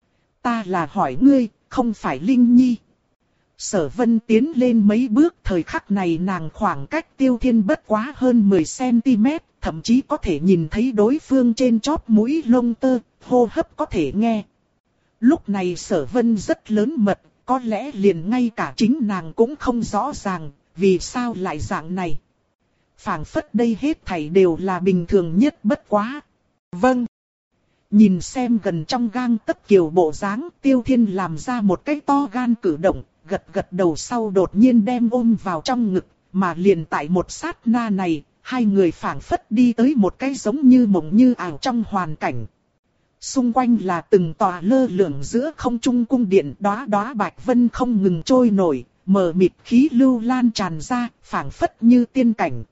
Ta là hỏi ngươi, không phải Linh Nhi. Sở Vân tiến lên mấy bước, thời khắc này nàng khoảng cách Tiêu Thiên bất quá hơn mười xăng-ti-mét, thậm chí có thể nhìn thấy đối phương trên chóp mũi lông tơ, hô hấp có thể nghe. Lúc này Sở Vân rất lớn mật, có lẽ liền ngay cả chính nàng cũng không rõ ràng, vì sao lại dạng này. Phảng phất đây hết thảy đều là bình thường nhất bất quá. Vâng. Nhìn xem gần trong gang tấc kiều bộ dáng, Tiêu Thiên làm ra một cái to gan cử động, gật gật đầu sau đột nhiên đem ôm vào trong ngực, mà liền tại một sát na này, hai người phảng phất đi tới một cái giống như mộng như ảo trong hoàn cảnh. Xung quanh là từng tòa lơ lửng giữa không trung cung điện, đóa đóa bạch vân không ngừng trôi nổi, mờ mịt khí lưu lan tràn ra, phảng phất như tiên cảnh.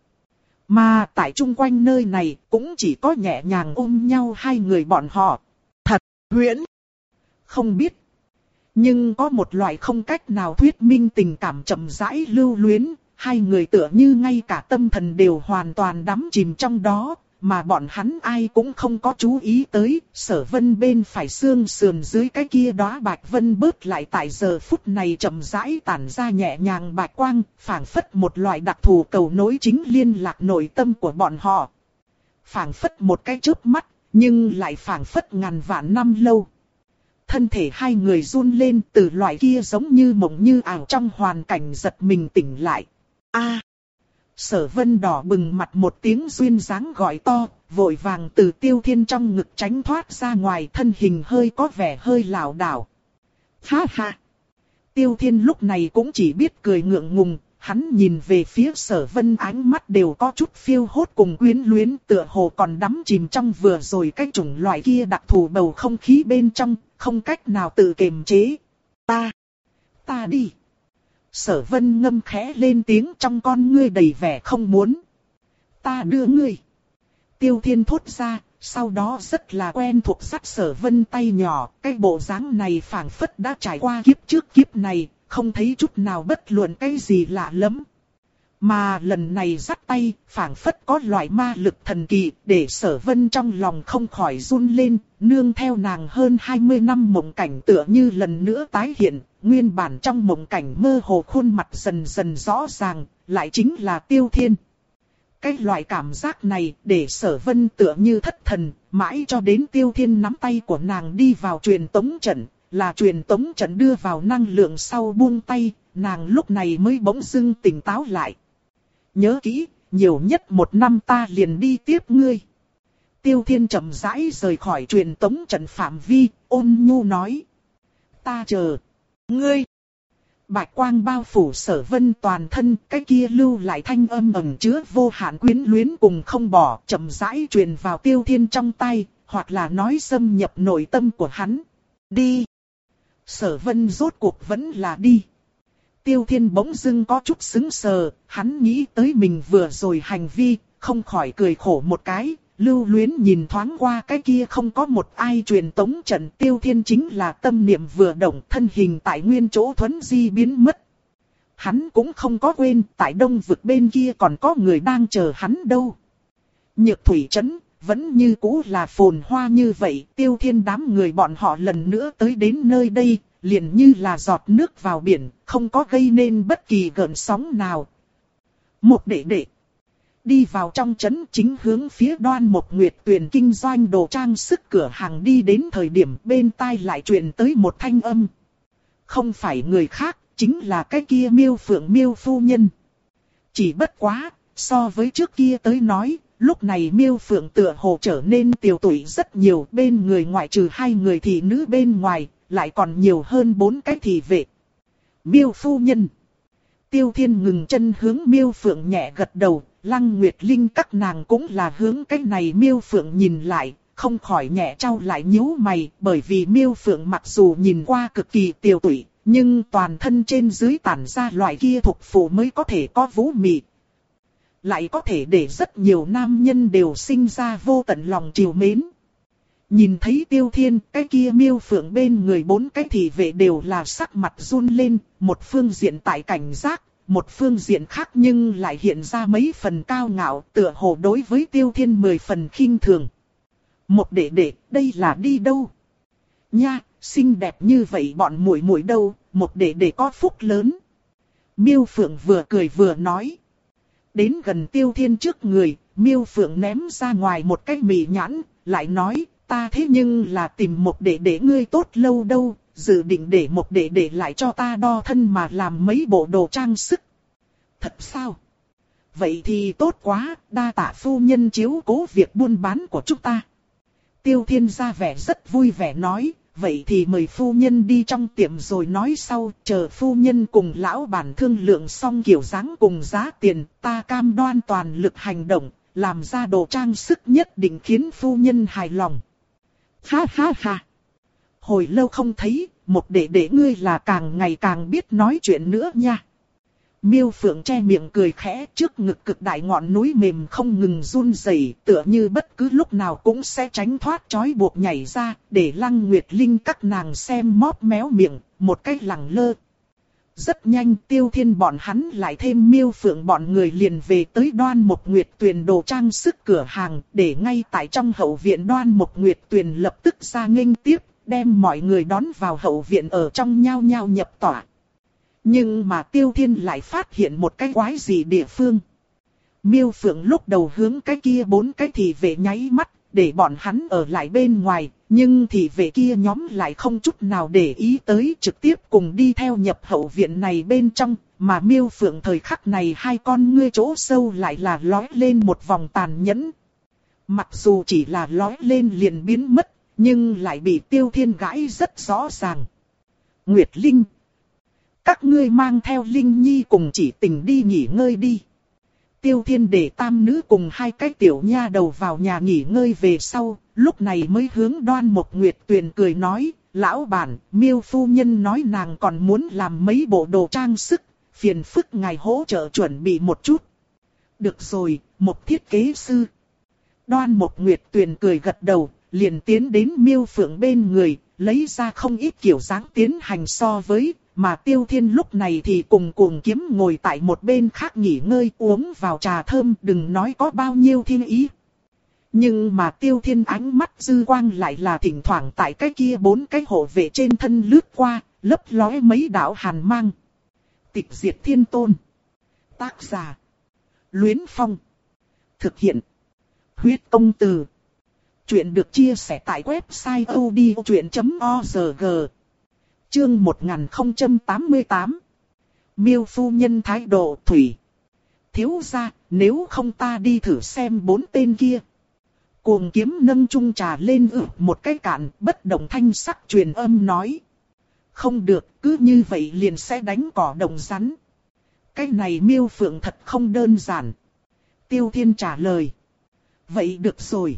Mà tại chung quanh nơi này cũng chỉ có nhẹ nhàng ôm nhau hai người bọn họ. Thật huyễn. Không biết. Nhưng có một loại không cách nào thuyết minh tình cảm chậm rãi lưu luyến, hai người tựa như ngay cả tâm thần đều hoàn toàn đắm chìm trong đó, mà bọn hắn ai cũng không có chú ý tới, Sở Vân bên phải xương sườn dưới cái kia đóa bạch vân bớt lại tại giờ phút này chậm rãi tản ra nhẹ nhàng bạch quang, phảng phất một loại đặc thù cầu nối chính liên lạc nội tâm của bọn họ. Phảng phất một cái chớp mắt, nhưng lại phảng phất ngàn vạn năm lâu. Thân thể hai người run lên, từ loại kia giống như mộng như ảo trong hoàn cảnh giật mình tỉnh lại. A! Sở Vân đỏ bừng mặt một tiếng duyên dáng gọi to, vội vàng từ Tiêu Thiên trong ngực tránh thoát ra ngoài, thân hình hơi có vẻ hơi lảo đảo. Ha ha! Tiêu Thiên lúc này cũng chỉ biết cười ngượng ngùng, hắn nhìn về phía Sở Vân ánh mắt đều có chút phiêu hốt cùng quyến luyến, tựa hồ còn đắm chìm trong vừa rồi cái chủng loại kia đặc thù bầu không khí bên trong, không cách nào tự kiềm chế. Ta! Ta đi! Sở Vân ngâm khẽ lên tiếng, trong con ngươi đầy vẻ không muốn. Ta đưa ngươi. Tiêu Thiên thốt ra, sau đó rất là quen thuộc dắt Sở Vân tay nhỏ, cái bộ dáng này phảng phất đã trải qua kiếp trước kiếp này, không thấy chút nào bất luận cái gì lạ lắm. Mà lần này dắt tay, phảng phất có loại ma lực thần kỳ, để Sở Vân trong lòng không khỏi run lên, nương theo nàng hơn hai mươi năm mộng cảnh tựa như lần nữa tái hiện, nguyên bản trong mộng cảnh mơ hồ khuôn mặt dần dần rõ ràng, lại chính là Tiêu Thiên. Cái loại cảm giác này để Sở Vân tựa như thất thần, mãi cho đến Tiêu Thiên nắm tay của nàng đi vào truyền tống trận, là truyền tống trận đưa vào năng lượng sau buông tay, nàng lúc này mới bỗng dưng tỉnh táo lại. Nhớ kỹ, nhiều nhất một năm ta liền đi tiếp ngươi. Tiêu Thiên chậm rãi rời khỏi truyền tống trận phạm vi, ôn nhu nói. Ta chờ ngươi. Bạch quang bao phủ Sở Vân toàn thân, cái kia lưu lại thanh âm ẩn chứa vô hạn quyến luyến cùng không bỏ, chậm rãi truyền vào Tiêu Thiên trong tay, hoặc là nói xâm nhập nội tâm của hắn. Đi. Sở Vân rốt cuộc vẫn là đi. Tiêu Thiên bỗng dưng có chút sững sờ, hắn nghĩ tới mình vừa rồi hành vi, không khỏi cười khổ một cái, lưu luyến nhìn thoáng qua cái kia không có một ai truyền tống trận. Tiêu Thiên chính là tâm niệm vừa động, thân hình tại nguyên chỗ thuấn di biến mất. Hắn cũng không có quên, tại đông vực bên kia còn có người đang chờ hắn đâu. Nhược thủy trấn vẫn như cũ là phồn hoa như vậy, Tiêu Thiên đám người bọn họ lần nữa tới đến nơi đây, liền như là giọt nước vào biển, không có gây nên bất kỳ gợn sóng nào. Một đệ đệ đi vào trong trấn, chính hướng phía Đoan Mộc Nguyệt Tuyền kinh doanh đồ trang sức cửa hàng đi đến thời điểm bên tai lại truyền tới một thanh âm. Không phải người khác, chính là cái kia Miêu Phượng Miêu phu nhân. Chỉ bất quá, so với trước kia tới nói, lúc này Miêu Phượng tựa hồ trở nên tiều tụy rất nhiều, bên người ngoại trừ hai người thị nữ bên ngoài, lại còn nhiều hơn bốn cái thị vệ. Miêu phu nhân. Tiêu Thiên ngừng chân hướng Miêu Phượng nhẹ gật đầu, Lăng Nguyệt Linh các nàng cũng là hướng cái này Miêu Phượng nhìn lại, không khỏi nhẹ trao lại nhíu mày, bởi vì Miêu Phượng mặc dù nhìn qua cực kỳ tiều tụy, nhưng toàn thân trên dưới tản ra loại kia thuộc phụ mới có thể có vũ mị. Lại có thể để rất nhiều nam nhân đều sinh ra vô tận lòng trìu mến. Nhìn thấy Tiêu Thiên, cái kia Miêu Phượng bên người bốn cái thị vệ đều là sắc mặt run lên, một phương diện tại cảnh giác, một phương diện khác nhưng lại hiện ra mấy phần cao ngạo, tựa hồ đối với Tiêu Thiên mười phần khinh thường. Một đệ đệ, đây là đi đâu? Nha, xinh đẹp như vậy bọn muội muội đâu, một đệ đệ có phúc lớn. Miêu Phượng vừa cười vừa nói. Đến gần Tiêu Thiên trước người, Miêu Phượng ném ra ngoài một cái mì nhãn, lại nói, ta thế nhưng là tìm một đệ đệ ngươi tốt lâu đâu, dự định để một đệ đệ lại cho ta đo thân mà làm mấy bộ đồ trang sức. Thật sao? Vậy thì tốt quá, đa tạ phu nhân chiếu cố việc buôn bán của chúng ta. Tiêu Thiên ra vẻ rất vui vẻ nói, vậy thì mời phu nhân đi trong tiệm rồi nói sau, chờ phu nhân cùng lão bản thương lượng xong kiểu dáng cùng giá tiền, ta cam đoan toàn lực hành động, làm ra đồ trang sức nhất định khiến phu nhân hài lòng. Ha ha ha! Hồi lâu không thấy, một đệ đệ ngươi là càng ngày càng biết nói chuyện nữa nha. Miêu Phượng che miệng cười khẽ, trước ngực cực đại ngọn núi mềm không ngừng run rẩy, tựa như bất cứ lúc nào cũng sẽ tránh thoát trói buộc nhảy ra, để Lăng Nguyệt Linh các nàng xem móp méo miệng, một cách lẳng lơ. Rất nhanh Tiêu Thiên bọn hắn lại thêm Miêu Phượng bọn người liền về tới Đoan Mộc Nguyệt Tuyền đồ trang sức cửa hàng, để ngay tại trong hậu viện Đoan Mộc Nguyệt Tuyền lập tức ra nghênh tiếp, đem mọi người đón vào hậu viện ở trong nhao nhao nhập tỏa. Nhưng mà Tiêu Thiên lại phát hiện một cái quái gì địa phương. Miêu Phượng lúc đầu hướng cái kia bốn cái thị vệ nháy mắt, để bọn hắn ở lại bên ngoài, nhưng thị vệ kia nhóm lại không chút nào để ý tới, trực tiếp cùng đi theo nhập hậu viện này bên trong, mà Miêu Phượng thời khắc này hai con ngươi chỗ sâu lại là lói lên một vòng tàn nhẫn. Mặc dù chỉ là lói lên liền biến mất, nhưng lại bị Tiêu Thiên gãi rất rõ ràng. Nguyệt Linh, các ngươi mang theo Linh Nhi cùng chỉ tình đi nghỉ ngơi đi. Tiêu Thiên để tam nữ cùng hai cái tiểu nha đầu vào nhà nghỉ ngơi về sau, lúc này mới hướng Đoan Mộc Nguyệt Tuyền cười nói, lão bản, Miêu phu nhân nói nàng còn muốn làm mấy bộ đồ trang sức, phiền phức ngài hỗ trợ chuẩn bị một chút. Được rồi, một thiết kế sư. Đoan Mộc Nguyệt Tuyền cười gật đầu, liền tiến đến Miêu Phượng bên người, lấy ra không ít kiểu dáng tiến hành so với, mà Tiêu Thiên lúc này thì cùng Cuồng Kiếm ngồi tại một bên khác nghỉ ngơi uống vào trà thơm, đừng nói có bao nhiêu thiên ý. Nhưng mà Tiêu Thiên ánh mắt dư quang lại là thỉnh thoảng tại cái kia bốn cái hộ vệ trên thân lướt qua, lấp lóe mấy đạo hàn mang. Tịch Diệt Thiên Tôn. Tác giả: Luyến Phong. Thực hiện: Huyết Công Từ. Chuyện được chia sẻ tại website odchuyện chấm org. Chương một nghìn không trăm tám mươi tám. Miêu phu nhân thái độ thủy. Thiếu gia, nếu không ta đi thử xem bốn tên kia. Cuồng Kiếm nâng chung trà lên ự một cái cạn, bất động thanh sắc truyền âm nói. Không được, cứ như vậy liền sẽ đánh cỏ đồng rắn. Cái này Miêu Phượng thật không đơn giản. Tiêu Thiên trả lời. Vậy được rồi.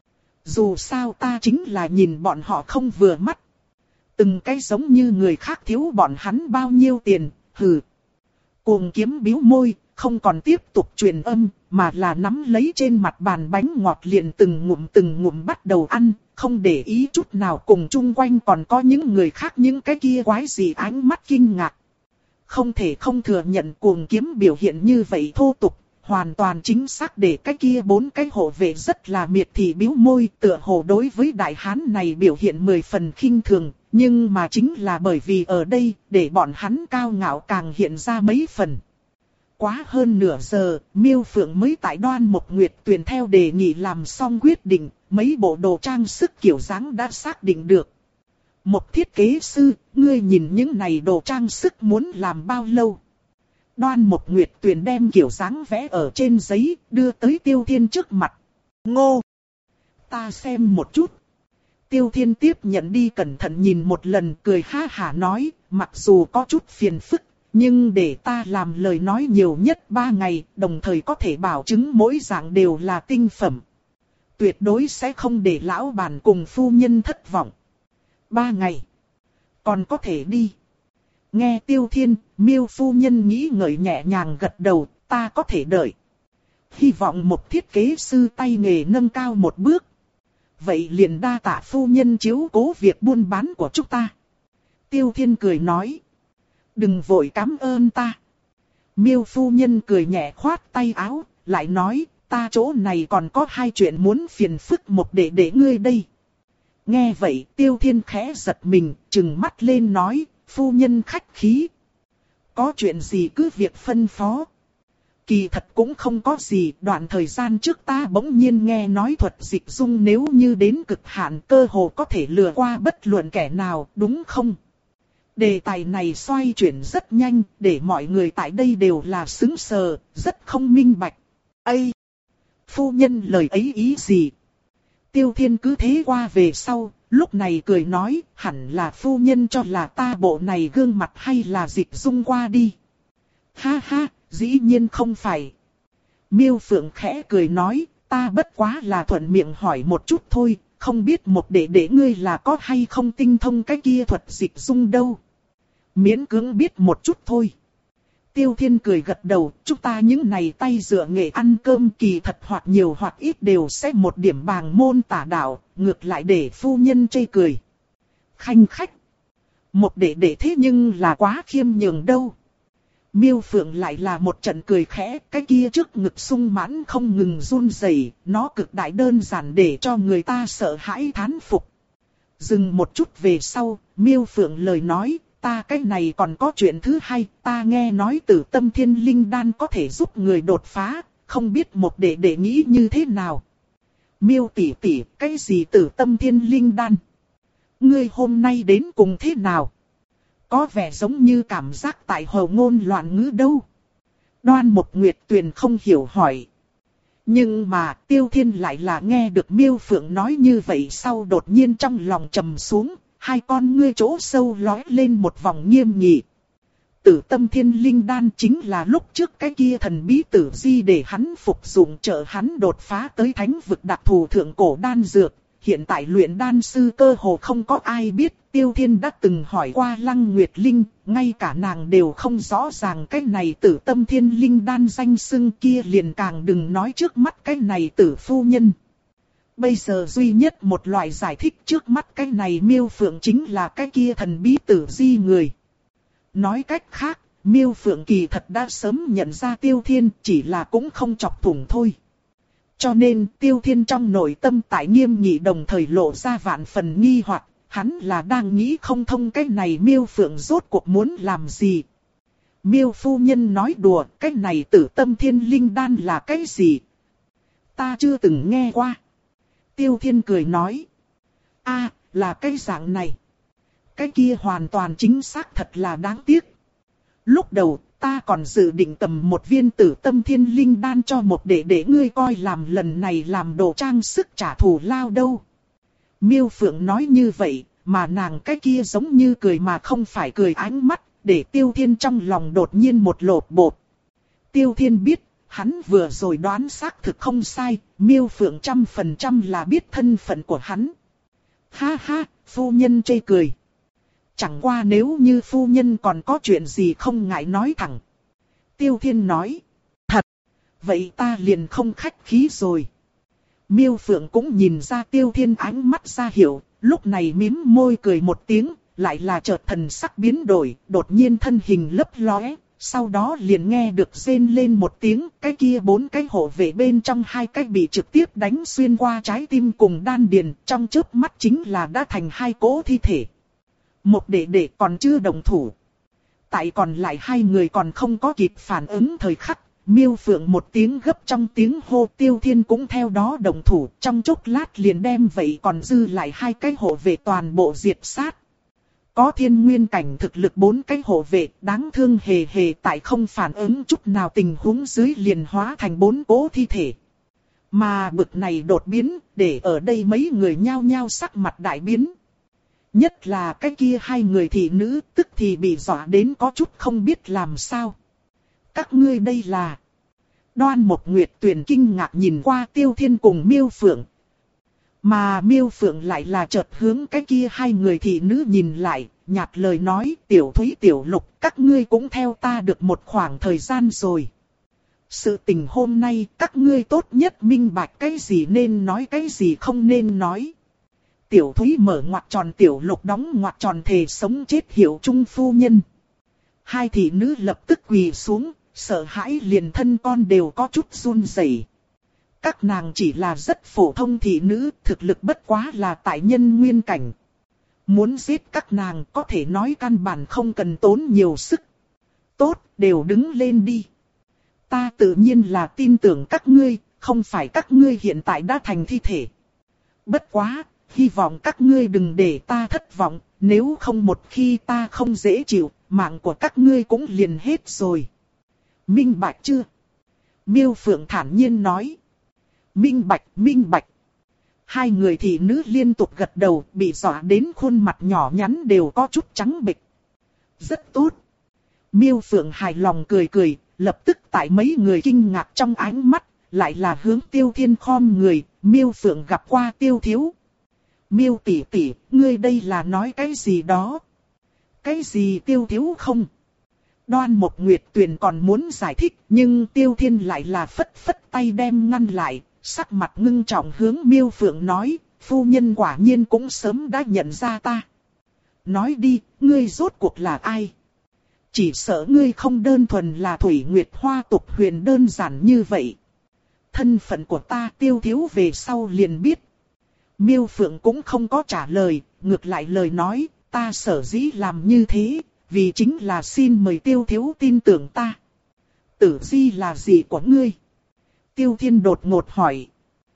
Dù sao ta chính là nhìn bọn họ không vừa mắt. Từng cái giống như người khác thiếu bọn hắn bao nhiêu tiền, hừ. Cuồng Kiếm bĩu môi, không còn tiếp tục truyền âm, mà là nắm lấy trên mặt bàn bánh ngọt liền từng ngụm từng ngụm bắt đầu ăn, không để ý chút nào cùng chung quanh còn có những người khác những cái kia quái gì ánh mắt kinh ngạc. Không thể không thừa nhận Cuồng Kiếm biểu hiện như vậy thô tục, hoàn toàn chính xác để cái kia bốn cái hộ vệ rất là miệt thị bĩu môi, tựa hồ đối với đại hán này biểu hiện mười phần khinh thường, nhưng mà chính là bởi vì ở đây, để bọn hắn cao ngạo càng hiện ra mấy phần. Quá hơn nửa giờ, Miêu Phượng mới tại Đoan Mộc Nguyệt Tuyền theo đề nghị làm xong quyết định, mấy bộ đồ trang sức kiểu dáng đã xác định được. Một thiết kế sư, ngươi nhìn những này đồ trang sức muốn làm bao lâu? Đoan Mộc Nguyệt Tuyền đem kiểu dáng vẽ ở trên giấy, đưa tới Tiêu Thiên trước mặt. Ngô! Ta xem một chút. Tiêu Thiên tiếp nhận đi cẩn thận nhìn một lần, cười ha hả nói, mặc dù có chút phiền phức, nhưng để ta làm lời nói nhiều nhất ba ngày, đồng thời có thể bảo chứng mỗi dạng đều là tinh phẩm. Tuyệt đối sẽ không để lão bản cùng phu nhân thất vọng. Ba ngày. Còn có thể đi. Nghe Tiêu Thiên, Miêu phu nhân nghĩ ngợi nhẹ nhàng gật đầu, ta có thể đợi. Hy vọng một thiết kế sư tay nghề nâng cao một bước. Vậy liền đa tạ phu nhân chiếu cố việc buôn bán của chúng ta. Tiêu Thiên cười nói. Đừng vội cảm ơn ta. Miêu phu nhân cười nhẹ khoát tay áo, lại nói, ta chỗ này còn có hai chuyện muốn phiền phức một để để ngươi đây. Nghe vậy, Tiêu Thiên khẽ giật mình, trừng mắt lên nói, phu nhân khách khí. Có chuyện gì cứ việc phân phó. Kỳ thật cũng không có gì, đoạn thời gian trước ta bỗng nhiên nghe nói thuật dịch dung nếu như đến cực hạn cơ hồ có thể lừa qua bất luận kẻ nào, đúng không? Đề tài này xoay chuyển rất nhanh, để mọi người tại đây đều là sững sờ, rất không minh bạch. Ây! Phu nhân lời ấy ý gì? Tiêu Thiên cứ thế qua về sau, lúc này cười nói, hẳn là phu nhân cho là ta bộ này gương mặt hay là dịch dung qua đi. Ha ha, dĩ nhiên không phải. Miêu Phượng khẽ cười nói, ta bất quá là thuận miệng hỏi một chút thôi, không biết một đệ đệ ngươi là có hay không tinh thông cái kia thuật dịch dung đâu. Miễn cưỡng biết một chút thôi. Tiêu Thiên cười gật đầu, chúng ta những này tay dựa nghệ ăn cơm kỳ thật hoặc nhiều hoặc ít đều sẽ một điểm bàng môn tả đạo, ngược lại để phu nhân chê cười. Khanh khách. Một đệ đệ thế nhưng là quá khiêm nhường đâu. Miêu Phượng lại là một trận cười khẽ, cái kia trước ngực sung mãn không ngừng run rẩy, nó cực đại đơn giản để cho người ta sợ hãi thán phục. Dừng một chút về sau, Miêu Phượng lời nói, ta cái này còn có chuyện thứ hai, ta nghe nói Tử Tâm Thiên Linh Đan có thể giúp người đột phá, không biết một đệ đệ nghĩ như thế nào. Miêu tỷ tỷ, cái gì Tử Tâm Thiên Linh Đan? Ngươi hôm nay đến cùng thế nào? Có vẻ giống như cảm giác tại hồ ngôn loạn ngữ đâu. Đoan Mộc Nguyệt Tuyền không hiểu hỏi. Nhưng mà Tiêu Thiên lại là nghe được Miêu Phượng nói như vậy sau đột nhiên trong lòng trầm xuống, hai con ngươi chỗ sâu lóe lên một vòng nghiêm nghị. Tử Tâm Thiên Linh Đan chính là lúc trước cái kia thần bí tử di để hắn phục dụng trợ hắn đột phá tới thánh vực đặc thù thượng cổ đan dược. Hiện tại luyện đan sư cơ hồ không có ai biết, Tiêu Thiên đã từng hỏi qua Lăng Nguyệt Linh, ngay cả nàng đều không rõ ràng cái này Tử Tâm Thiên Linh Đan danh xưng kia liền càng đừng nói trước mắt cái này tử phu nhân. Bây giờ duy nhất một loại giải thích trước mắt cái này Miêu Phượng chính là cái kia thần bí Tử Di người. Nói cách khác, Miêu Phượng kỳ thật đã sớm nhận ra Tiêu Thiên, chỉ là cũng không chọc thủng thôi. Cho nên Tiêu Thiên trong nội tâm tại Nghiêm Nhị đồng thời lộ ra vạn phần nghi hoặc, hắn là đang nghĩ không thông cái này Miêu Phượng rốt cuộc muốn làm gì. Miêu phu nhân nói đùa, cái này Tử Tâm Thiên Linh Đan là cái gì? Ta chưa từng nghe qua. Tiêu Thiên cười nói. A, là cái dạng này. Cái kia hoàn toàn chính xác thật là đáng tiếc. Lúc đầu, ta còn dự định cầm một viên Tử Tâm Thiên Linh Đan cho một đệ để ngươi coi làm lần này làm đồ trang sức trả thù lao đâu. Miêu Phượng nói như vậy, mà nàng cái kia giống như cười mà không phải cười ánh mắt, để Tiêu Thiên trong lòng đột nhiên một lột bột. Tiêu Thiên biết, hắn vừa rồi đoán xác thực không sai, Miêu Phượng trăm phần trăm là biết thân phận của hắn. Ha ha, phu nhân chê cười. Chẳng qua nếu như phu nhân còn có chuyện gì không ngại nói thẳng. Tiêu Thiên nói. Thật, vậy ta liền không khách khí rồi. Miêu Phượng cũng nhìn ra Tiêu Thiên ánh mắt ra hiểu, lúc này mím môi cười một tiếng, lại là chợt thần sắc biến đổi, đột nhiên thân hình lấp lóe, sau đó liền nghe được rên lên một tiếng, cái kia bốn cái hộ vệ bên trong hai cái bị trực tiếp đánh xuyên qua trái tim cùng đan điền, trong chớp mắt chính là đã thành hai cỗ thi thể. Một đệ đệ còn chưa đồng thủ. Tại còn lại hai người còn không có kịp phản ứng thời khắc, Miêu Phượng một tiếng gấp trong tiếng hô, Tiêu Thiên cũng theo đó đồng thủ, trong chốc lát liền đem vậy còn dư lại hai cái hộ vệ toàn bộ diệt sát. Có thiên nguyên cảnh thực lực bốn cái hộ vệ đáng thương hề hề tại không phản ứng chút nào tình huống dưới liền hóa thành bốn cỗ thi thể. Mà bực này đột biến, để ở đây mấy người nhao nhao sắc mặt đại biến. Nhất là cái kia hai người thị nữ tức thì bị dọa đến có chút không biết làm sao. Các ngươi đây là... Đoan Mộc Nguyệt Tuyền kinh ngạc nhìn qua Tiêu Thiên cùng Miêu Phượng. Mà Miêu Phượng lại là chợt hướng cái kia hai người thị nữ nhìn lại, nhạt lời nói, Tiểu Thúy Tiểu Lục, các ngươi cũng theo ta được một khoảng thời gian rồi. Sự tình hôm nay các ngươi tốt nhất minh bạch cái gì nên nói cái gì không nên nói. Tiểu Thúy mở ngoặc tròn, Tiểu Lục đóng ngoặc tròn, thề sống chết hiệu chung phu nhân. Hai thị nữ lập tức quỳ xuống, sợ hãi liền thân con đều có chút run rẩy. Các nàng chỉ là rất phổ thông thị nữ, thực lực bất quá là tại nhân nguyên cảnh. Muốn giết các nàng có thể nói căn bản không cần tốn nhiều sức. Tốt, đều đứng lên đi. Ta tự nhiên là tin tưởng các ngươi, không phải các ngươi hiện tại đã thành thi thể. Bất quá, hy vọng các ngươi đừng để ta thất vọng, nếu không một khi ta không dễ chịu, mạng của các ngươi cũng liền hết rồi. Minh bạch chưa? Miêu Phượng thản nhiên nói. Minh bạch, minh bạch. Hai người thị nữ liên tục gật đầu, bị dọa đến khuôn mặt nhỏ nhắn đều có chút trắng bệch. Rất tốt. Miêu Phượng hài lòng cười cười, lập tức tại mấy người kinh ngạc trong ánh mắt, lại là hướng Tiêu Thiên khom người, Miêu Phượng gặp qua Tiêu thiếu. Miêu tỷ tỷ, ngươi đây là nói cái gì đó? Cái gì Tiêu thiếu không? Đoan Mộc Nguyệt Tuyền còn muốn giải thích, nhưng Tiêu Thiên lại là phất phất tay đem ngăn lại, sắc mặt ngưng trọng hướng Miêu Phượng nói, phu nhân quả nhiên cũng sớm đã nhận ra ta. Nói đi, ngươi rốt cuộc là ai? Chỉ sợ ngươi không đơn thuần là Thủy Nguyệt Hoa tục huyền đơn giản như vậy. Thân phận của ta Tiêu thiếu về sau liền biết. Miêu Phượng cũng không có trả lời, ngược lại lời nói, ta sở dĩ làm như thế, vì chính là xin mời Tiêu thiếu tin tưởng ta. Tử Di là gì của ngươi? Tiêu Thiên đột ngột hỏi.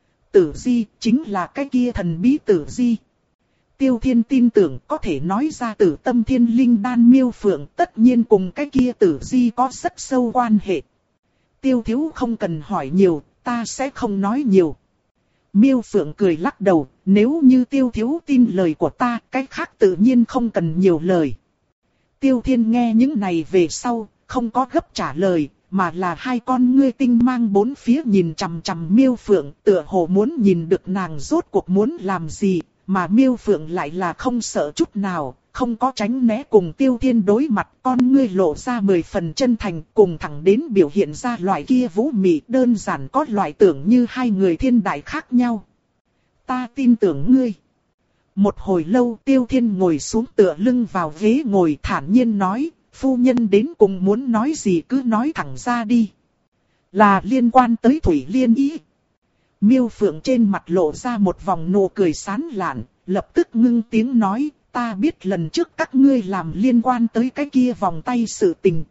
Tử Di chính là cái kia thần bí Tử Di. Tiêu Thiên tin tưởng có thể nói ra Tử Tâm Thiên Linh Đan Miêu Phượng tất nhiên cùng cái kia Tử Di có rất sâu quan hệ. Tiêu thiếu không cần hỏi nhiều, ta sẽ không nói nhiều. Miêu Phượng cười lắc đầu, nếu như Tiêu thiếu tin lời của ta, cái khác tự nhiên không cần nhiều lời. Tiêu Thiên nghe những này về sau, không có gấp trả lời, mà là hai con ngươi tinh mang bốn phía nhìn chằm chằm Miêu Phượng, tựa hồ muốn nhìn được nàng rốt cuộc muốn làm gì, mà Miêu Phượng lại là không sợ chút nào, không có tránh né cùng Tiêu Thiên đối mặt, con ngươi lộ ra mười phần chân thành, cùng thẳng đến biểu hiện ra loại kia vũ mị, đơn giản có loại tưởng như hai người thiên đại khác nhau. ta tin tưởng ngươi. Một hồi lâu Tiêu Thiên ngồi xuống tựa lưng vào ghế ngồi thản nhiên nói, phu nhân đến cùng muốn nói gì cứ nói thẳng ra đi. Là liên quan tới Thủy Liên Y. Miêu Phượng trên mặt lộ ra một vòng nụ cười sán lạn, lập tức ngưng tiếng nói, ta biết lần trước các ngươi làm liên quan tới cái kia vòng tay sự tình.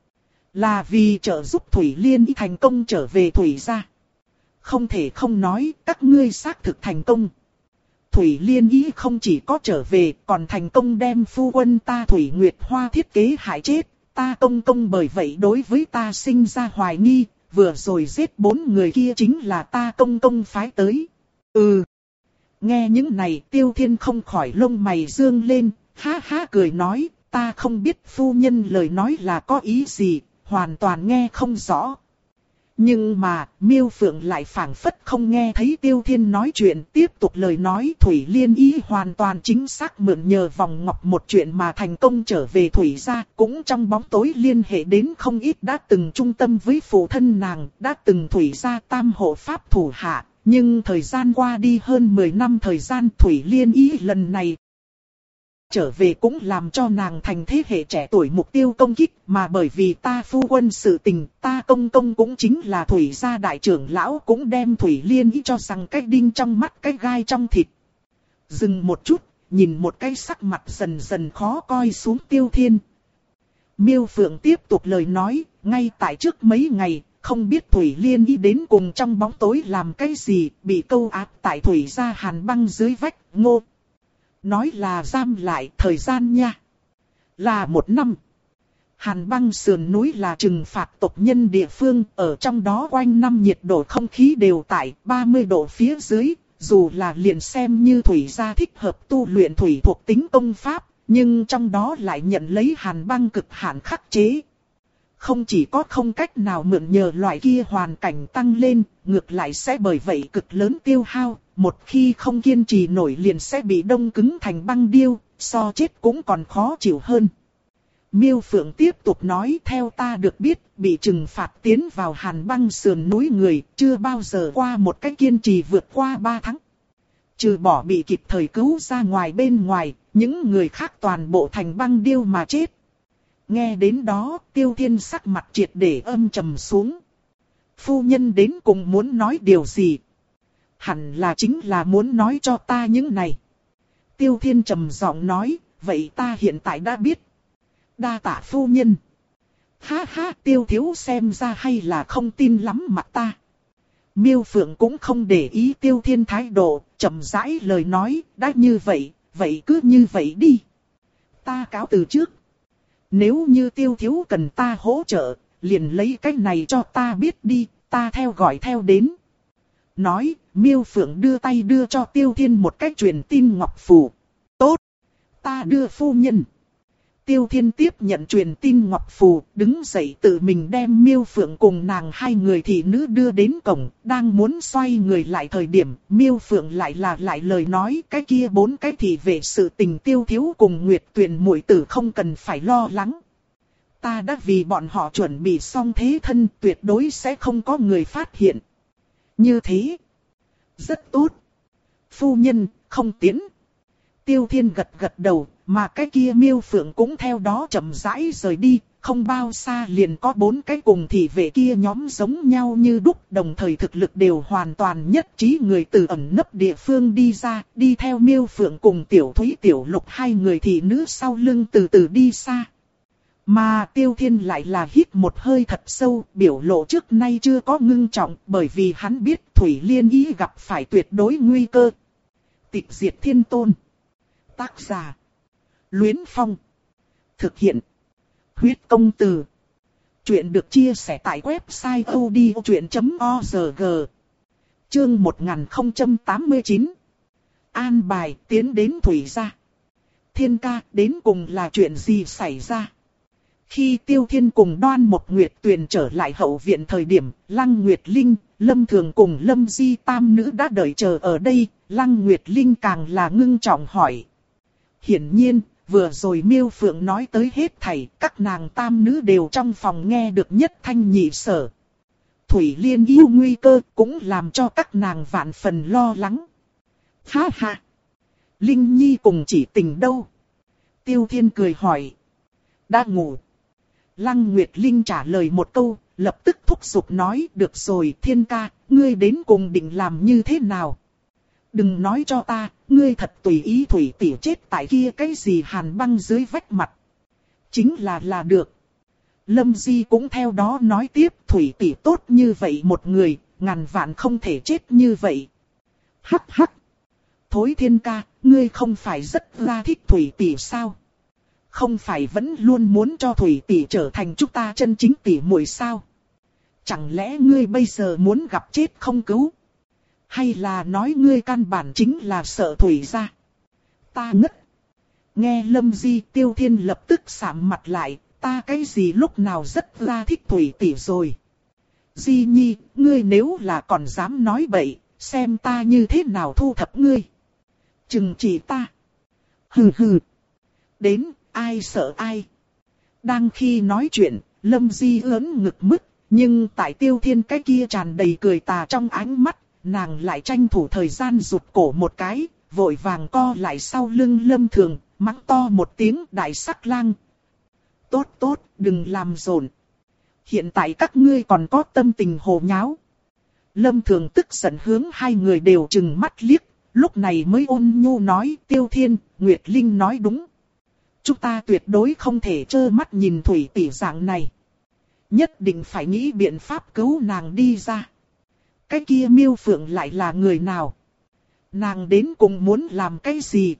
Là vì trợ giúp Thủy Liên Y thành công trở về Thủy gia. Không thể không nói, các ngươi xác thực thành công. Thủy Liên Y không chỉ có trở về, còn thành công đem phu quân ta Thủy Nguyệt Hoa thiết kế hại chết. Ta công công bởi vậy đối với ta sinh ra hoài nghi, vừa rồi giết bốn người kia chính là ta công công phái tới. Ừ. Nghe những này Tiêu Thiên không khỏi lông mày dương lên, ha ha cười nói, ta không biết phu nhân lời nói là có ý gì, hoàn toàn nghe không rõ. Nhưng mà, Miêu Phượng lại phảng phất không nghe thấy Tiêu Thiên nói chuyện, tiếp tục lời nói Thủy Liên Y hoàn toàn chính xác mượn nhờ vòng ngọc một chuyện mà thành công trở về Thủy gia, cũng trong bóng tối liên hệ đến không ít đã từng trung tâm với phụ thân nàng, đã từng Thủy gia tam hộ pháp thủ hạ, nhưng thời gian qua đi hơn mười năm thời gian Thủy Liên Y lần này trở về cũng làm cho nàng thành thế hệ trẻ tuổi mục tiêu công kích, mà bởi vì ta phu quân sự tình, ta công công cũng chính là Thủy gia đại trưởng lão cũng đem Thủy Liên Y cho rằng cái đinh trong mắt cái gai trong thịt. Dừng một chút, nhìn một cái sắc mặt dần dần khó coi xuống Tiêu Thiên. Miêu Phượng tiếp tục lời nói, ngay tại trước mấy ngày, không biết Thủy Liên Y đến cùng trong bóng tối làm cái gì, bị câu áp tại Thủy gia Hàn Băng dưới vách, ngô. Nói là giam lại thời gian nha. Là một năm. Hàn Băng sườn núi là trừng phạt tộc nhân địa phương, ở trong đó quanh năm nhiệt độ không khí đều tại ba mươi độ phía dưới, dù là liền xem như Thủy gia thích hợp tu luyện thủy thuộc tính công pháp, nhưng trong đó lại nhận lấy Hàn Băng cực hạn khắc chế. Không chỉ có không cách nào mượn nhờ loại kia hoàn cảnh tăng lên, ngược lại sẽ bởi vậy cực lớn tiêu hao, một khi không kiên trì nổi liền sẽ bị đông cứng thành băng điêu, so chết cũng còn khó chịu hơn. Miêu Phượng tiếp tục nói, theo ta được biết, bị trừng phạt tiến vào Hàn Băng sườn núi người, chưa bao giờ qua một cách kiên trì vượt qua ba tháng. Trừ bỏ bị kịp thời cứu ra ngoài bên ngoài, những người khác toàn bộ thành băng điêu mà chết. Nghe đến đó, Tiêu Thiên sắc mặt triệt để âm trầm xuống. Phu nhân đến cùng muốn nói điều gì? Hẳn là chính là muốn nói cho ta những này. Tiêu Thiên trầm giọng nói, vậy ta hiện tại đã biết. Đa tạ phu nhân. Ha ha, Tiêu thiếu xem ra hay là không tin lắm mặt ta. Miêu Phượng cũng không để ý Tiêu Thiên thái độ, chậm rãi lời nói, đã như vậy, vậy cứ như vậy đi. Ta cáo từ trước. Nếu như Tiêu thiếu cần ta hỗ trợ, liền lấy cách này cho ta biết đi, ta theo gọi theo đến. Nói, Miêu Phượng đưa tay đưa cho Tiêu Thiên một cách truyền tin ngọc phù. Tốt, ta đưa phu nhân. Tiêu Thiên tiếp nhận truyền tin ngọc phù, đứng dậy tự mình đem Miêu Phượng cùng nàng hai người thị nữ đưa đến cổng, đang muốn xoay người lại thời điểm, Miêu Phượng lại là lại lời nói, cái kia bốn cái thị vệ sự tình Tiêu thiếu cùng Nguyệt Tuyền muội tử không cần phải lo lắng. Ta đã vì bọn họ chuẩn bị xong thế thân, tuyệt đối sẽ không có người phát hiện. Như thế, rất tốt. Phu nhân, không tiến. Tiêu Thiên gật gật đầu, mà cái kia Miêu Phượng cũng theo đó chậm rãi rời đi, không bao xa liền có bốn cái cùng thị vệ kia nhóm giống nhau như đúc, đồng thời thực lực đều hoàn toàn nhất trí người từ ẩn nấp địa phương đi ra, đi theo Miêu Phượng cùng Tiểu Thúy Tiểu Lục hai người thị nữ sau lưng từ từ đi xa. Mà Tiêu Thiên lại là hít một hơi thật sâu, biểu lộ trước nay chưa có ngưng trọng, bởi vì hắn biết Thủy Liên Y gặp phải tuyệt đối nguy cơ. Tịch diệt thiên tôn. Tác giả. Luyến Phong. Thực hiện. Huyết công từ. Chuyện được chia sẻ tại website odchuyện chấm org. Chương một nghìn không trăm tám mươi chín. An bài tiến đến Thủy gia. Thiên ca, đến cùng là chuyện gì xảy ra? Khi Tiêu Thiên cùng Đoan Một Nguyệt Tuyền trở lại hậu viện thời điểm, Lăng Nguyệt Linh, Lâm Thường cùng Lâm Di tam nữ đã đợi chờ ở đây, Lăng Nguyệt Linh càng là ngưng trọng hỏi. Hiển nhiên, vừa rồi Miêu Phượng nói tới hết thảy, các nàng tam nữ đều trong phòng nghe được nhất thanh nhị sở. Thủy Liên yêu nguy cơ cũng làm cho các nàng vạn phần lo lắng. Ha ha. Linh Nhi cùng chỉ tình đâu? Tiêu Thiên cười hỏi. Đã ngủ. Lăng Nguyệt Linh trả lời một câu, lập tức thúc giục nói, được rồi Thiên ca, ngươi đến cùng định làm như thế nào? Đừng nói cho ta, ngươi thật tùy ý Thủy tỷ chết tại kia cái gì hàn băng dưới vách mặt. Chính là là được. Lâm Di cũng theo đó nói tiếp, Thủy tỷ tốt như vậy một người, ngàn vạn không thể chết như vậy. Hắc hắc. Thối Thiên ca, ngươi không phải rất ra thích Thủy tỷ sao? Không phải vẫn luôn muốn cho Thủy tỷ trở thành chúng ta chân chính tỷ muội sao? Chẳng lẽ ngươi bây giờ muốn gặp chết không cứu? Hay là nói ngươi căn bản chính là sợ Thủy gia? Ta ngất. Nghe Lâm Di, Tiêu Thiên lập tức sạm mặt lại, ta cái gì lúc nào rất ra thích Thủy tỷ rồi. Di Nhi, ngươi nếu là còn dám nói bậy, xem ta như thế nào thu thập ngươi. Chừng chỉ ta. Hừ hừ. Đến, ai sợ ai. Đang khi nói chuyện, Lâm Di ớn ngực mức, nhưng tại Tiêu Thiên cái kia tràn đầy cười tà trong ánh mắt, nàng lại tranh thủ thời gian rụt cổ một cái, vội vàng co lại sau lưng Lâm Thường, mắng to một tiếng đại sắc lang. Tốt tốt, đừng làm rộn. Hiện tại các ngươi còn có tâm tình hồ nháo. Lâm Thường tức giận hướng hai người đều trừng mắt liếc, lúc này mới ôn nhu nói, Tiêu Thiên, Nguyệt Linh nói đúng. Chúng ta tuyệt đối không thể trơ mắt nhìn Thủy tỷ dạng này. Nhất định phải nghĩ biện pháp cứu nàng đi ra. Cái kia Miêu Phượng lại là người nào? Nàng đến cùng muốn làm cái gì?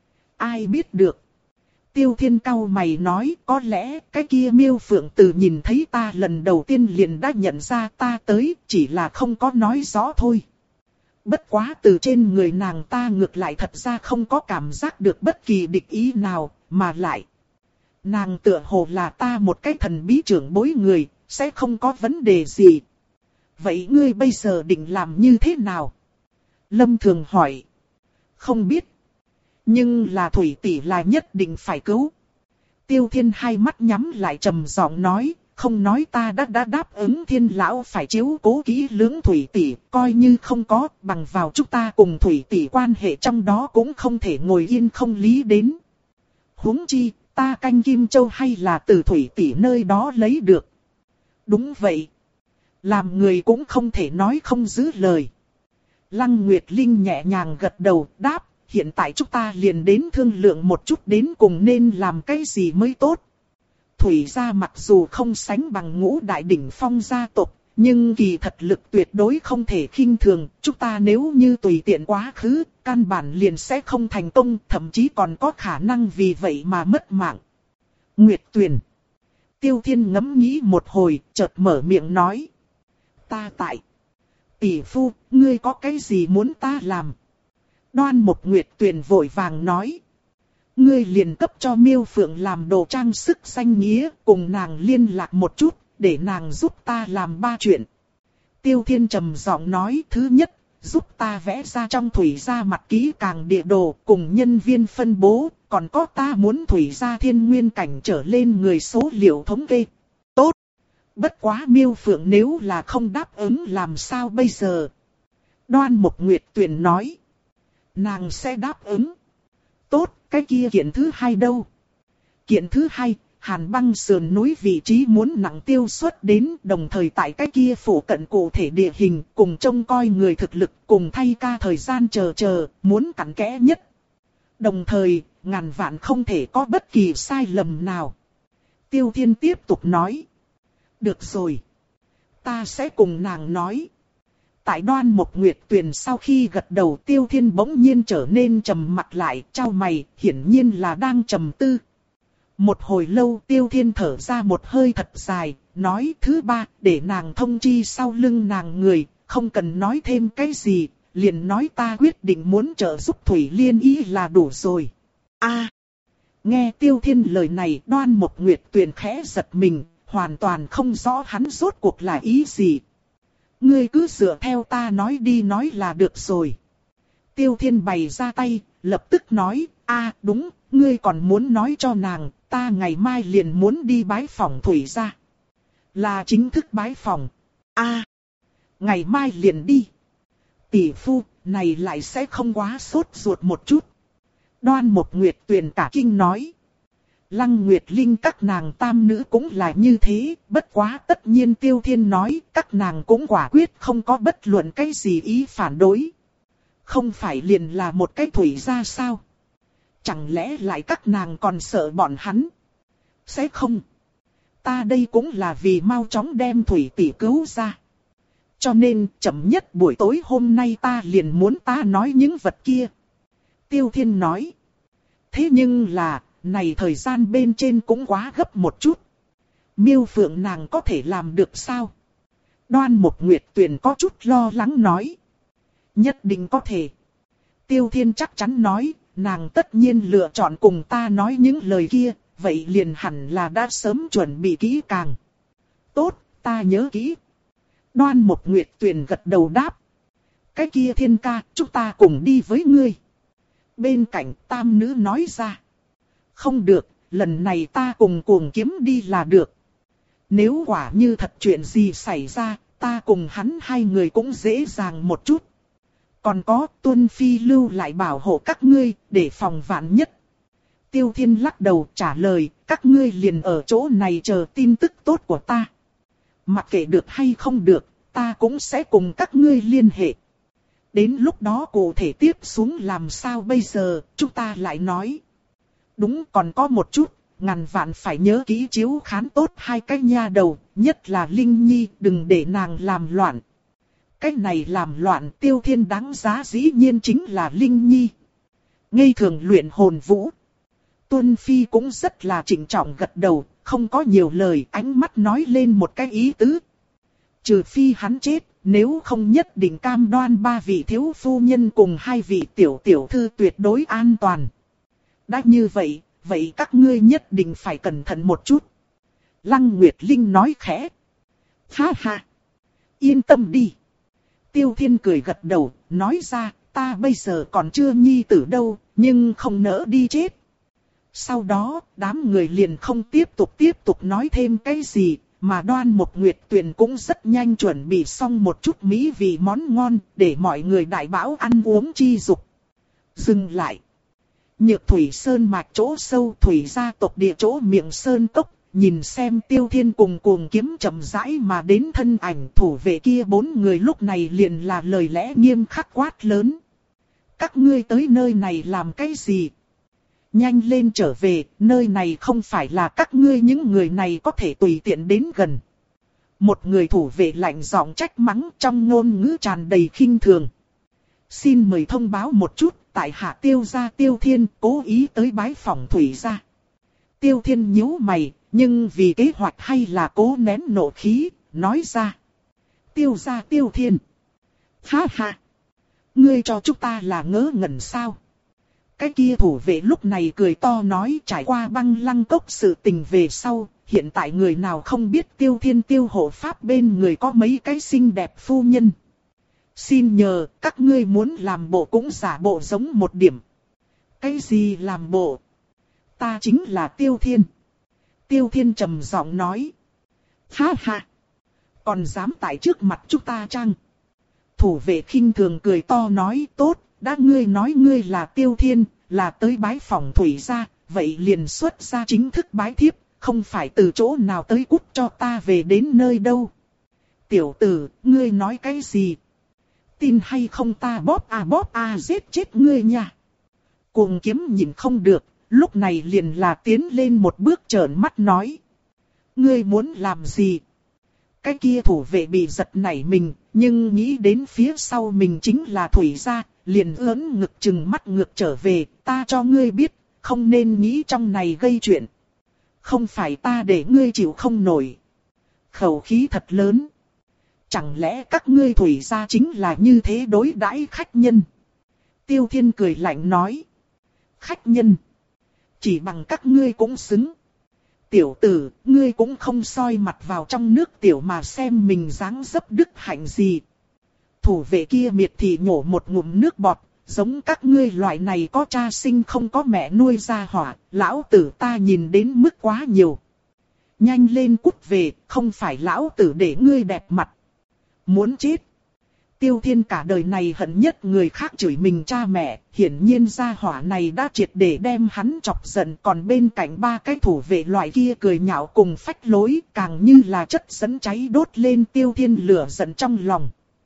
Ai biết được? Tiêu Thiên cau mày nói, có lẽ cái kia Miêu Phượng từ nhìn thấy ta lần đầu tiên liền đã nhận ra ta tới, chỉ là không có nói rõ thôi. Bất quá từ trên người nàng ta ngược lại thật ra không có cảm giác được bất kỳ địch ý nào, mà lại. Nàng tựa hồ là ta một cái thần bí trưởng bối người, sẽ không có vấn đề gì. Vậy ngươi bây giờ định làm như thế nào? Lâm Thường hỏi. Không biết. Nhưng là Thủy tỷ là nhất định phải cứu. Tiêu Thiên hai mắt nhắm lại trầm giọng nói, không nói ta đã đã đáp ứng Thiên lão phải chiếu cố kỹ lưỡng Thủy tỷ, coi như không có, bằng vào chúng ta cùng Thủy tỷ quan hệ trong đó cũng không thể ngồi yên không lý đến. Huống chi, ta canh Kim Châu hay là từ Thủy tỷ nơi đó lấy được. Đúng vậy. Làm người cũng không thể nói không giữ lời. Lăng Nguyệt Linh nhẹ nhàng gật đầu đáp, hiện tại chúng ta liền đến thương lượng một chút đến cùng nên làm cái gì mới tốt. Thủy gia mặc dù không sánh bằng Ngũ đại đỉnh phong gia tộc, nhưng kỳ thật lực tuyệt đối không thể khinh thường. Chúng ta nếu như tùy tiện quá khứ, căn bản liền sẽ không thành công, thậm chí còn có khả năng vì vậy mà mất mạng. Nguyệt Tuyền. Tiêu Thiên ngẫm nghĩ một hồi, chợt mở miệng nói. Ta tại. Tỷ phu, ngươi có cái gì muốn ta làm? Đoan Mộc Nguyệt Tuyền vội vàng nói. Ngươi liền cấp cho Miêu Phượng làm đồ trang sức danh nghĩa, cùng nàng liên lạc một chút, để nàng giúp ta làm ba chuyện. Tiêu Thiên trầm giọng nói, thứ nhất, giúp ta vẽ ra trong Thủy gia mặt kỹ càng địa đồ, cùng nhân viên phân bố, còn có ta muốn Thủy gia thiên nguyên cảnh trở lên người số liệu thống kê. Tốt. Bất quá Miêu Phượng nếu là không đáp ứng làm sao bây giờ? Đoan Mộc Nguyệt Tuyền nói. Nàng sẽ đáp ứng. Tốt, cái kia kiện thứ hai đâu? Kiện thứ hai, Hàn băng sườn núi vị trí muốn nặng tiêu xuất đến, đồng thời tại cái kia phủ cận cụ thể địa hình, cùng trông coi người thực lực, cùng thay ca thời gian chờ chờ, muốn cặn kẽ nhất. Đồng thời, ngàn vạn không thể có bất kỳ sai lầm nào. Tiêu Thiên tiếp tục nói. Được rồi. Ta sẽ cùng nàng nói. Tại Đoan Mộc Nguyệt Tuyền sau khi gật đầu, Tiêu Thiên bỗng nhiên trở nên trầm mặt lại, chau mày, hiển nhiên là đang trầm tư. Một hồi lâu Tiêu Thiên thở ra một hơi thật dài, nói thứ ba, để nàng thông chi sau lưng nàng người, không cần nói thêm cái gì, liền nói ta quyết định muốn trợ giúp Thủy Liên ý là đủ rồi. A, nghe Tiêu Thiên lời này, Đoan Mộc Nguyệt Tuyền khẽ giật mình, hoàn toàn không rõ hắn rốt cuộc là ý gì. Ngươi cứ dựa theo ta nói đi nói là được rồi. Tiêu Thiên bày ra tay, lập tức nói, a đúng, ngươi còn muốn nói cho nàng, ta ngày mai liền muốn đi bái phỏng Thủy gia. Là chính thức bái phỏng. A, ngày mai liền đi. Tỷ phu, này lại sẽ không quá sốt ruột một chút. Đoan Mộc Nguyệt Tuyền cả kinh nói. Lăng Nguyệt Linh các nàng tam nữ cũng là như thế, bất quá tất nhiên Tiêu Thiên nói các nàng cũng quả quyết không có bất luận cái gì ý phản đối. Không phải liền là một cái thủy gia sao? Chẳng lẽ lại các nàng còn sợ bọn hắn? Sẽ không. Ta đây cũng là vì mau chóng đem thủy tỷ cứu ra. Cho nên chậm nhất buổi tối hôm nay ta liền muốn ta nói những vật kia. Tiêu Thiên nói. Thế nhưng là, này thời gian bên trên cũng quá gấp một chút. Miêu Phượng nàng có thể làm được sao? Đoan Mộc Nguyệt Tuyền có chút lo lắng nói. Nhất định có thể. Tiêu Thiên chắc chắn nói, nàng tất nhiên lựa chọn cùng ta nói những lời kia, vậy liền hẳn là đã sớm chuẩn bị kỹ càng. Tốt, ta nhớ kỹ. Đoan Mộc Nguyệt Tuyền gật đầu đáp. Cái kia Thiên ca, chúng ta cùng đi với ngươi. Bên cạnh tam nữ nói ra. Không được, lần này ta cùng Cuồng Kiếm đi là được. Nếu quả như thật chuyện gì xảy ra, ta cùng hắn hai người cũng dễ dàng một chút. Còn có Tuân Phi lưu lại bảo hộ các ngươi, để phòng vạn nhất. Tiêu Thiên lắc đầu trả lời, các ngươi liền ở chỗ này chờ tin tức tốt của ta. Mặc kệ được hay không được, ta cũng sẽ cùng các ngươi liên hệ. Đến lúc đó cụ thể tiếp xuống làm sao bây giờ, chúng ta lại nói. Đúng, còn có một chút, ngàn vạn phải nhớ kỹ chiếu khán tốt hai cái nha đầu, nhất là Linh Nhi, đừng để nàng làm loạn. Cái này làm loạn Tiêu Thiên đáng giá dĩ nhiên chính là Linh Nhi. Ngây thường luyện hồn vũ. Tuân Phi cũng rất là trịnh trọng gật đầu, không có nhiều lời, ánh mắt nói lên một cái ý tứ. Trừ phi hắn chết, nếu không nhất định cam đoan ba vị thiếu phu nhân cùng hai vị tiểu tiểu thư tuyệt đối an toàn. Đã như vậy, vậy các ngươi nhất định phải cẩn thận một chút. Lăng Nguyệt Linh nói khẽ. Ha ha, yên tâm đi. Tiêu Thiên cười gật đầu, nói ra, ta bây giờ còn chưa nhi tử đâu, nhưng không nỡ đi chết. Sau đó, đám người liền không tiếp tục tiếp tục nói thêm cái gì, mà Đoan Mộc Nguyệt Tuyền cũng rất nhanh chuẩn bị xong một chút mỹ vị món ngon, để mọi người đại bão ăn uống chi dục. Dừng lại. Nhược Thủy Sơn mạch chỗ sâu thủy gia tộc địa chỗ miệng sơn cốc, nhìn xem Tiêu Thiên cùng Cuồng Kiếm chậm rãi mà đến thân ảnh thủ vệ kia bốn người lúc này liền là lời lẽ nghiêm khắc quát lớn. Các ngươi tới nơi này làm cái gì? Nhanh lên trở về, nơi này không phải là các ngươi những người này có thể tùy tiện đến gần. Một người thủ vệ lạnh giọng trách mắng trong ngôn ngữ tràn đầy khinh thường. Xin mời thông báo một chút, tại hạ Tiêu gia Tiêu Thiên cố ý tới bái phỏng thủy gia. Tiêu Thiên nhíu mày, nhưng vì kế hoạch hay là cố nén nộ khí, nói ra. Tiêu gia Tiêu Thiên. Ha ha. Ngươi cho chúng ta là ngớ ngẩn sao? Cái kia thủ vệ lúc này cười to nói trải qua băng lăng cốc sự tình về sau, hiện tại người nào không biết Tiêu Thiên Tiêu hộ pháp bên người có mấy cái xinh đẹp phu nhân. Xin nhờ, các ngươi muốn làm bộ cũng giả bộ giống một điểm. Cái gì làm bộ? Ta chính là Tiêu Thiên. Tiêu Thiên trầm giọng nói. Ha ha. Còn dám tại trước mặt chúng ta chăng? Thủ vệ khinh thường cười to nói tốt, đã ngươi nói ngươi là Tiêu Thiên, là tới bái phỏng thủy gia, vậy liền xuất ra chính thức bái thiếp, không phải từ chỗ nào tới cút cho ta về đến nơi đâu. Tiểu tử, ngươi nói cái gì? Tin hay không ta bóp à bóp à giết chết ngươi nha. Cuồng Kiếm nhìn không được, lúc này liền là tiến lên một bước trợn mắt nói. Ngươi muốn làm gì? Cái kia thủ vệ bị giật nảy mình, nhưng nghĩ đến phía sau mình chính là thủy gia, liền ớn ngực chừng mắt ngược trở về, ta cho ngươi biết, không nên nghĩ trong này gây chuyện. Không phải ta để ngươi chịu không nổi. Khẩu khí thật lớn. Chẳng lẽ các ngươi thủy gia chính là như thế đối đãi khách nhân? Tiêu Thiên cười lạnh nói. Khách nhân. Chỉ bằng các ngươi cũng xứng. Tiểu tử, ngươi cũng không soi mặt vào trong nước tiểu mà xem mình dáng dấp đức hạnh gì. Thủ vệ kia miệt thị nhổ một ngụm nước bọt, giống các ngươi loại này có cha sinh không có mẹ nuôi ra hỏa, lão tử ta nhìn đến mức quá nhiều. Nhanh lên cút về, không phải lão tử để ngươi đẹp mặt. Muốn chết. Tiêu Thiên cả đời này hận nhất người khác chửi mình cha mẹ, hiển nhiên gia hỏa này đã triệt để đem hắn chọc giận, còn bên cạnh ba cái thủ vệ loại kia cười nhạo cùng phách lối, càng như là chất dẫn cháy đốt lên Tiêu Thiên lửa giận trong lòng.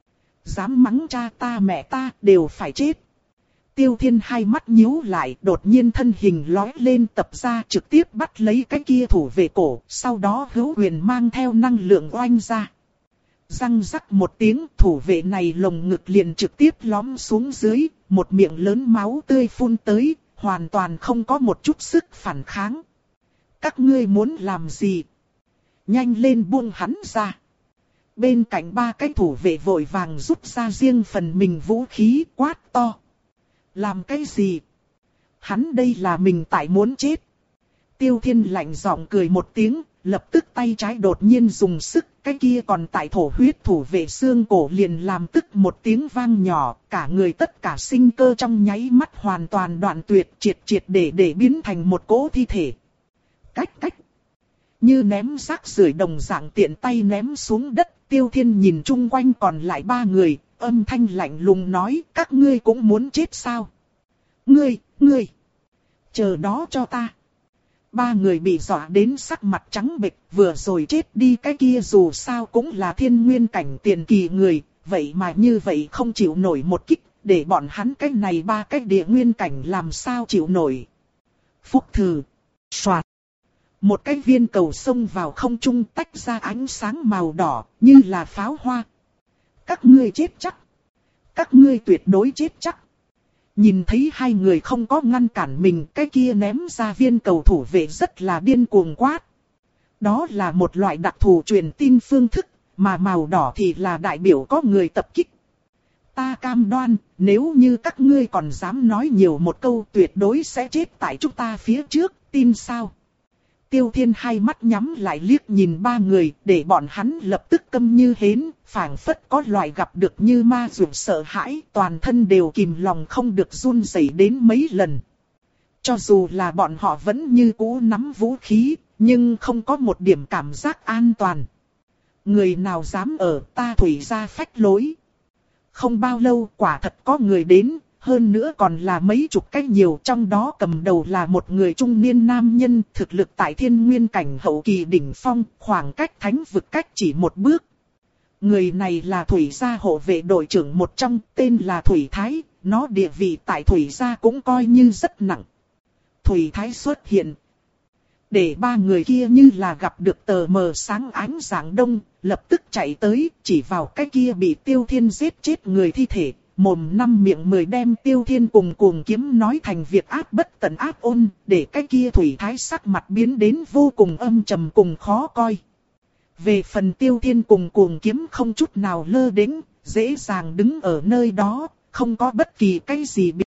Dám mắng cha ta mẹ ta đều phải chết. Tiêu Thiên hai mắt nhíu lại, đột nhiên thân hình lói lên tập ra trực tiếp bắt lấy cái kia thủ vệ cổ, sau đó hữu quyền mang theo năng lượng oanh ra. Răng rắc một tiếng, thủ vệ này lồng ngực liền trực tiếp lõm xuống dưới, một miệng lớn máu tươi phun tới, hoàn toàn không có một chút sức phản kháng. Các ngươi muốn làm gì? Nhanh lên buông hắn ra. Bên cạnh ba cái thủ vệ vội vàng rút ra riêng phần mình vũ khí, quát to. Làm cái gì? Hắn đây là mình tại muốn chết. Tiêu Thiên lạnh giọng cười một tiếng, lập tức tay trái đột nhiên dùng sức, cái kia còn tại thổ huyết thủ vệ xương cổ liền làm tức một tiếng vang nhỏ, cả người tất cả sinh cơ trong nháy mắt hoàn toàn đoạn tuyệt, triệt triệt để để biến thành một cỗ thi thể. Cách cách. Như ném rác rưởi đồng dạng tiện tay ném xuống đất, Tiêu Thiên nhìn chung quanh còn lại ba người, âm thanh lạnh lùng nói, các ngươi cũng muốn chết sao? Ngươi, ngươi, chờ đó cho ta. Ba người bị dọa đến sắc mặt trắng bệch, vừa rồi chết đi cái kia dù sao cũng là thiên nguyên cảnh tiền kỳ người, vậy mà như vậy không chịu nổi một kích, để bọn hắn cái này ba cái địa nguyên cảnh làm sao chịu nổi. Phúc thử, soạt. Một cái viên cầu xông vào không trung tách ra ánh sáng màu đỏ, như là pháo hoa. Các ngươi chết chắc. Các ngươi tuyệt đối chết chắc. Nhìn thấy hai người không có ngăn cản mình, cái kia ném ra viên cầu thủ vệ rất là điên cuồng quát. Đó là một loại đặc thù truyền tin phương thức, mà màu đỏ thì là đại biểu có người tập kích. Ta cam đoan, nếu như các ngươi còn dám nói nhiều một câu tuyệt đối sẽ chết tại chúng ta phía trước, tin sao? Tiêu Thiên hai mắt nhắm lại liếc nhìn ba người, để bọn hắn lập tức câm như hến, phảng phất có loại gặp được như ma dụ sợ hãi, toàn thân đều kìm lòng không được run rẩy đến mấy lần. Cho dù là bọn họ vẫn như cũ nắm vũ khí, nhưng không có một điểm cảm giác an toàn. Người nào dám ở ta thủy ra phách lối. Không bao lâu quả thật có người đến. Hơn nữa còn là mấy chục cái nhiều, trong đó cầm đầu là một người trung niên nam nhân, thực lực tại thiên nguyên cảnh hậu kỳ đỉnh phong, khoảng cách thánh vực cách chỉ một bước. Người này là Thủy gia hộ vệ đội trưởng một trong, tên là Thủy Thái, nó địa vị tại Thủy gia cũng coi như rất nặng. Thủy Thái xuất hiện, để ba người kia như là gặp được tờ mờ sáng ánh sáng đông, lập tức chạy tới, chỉ vào cái kia bị Tiêu Thiên giết chết người thi thể. Mồm năm miệng mười đem Tiêu Thiên cùng cuồng kiếm nói thành việc ác bất tận ác ôn, để cái kia Thủy Thái sắc mặt biến đến vô cùng âm trầm cùng khó coi. Về phần Tiêu Thiên cùng cuồng kiếm không chút nào lơ đễnh, dễ dàng đứng ở nơi đó, không có bất kỳ cái gì bị